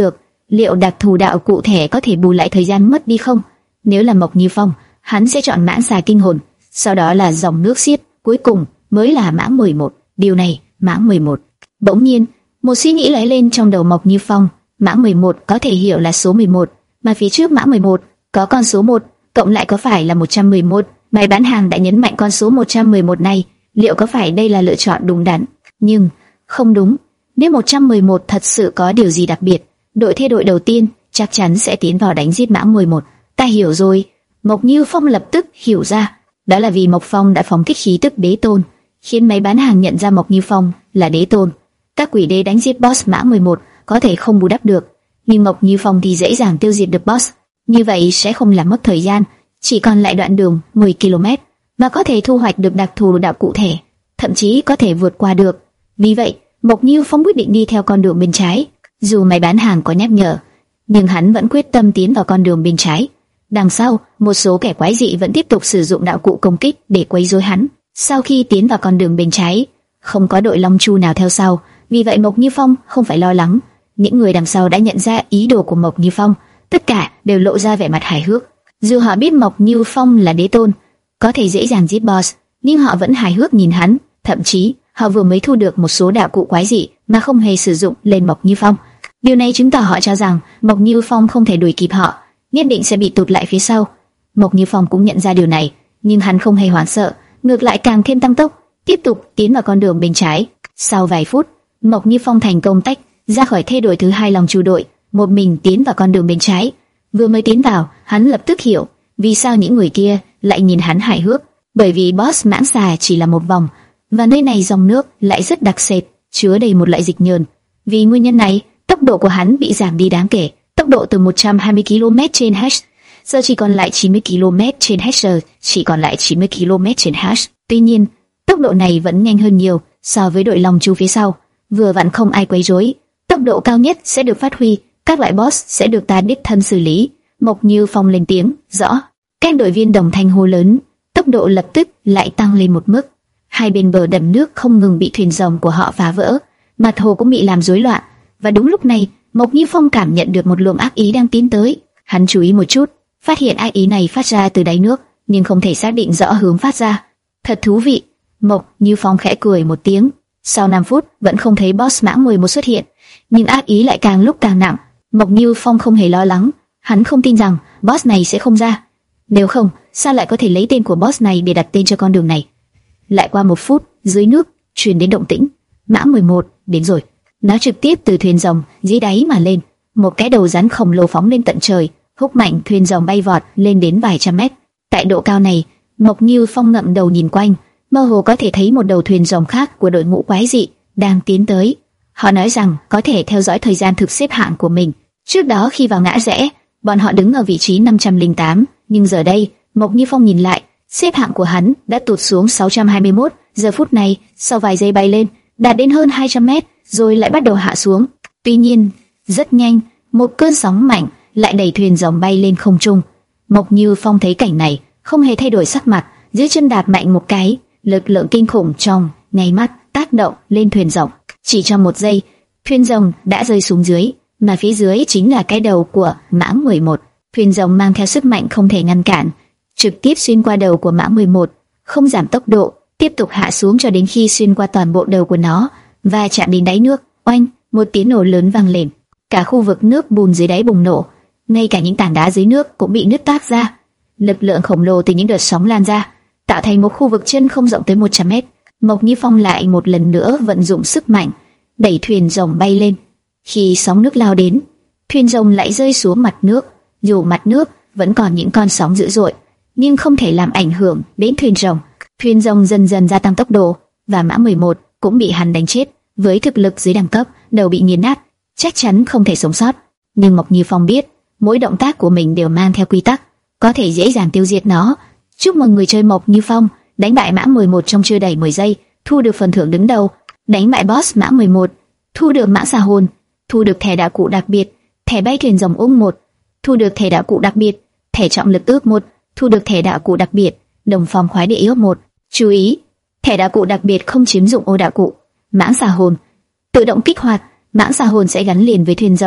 liệu đặc thù đạo cụ thể có thể bù lại thời gian mất đi không? Nếu là Mộc Như Phong, hắn sẽ chọn mãng xà kinh hồn, sau đó là dòng nước xiết, cuối cùng mới là mãng mười một. Điều này, mãng mười một. Bỗng nhiên, một suy nghĩ lóe lên trong đầu Mộc Như Phong. Mãng mười một có thể hiểu là số mười một, mà phía trước mãng mười một có con số một, cộng lại có phải là một trăm mười một? Bài bán hàng đã nhấn mạnh con số một trăm mười một này, liệu có phải đây là lựa chọn đúng đắn? Nhưng không đúng. Nếu một trăm mười một thật sự có điều gì đặc biệt, đội thay đội đầu tiên chắc chắn sẽ tiến vào đánh giết mãng mười một. Ta hiểu rồi. Mộc Như Phong lập tức hiểu ra, đó là vì Mộc Phong đã phóng thích khí tức đế tôn, khiến máy bán hàng nhận ra Mộc Như Phong là đế tôn. Các quỷ đế đánh giết boss mãng mười một có thể không bù đắp được, nhưng Mộc Như Phong thì dễ dàng tiêu diệt được boss. Như vậy sẽ không làm mất thời gian, chỉ còn lại đoạn đường mười ki lô mét và có thể thu hoạch được đặc thù đạo cụ thể, thậm chí có thể vượt qua được. Vì vậy, Mộc Như Phong quyết định đi theo con đường bên trái. Dù máy bán hàng có nhắc nhở, nhưng hắn vẫn quyết tâm tiến vào con đường bên trái. Đằng sau, một số kẻ quái dị vẫn tiếp tục sử dụng đạo cụ công kích để quấy rối hắn. Sau khi tiến vào con đường bên trái, không có đội Long Chu nào theo sau, vì vậy Mộc Như Phong không phải lo lắng. Những người đằng sau đã nhận ra ý đồ của Mộc Như Phong, tất cả đều lộ ra vẻ mặt hài hước. Dù họ biết Mộc Như Phong là đế tôn, có thể dễ dàng giết boss, nhưng họ vẫn hài hước nhìn hắn. Thậm chí, họ vừa mới thu được một số đạo cụ quái dị mà không hề sử dụng lên Mộc Như Phong. Điều này chứng tỏ họ cho rằng Mộc Như Phong không thể đuổi kịp họ, nhất định sẽ bị tụt lại phía sau. Mộc Như Phong cũng nhận ra điều này, nhưng hắn không hề hoảng sợ, ngược lại càng thêm tăng tốc, tiếp tục tiến vào con đường bên trái. Sau vài phút, Mộc Như Phong thành công tách ra khỏi thay đổi thứ hai Long Chu đội, một mình tiến vào con đường bên trái. Vừa mới tiến vào, hắn lập tức hiểu vì sao những người kia lại nhìn hắn hài hước, bởi vì boss mãng xà chỉ là một vòng, và nơi này dòng nước lại rất đặc sệt, chứa đầy một loại dịch nhờn. Vì nguyên nhân này, tốc độ của hắn bị giảm đi đáng kể, tốc độ từ một trăm hai mươi ki lô mét trên h giờ chỉ còn lại chín mươi ki lô mét trên h, giờ chỉ còn lại chín mươi ki lô mét trên h. Tuy nhiên, tốc độ này vẫn nhanh hơn nhiều so với đội Long Chu phía sau. Vừa vặn không ai quấy rối, tốc độ cao nhất sẽ được phát huy, các loại boss sẽ được ta đích thân xử lý. Mộc Như Phong lên tiếng, rõ. Các đội viên đồng thanh hô lớn, tốc độ lập tức lại tăng lên một mức. Hai bên bờ đầm nước không ngừng bị thuyền rồng của họ phá vỡ, mặt hồ cũng bị làm rối loạn. Và đúng lúc này, Mộc Như Phong cảm nhận được một luồng ác ý đang tiến tới. Hắn chú ý một chút, phát hiện ác ý này phát ra từ đáy nước, nhưng không thể xác định rõ hướng phát ra. Thật thú vị. Mộc Như Phong khẽ cười một tiếng. Sau năm phút vẫn không thấy boss mãng mười một xuất hiện, nhưng ác ý lại càng lúc càng nặng. Mộc Như Phong không hề lo lắng, hắn không tin rằng boss này sẽ không ra. Nếu không, sao lại có thể lấy tên của boss này để đặt tên cho con đường này? Lại qua một phút, dưới nước truyền đến động tĩnh. Mãng mười một đến rồi. Nó trực tiếp từ thuyền rồng dưới đáy mà lên, một cái đầu rắn khổng lồ phóng lên tận trời, húc mạnh thuyền rồng bay vọt lên đến vài trăm mét. Tại độ cao này, Mộc Như Phong ngậm đầu nhìn quanh, mơ hồ có thể thấy một đầu thuyền rồng khác của đội ngũ quái dị đang tiến tới. Họ nói rằng có thể theo dõi thời gian thực xếp hạng của mình. Trước đó khi vào ngã rẽ, bọn họ đứng ở vị trí năm trăm lẻ tám, nhưng giờ đây, Mộc Như Phong nhìn lại, xếp hạng của hắn đã tụt xuống sáu trăm hai mươi mốt. Giờ phút này, sau vài giây bay lên, đạt đến hơn hai trăm mét, rồi lại bắt đầu hạ xuống. Tuy nhiên, rất nhanh, một cơn sóng mạnh lại đẩy thuyền rồng bay lên không trung. Mộc Như Phong thấy cảnh này, không hề thay đổi sắc mặt, dưới chân đạp mạnh một cái, lực lượng kinh khủng trong nháy mắt tác động lên thuyền rồng. Chỉ trong một giây, thuyền rồng đã rơi xuống dưới, mà phía dưới chính là cái đầu của mãng mười một. Thuyền rồng mang theo sức mạnh không thể ngăn cản, trực tiếp xuyên qua đầu của mãng mười một, không giảm tốc độ, tiếp tục hạ xuống cho đến khi xuyên qua toàn bộ đầu của nó và chạm đến đáy nước. Oanh, một tiếng nổ lớn vang lên, cả khu vực nước bùn dưới đáy bùng nổ, ngay cả những tảng đá dưới nước cũng bị nứt toác ra. Lực lượng khổng lồ từ những đợt sóng lan ra, tạo thành một khu vực chân không rộng tới một trăm mét. Mộc Như Phong lại một lần nữa vận dụng sức mạnh, đẩy thuyền rồng bay lên. Khi sóng nước lao đến, thuyền rồng lại rơi xuống mặt nước. Dù mặt nước vẫn còn những con sóng dữ dội, nhưng không thể làm ảnh hưởng đến thuyền rồng. Thuyền rồng dần dần gia tăng tốc độ, và mã mười một cũng bị hắn đánh chết. Với thực lực dưới đẳng cấp, đầu bị nghiền nát, chắc chắn không thể sống sót. Nhưng Mộc Như Phong biết, mỗi động tác của mình đều mang theo quy tắc, có thể dễ dàng tiêu diệt nó. Chúc mừng người chơi Mộc Như Phong đánh bại mã mười một trong chưa đầy mười giây, thu được phần thưởng đứng đầu. Đánh bại boss mã mười một, thu được mã xà hồn, thu được thẻ đạo cụ đặc biệt, thẻ bay thuyền rồng ung một, thu được thẻ đạo cụ đặc biệt, thẻ trọng lực ước một, thu được thẻ đạo cụ đặc biệt, đồng phong khoái địa yếu một. Chú ý, thẻ đạo cụ đặc biệt không chiếm dụng ô đạo cụ. Mãng xà hồn tự động kích hoạt, mãng xà hồn sẽ gắn liền với thuyền rồng,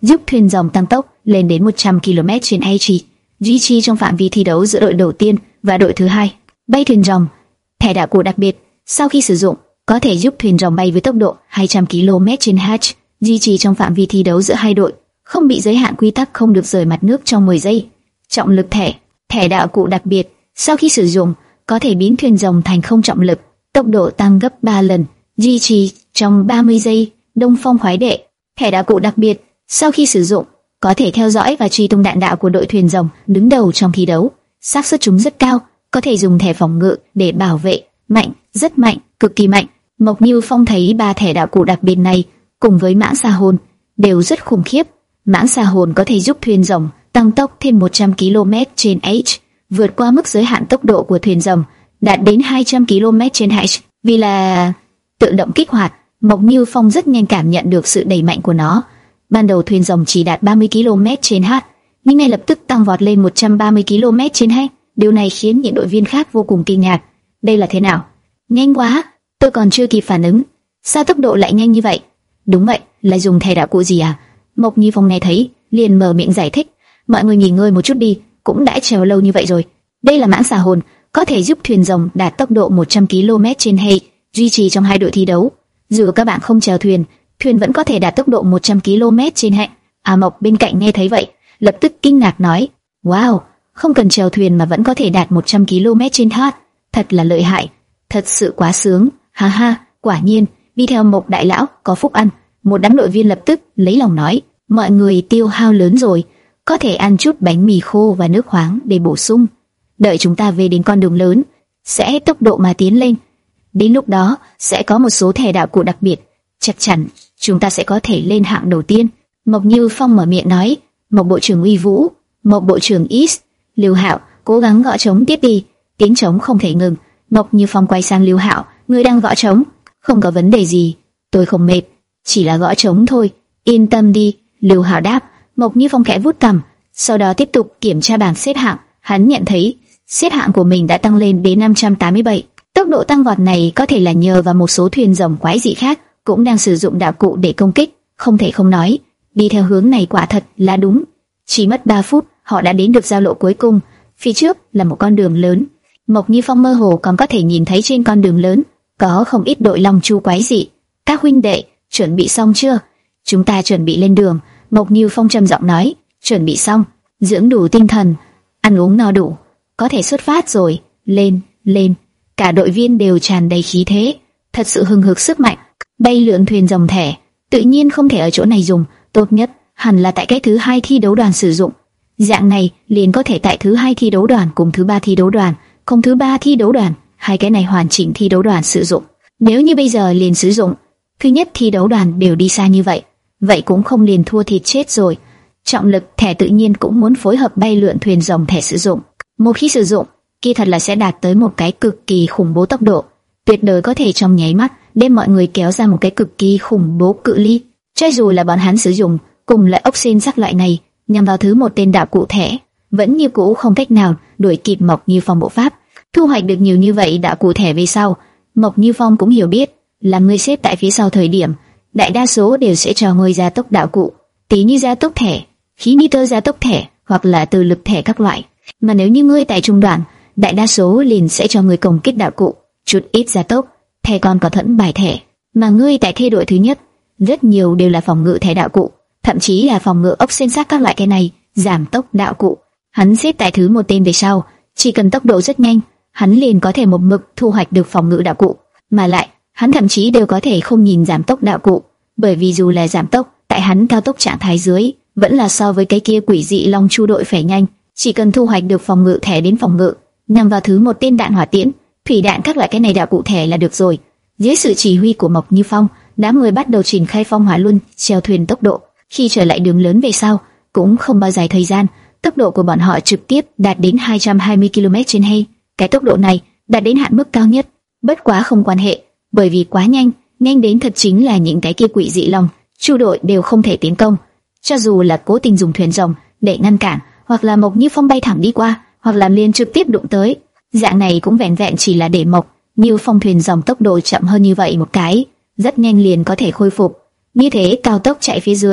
giúp thuyền rồng tăng tốc lên đến một trăm ki lô mét trên h, duy trì trong phạm vi thi đấu giữa đội đầu tiên và đội thứ hai. Bay thuyền rồng, thẻ đạo cụ đặc biệt, sau khi sử dụng có thể giúp thuyền rồng bay với tốc độ hai trăm ki lô mét trên h, duy trì trong phạm vi thi đấu giữa hai đội, không bị giới hạn quy tắc không được rời mặt nước trong mười giây. Trọng lực thẻ, thẻ đạo cụ đặc biệt, sau khi sử dụng có thể biến thuyền rồng thành không trọng lực, tốc độ tăng gấp ba lần, duy trì trong ba mươi giây. Đông phong khoái đệ, thẻ đạo cụ đặc biệt, sau khi sử dụng có thể theo dõi và truy tung đạn đạo của đội thuyền rồng đứng đầu trong thi đấu, xác suất trúng rất cao, có thể dùng thẻ phòng ngự để bảo vệ, mạnh, rất mạnh, cực kỳ mạnh. Mộc Như Phong thấy ba thẻ đạo cụ đặc biệt này cùng với mãng xà hồn đều rất khủng khiếp. Mãng xà hồn có thể giúp thuyền rồng tăng tốc thêm một trăm ki lô mét trên h, vượt qua mức giới hạn tốc độ của thuyền rồng, đạt đến hai trăm ki lô mét trên h. Vì là tự động kích hoạt, Mộc Như Phong rất nhanh cảm nhận được sự đẩy mạnh của nó. Ban đầu thuyền rồng chỉ đạt ba mươi ki lô mét trên h, nhưng ngay lập tức tăng vọt lên một trăm ba mươi ki lô mét trên h. Điều này khiến những đội viên khác vô cùng kinh ngạc. Đây là thế nào? Nhanh quá, tôi còn chưa kịp phản ứng. Sao tốc độ lại nhanh như vậy? Đúng vậy, là dùng thẻ đạo cụ gì à? Mộc Như Phong nghe thấy, liền mở miệng giải thích. Mọi người nghỉ ngơi một chút đi, cũng đã trèo lâu như vậy rồi. Đây là mãng xà hồn, có thể giúp thuyền rồng đạt tốc độ một trăm ki lô mét trên h, duy trì trong hai đội thi đấu. Dù các bạn không chèo thuyền, thuyền vẫn có thể đạt tốc độ một trăm ki lô mét trên h. A Mộc bên cạnh nghe thấy vậy, lập tức kinh ngạc nói: "Wow, không cần chèo thuyền mà vẫn có thể đạt một trăm ki lô mét trên h, thật là lợi hại, thật sự quá sướng." Ha ha, quả nhiên, đi theo Mộc đại lão có phúc ăn. Một đám đội viên lập tức lấy lòng nói: "Mọi người tiêu hao lớn rồi, có thể ăn chút bánh mì khô và nước khoáng để bổ sung. Đợi chúng ta về đến con đường lớn, sẽ tốc độ mà tiến lên. Đến lúc đó sẽ có một số thẻ đạo cụ đặc biệt, chắc chắn chúng ta sẽ có thể lên hạng đầu tiên." Mộc Như Phong mở miệng nói: "Mộc bộ trưởng uy vũ, Mộc bộ trưởng Is, Lưu Hạo, cố gắng gõ trống tiếp đi, tiếng trống không thể ngừng." Mộc Như Phong quay sang Lưu Hạo: "Ngươi đang gõ trống? Không có vấn đề gì, tôi không mệt, chỉ là gõ trống thôi, yên tâm đi." Lưu Hạo đáp. Mộc Như Phong khẽ vuốt cằm, sau đó tiếp tục kiểm tra bảng xếp hạng. Hắn nhận thấy xếp hạng của mình đã tăng lên đến năm trăm tám mươi bảy. Tốc độ tăng vọt này có thể là nhờ vào một số thuyền rồng quái dị khác cũng đang sử dụng đạo cụ để công kích. Không thể không nói, đi theo hướng này quả thật là đúng. Chỉ mất ba phút, họ đã đến được giao lộ cuối cùng. Phía trước là một con đường lớn. Mộc Như Phong mơ hồ còn có thể nhìn thấy trên con đường lớn có không ít đội long chu quái dị. "Các huynh đệ, chuẩn bị xong chưa? Chúng ta chuẩn bị lên đường." Mộc Như Phong trầm giọng nói. "Chuẩn bị xong, dưỡng đủ tinh thần, ăn uống no đủ, có thể xuất phát rồi. Lên, lên." Cả đội viên đều tràn đầy khí thế, thật sự hừng hực sức mạnh. Bay lượn thuyền rồng thẻ, tự nhiên không thể ở chỗ này dùng, tốt nhất hẳn là tại cái thứ hai thi đấu đoàn sử dụng. Dạng này liền có thể tại thứ hai thi đấu đoàn cùng thứ ba thi đấu đoàn, cùng thứ ba thi đấu đoàn, hai cái này hoàn chỉnh thi đấu đoàn sử dụng. Nếu như bây giờ liền sử dụng, thứ nhất thi đấu đoàn đều đi xa như vậy, vậy cũng không liền thua thịt chết rồi. Trọng lực thẻ tự nhiên cũng muốn phối hợp bay lượn thuyền rồng thẻ sử dụng. Một khi sử dụng, kia thật là sẽ đạt tới một cái cực kỳ khủng bố tốc độ, tuyệt đối có thể trong nháy mắt đem mọi người kéo ra một cái cực kỳ khủng bố cự ly. Cho dù là bọn hắn sử dụng cùng loại ốc sên sắc loại này nhằm vào thứ một tên đạo cụ thẻ, vẫn như cũ không cách nào đuổi kịp Mộc Như Phong bộ pháp. Thu hoạch được nhiều như vậy đạo cụ thẻ về sau, Mộc Như Phong cũng hiểu biết, là người xếp tại phía sau thời điểm, đại đa số đều sẽ cho người gia tốc đạo cụ, tí như gia tốc thẻ, khí nitơ gia tốc thẻ hoặc là từ lực thẻ các loại. Mà nếu như ngươi tại trung đoàn, đại đa số liền sẽ cho người công kích đạo cụ, chút ít gia tốc, thẻ còn có thuẫn bài thẻ. Mà ngươi tại thê đội thứ nhất, rất nhiều đều là phòng ngự thẻ đạo cụ, thậm chí là phòng ngự ốc sên sắc các loại cái này, giảm tốc đạo cụ. Hắn xếp tại thứ một tên về sau, chỉ cần tốc độ rất nhanh, hắn liền có thể một mực thu hoạch được phòng ngự đạo cụ, mà lại hắn thậm chí đều có thể không nhìn giảm tốc đạo cụ, bởi vì dù là giảm tốc, tại hắn cao tốc trạng thái dưới, vẫn là so với cái kia quỷ dị long chu đội phải nhanh. Chỉ cần thu hoạch được phòng ngự thẻ đến phòng ngự, nhằm vào thứ một tên đạn hỏa tiễn, thủy đạn các loại cái này đạo cụ thẻ là được rồi. Dưới sự chỉ huy của Mộc Như Phong, đám người bắt đầu triển khai phong hỏa luân, chèo thuyền tốc độ. Khi trở lại đường lớn về sau, cũng không bao dài thời gian, tốc độ của bọn họ trực tiếp đạt đến hai trăm hai mươi ki lô mét trên h. Cái tốc độ này đạt đến hạn mức cao nhất. Bất quá không quan hệ, bởi vì quá nhanh, nhanh đến thật chính là những cái kia quỷ dị long chu đội đều không thể tiến công. Cho dù là cố tình dùng thuyền rồng để ngăn cản, hoặc là Mộc Như Phong bay thẳng đi qua, hoặc là liền trực tiếp đụng tới, dạng này cũng vẹn vẹn chỉ là để Mộc Như Phong thuyền rồng tốc độ chậm hơn như vậy một cái, rất nhanh liền có thể khôi phục. Như thế cao tốc chạy phía dưới,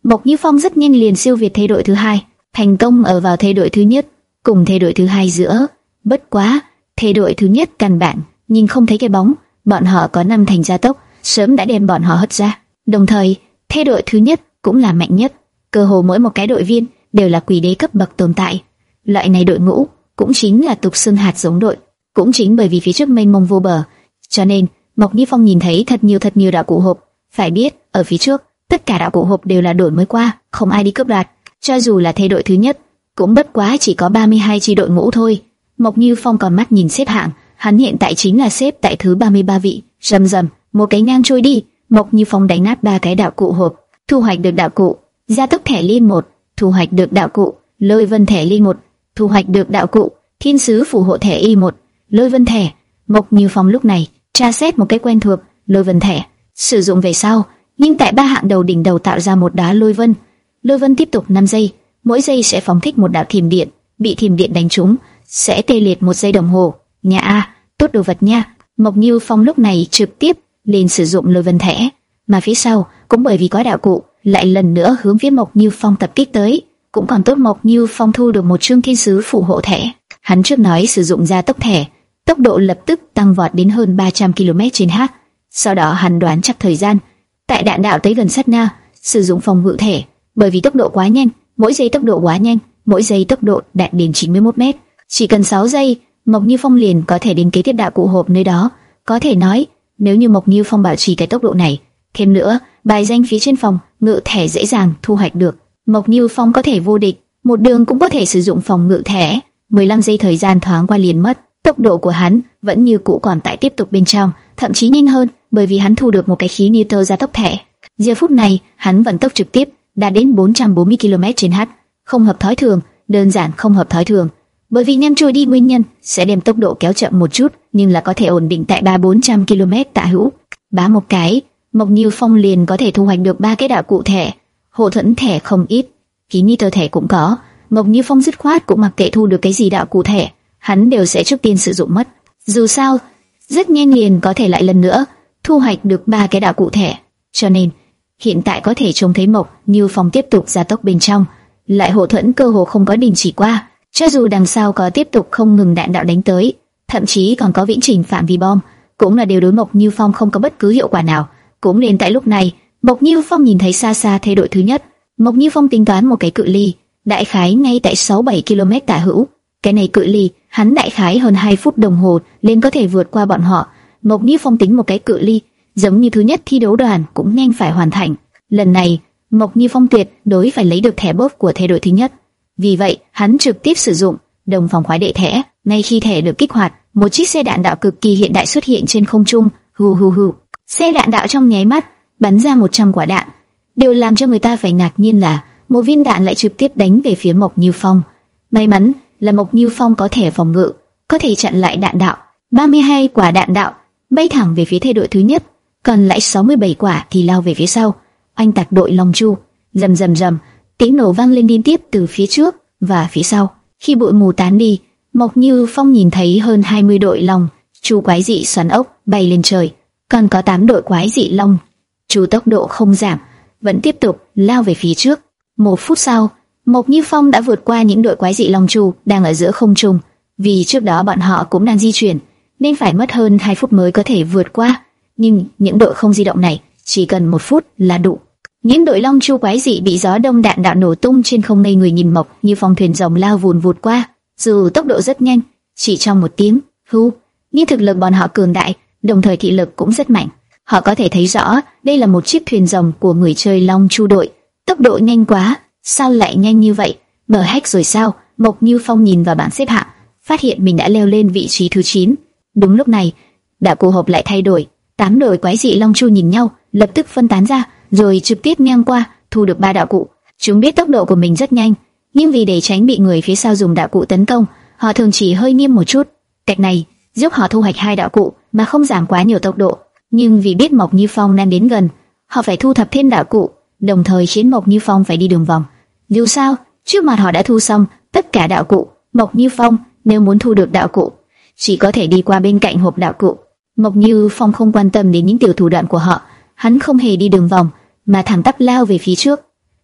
Mộc Như Phong rất nhanh liền siêu việt thế đội thứ hai, thành công ở vào thế đội thứ nhất cùng thế đội thứ hai giữa. Bất quá, thế đội thứ nhất căn bản nhìn không thấy cái bóng, bọn họ có năm thành gia tốc, sớm đã đem bọn họ hất ra. Đồng thời, thế đội thứ nhất cũng là mạnh nhất, cơ hồ mỗi một cái đội viên đều là quỷ đế cấp bậc tồn tại. Loại này đội ngũ cũng chính là tục xưng hạt giống đội. Cũng chính bởi vì phía trước mênh mông vô bờ, cho nên Mộc Như Phong nhìn thấy thật nhiều thật nhiều đạo cụ hộp. Phải biết, ở phía trước, tất cả đạo cụ hộp đều là đổi mới qua, không ai đi cướp đoạt. Cho dù là thế đội thứ nhất, cũng bất quá chỉ có ba mươi hai chi đội ngũ thôi. Mộc Như Phong còn mắt nhìn xếp hạng, hắn hiện tại chính là xếp tại thứ ba mươi ba vị. Rầm rầm, một cái ngang trôi đi, Mộc Như Phong đánh nát ba cái đạo cụ hộp, thu hoạch được đạo cụ gia tốc thẻ liên một, thu hoạch được đạo cụ lôi vân thẻ liên một, thu hoạch được đạo cụ thiên sứ phù hộ thẻ y một, lôi vân thẻ. Mộc Như Phong lúc này tra xét một cái quen thuộc, lôi vân thẻ sử dụng về sau, nhưng tại ba hạng đầu đỉnh đầu tạo ra một đá lôi vân. Lôi vân tiếp tục năm giây, mỗi giây sẽ phóng thích một đạo thiểm điện, bị thiểm điện đánh trúng sẽ tê liệt một giây đồng hồ. Nhà a, tốt đồ vật nha. Mộc Như Phong lúc này trực tiếp lên sử dụng lôi vân thẻ, mà phía sau cũng bởi vì có đạo cụ lại lần nữa hướng phía Mộc Như Phong tập kích tới. Cũng còn tốt Mộc Như Phong thu được một chương thiên sứ phù hộ thẻ. Hắn trước nói sử dụng gia tốc thẻ, tốc độ lập tức tăng vọt đến hơn ba trăm ki lô mét trên h. Sau đó hắn đoán chắc thời gian, tại đạn đạo tới gần sát na, sử dụng phòng ngự thẻ, bởi vì tốc độ quá nhanh, mỗi giây tốc độ quá nhanh, mỗi giây tốc độ đạt đến chín mươi mốt mét. Chỉ cần sáu giây, Mộc Như Phong liền có thể đến kế tiếp đạo cụ hộp nơi đó. Có thể nói, nếu như Mộc Như Phong bảo trì cái tốc độ này, thêm nữa, bài danh phía trên phòng ngự thẻ dễ dàng thu hoạch được. Mộc Như Phong có thể vô địch, một đường cũng có thể sử dụng phòng ngự thẻ. mười lăm giây thời gian thoáng qua liền mất. Tốc độ của hắn vẫn như cũ còn tại tiếp tục bên trong, thậm chí nhanh hơn, bởi vì hắn thu được một cái khí nitơ gia tốc thẻ. Giờ phút này, hắn vận tốc trực tiếp đạt đến bốn trăm bốn mươi ki lô mét trên h, không hợp thói thường, đơn giản không hợp thói thường. Bởi vì nhanh trôi đi nguyên nhân sẽ đem tốc độ kéo chậm một chút, nhưng là có thể ổn định tại ba bốn trăm ki lô mét tả hữu. Bá một cái, Mộc Như Phong liền có thể thu hoạch được ba cái đạo cụ thẻ. Hộ thuẫn thẻ không ít, khí nitơ thẻ cũng có. Mộc Như Phong dứt khoát cũng mặc kệ thu được cái gì đạo cụ thẻ, hắn đều sẽ trước tiên sử dụng mất. Dù sao, rất nhanh liền có thể lại lần nữa thu hoạch được ba cái đạo cụ thẻ. Cho nên, hiện tại có thể trông thấy Mộc Như Phong tiếp tục gia tốc bên trong, lại hộ thuẫn cơ hồ không có đình chỉ qua. Cho dù đằng sau có tiếp tục không ngừng đạn đạo đánh tới, thậm chí còn có viễn trình phạm vi bom, cũng là đều đối Mộc Như Phong không có bất cứ hiệu quả nào. Cũng nên tại lúc này, Mộc Như Phong nhìn thấy xa xa thế đội thứ nhất. Mộc Như Phong tính toán một cái cự ly, đại khái ngay tại sáu bảy ki lô mét tả hữu. Cái này cự ly, hắn đại khái hơn hai phút đồng hồ lên có thể vượt qua bọn họ. Mộc Như Phong tính một cái cự ly, giống như thứ nhất thi đấu đoàn cũng nhanh phải hoàn thành. Lần này, Mộc Như Phong tuyệt đối phải lấy được thẻ bốp của thế đội thứ nhất. Vì vậy, hắn trực tiếp sử dụng đồng phòng khoái đệ thẻ. Ngay khi thẻ được kích hoạt, một chiếc xe đạn đạo cực kỳ hiện đại xuất hiện trên không trung. Hù hù hù. Xe đạn đạo trong nháy mắt bắn ra một trăm quả đạn. Điều làm cho người ta phải ngạc nhiên là một viên đạn lại trực tiếp đánh về phía Mộc Như Phong. May mắn là Mộc Như Phong có thẻ phòng ngự, có thể chặn lại đạn đạo. ba mươi hai quả đạn đạo bay thẳng về phía thế đội thứ nhất, còn lại sáu mươi bảy quả thì lao về phía sau. Anh tạc đội Long Chu, rầm rầm rầm, tiếng nổ vang lên liên tiếp từ phía trước và phía sau. Khi bụi mù tán đi, Mộc Như Phong nhìn thấy hơn hai mươi đội Long Chu quái dị xoắn ốc bay lên trời, còn có tám đội quái dị Long Chu tốc độ không giảm, vẫn tiếp tục lao về phía trước. Một phút sau, Mộc Như Phong đã vượt qua những đội quái dị Long Chu đang ở giữa không trung. Vì trước đó bọn họ cũng đang di chuyển, nên phải mất hơn hai phút mới có thể vượt qua. Nhưng những đội không di động này chỉ cần một phút là đủ. Những đội Long Chu quái dị bị gió đông đạn đạo nổ tung trên không, ngây người nhìn Mộc Như Phong thuyền rồng lao vùn vụt qua. Dù tốc độ rất nhanh, chỉ trong một tiếng, hú, nhưng thực lực bọn họ cường đại, đồng thời thị lực cũng rất mạnh. Họ có thể thấy rõ đây là một chiếc thuyền rồng của người chơi Long Chu đội. Tốc độ nhanh quá, sao lại nhanh như vậy? Mở hack rồi sao? Mộc Như Phong nhìn vào bảng xếp hạng, phát hiện mình đã leo lên vị trí thứ chín. Đúng lúc này, đạo cụ hộp lại thay đổi. Tám đội quái dị Long Chu nhìn nhau, lập tức phân tán ra, rồi trực tiếp ngang qua, thu được ba đạo cụ. Chúng biết tốc độ của mình rất nhanh, nhưng vì để tránh bị người phía sau dùng đạo cụ tấn công, họ thường chỉ hơi nghiêng một chút. Cách này giúp họ thu hoạch hai đạo cụ mà không giảm quá nhiều tốc độ. Nhưng vì biết Mộc Như Phong đang đến gần, họ phải thu thập thêm đạo cụ, đồng thời khiến Mộc Như Phong phải đi đường vòng. Dù sao, trước mặt họ đã thu xong tất cả đạo cụ. Mộc Như Phong nếu muốn thu được đạo cụ, chỉ có thể đi qua bên cạnh hộp đạo cụ. Mộc Như Phong không quan tâm đến những tiểu thủ đoạn của họ, hắn không hề đi đường vòng, mà thẳng tắp lao về phía trước.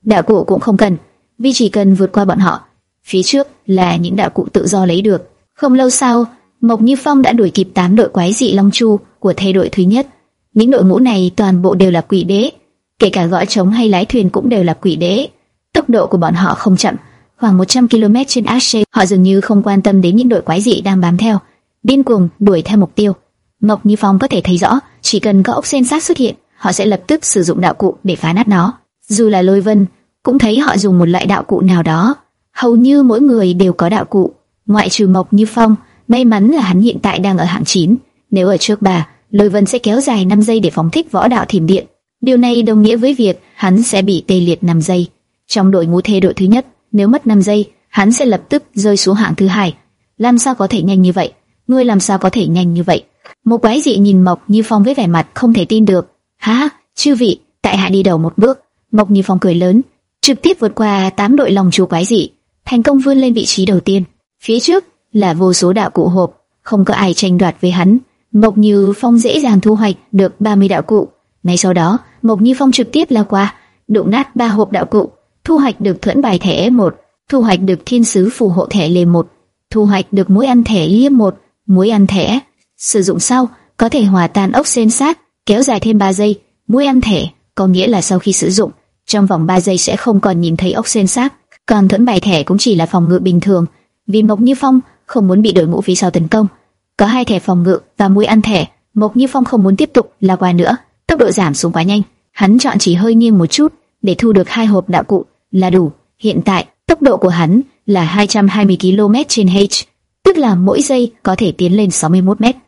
đạo cụ cũng không cần, vì chỉ cần vượt qua bọn họ, phía trước là những đạo cụ tự do lấy được. Không lâu sau, Mộc Như Phong đã đuổi kịp tám đội quái dị Long Chu của thê đội thứ nhất. Những đội ngũ này toàn bộ đều là quỷ đế, kể cả gõ trống hay lái thuyền cũng đều là quỷ đế. Tốc độ của bọn họ không chậm, khoảng một trăm ki lô mét trên h. Họ dường như không quan tâm đến những đội quái dị đang bám theo, điên cuồng đuổi theo mục tiêu. Mộc Như Phong có thể thấy rõ, chỉ cần có ốc sên sát xuất hiện, họ sẽ lập tức sử dụng đạo cụ để phá nát nó. Dù là Lôi Vân cũng thấy họ dùng một loại đạo cụ nào đó. Hầu như mỗi người đều có đạo cụ, ngoại trừ Mộc Như Phong. May mắn là hắn hiện tại đang ở hạng chín. Nếu ở trước bà, Lôi Vân sẽ kéo dài năm giây để phóng thích võ đạo thiểm điện. Điều này đồng nghĩa với việc hắn sẽ bị tê liệt năm giây. Trong đội ngũ thê đội thứ nhất, nếu mất năm giây, hắn sẽ lập tức rơi xuống hạng thứ hai. Làm sao có thể nhanh như vậy? Ngươi làm sao có thể nhanh như vậy? Một quái dị nhìn Mộc Như Phong với vẻ mặt không thể tin được. Hả? Chư vị, tại hạ đi đầu một bước. Mộc Như Phong cười lớn, trực tiếp vượt qua tám đội Long Chu quái dị, thành công vươn lên vị trí đầu tiên. Phía trước là vô số đạo cụ hộp, không có ai tranh đoạt với hắn. Mộc Như Phong dễ dàng thu hoạch được ba mươi đạo cụ. Ngay sau đó, Mộc Như Phong trực tiếp lao qua, đụng nát ba hộp đạo cụ, thu hoạch được thuẫn bài thẻ một, thu hoạch được thiên sứ phù hộ thẻ lề một, thu hoạch được muối ăn thẻ liêm một, muối ăn thẻ sử dụng sau có thể hòa tan ốc sên sát, kéo dài thêm ba giây. Muối ăn thẻ có nghĩa là sau khi sử dụng, trong vòng ba giây sẽ không còn nhìn thấy ốc sên sát. Còn thuẫn bài thẻ cũng chỉ là phòng ngự bình thường, vì Mộc Như Phong không muốn bị đội ngũ phía sau tấn công. Có hai thẻ phòng ngự và muối ăn thẻ, Mộc Như Phong không muốn tiếp tục lao qua nữa. Tốc độ giảm xuống quá nhanh, hắn chọn chỉ hơi nghiêng một chút để thu được hai hộp đạo cụ là đủ. Hiện tại tốc độ của hắn là hai trăm hai mươi ki lô mét trên h, tức là mỗi giây có thể tiến lên sáu mươi mốt mét.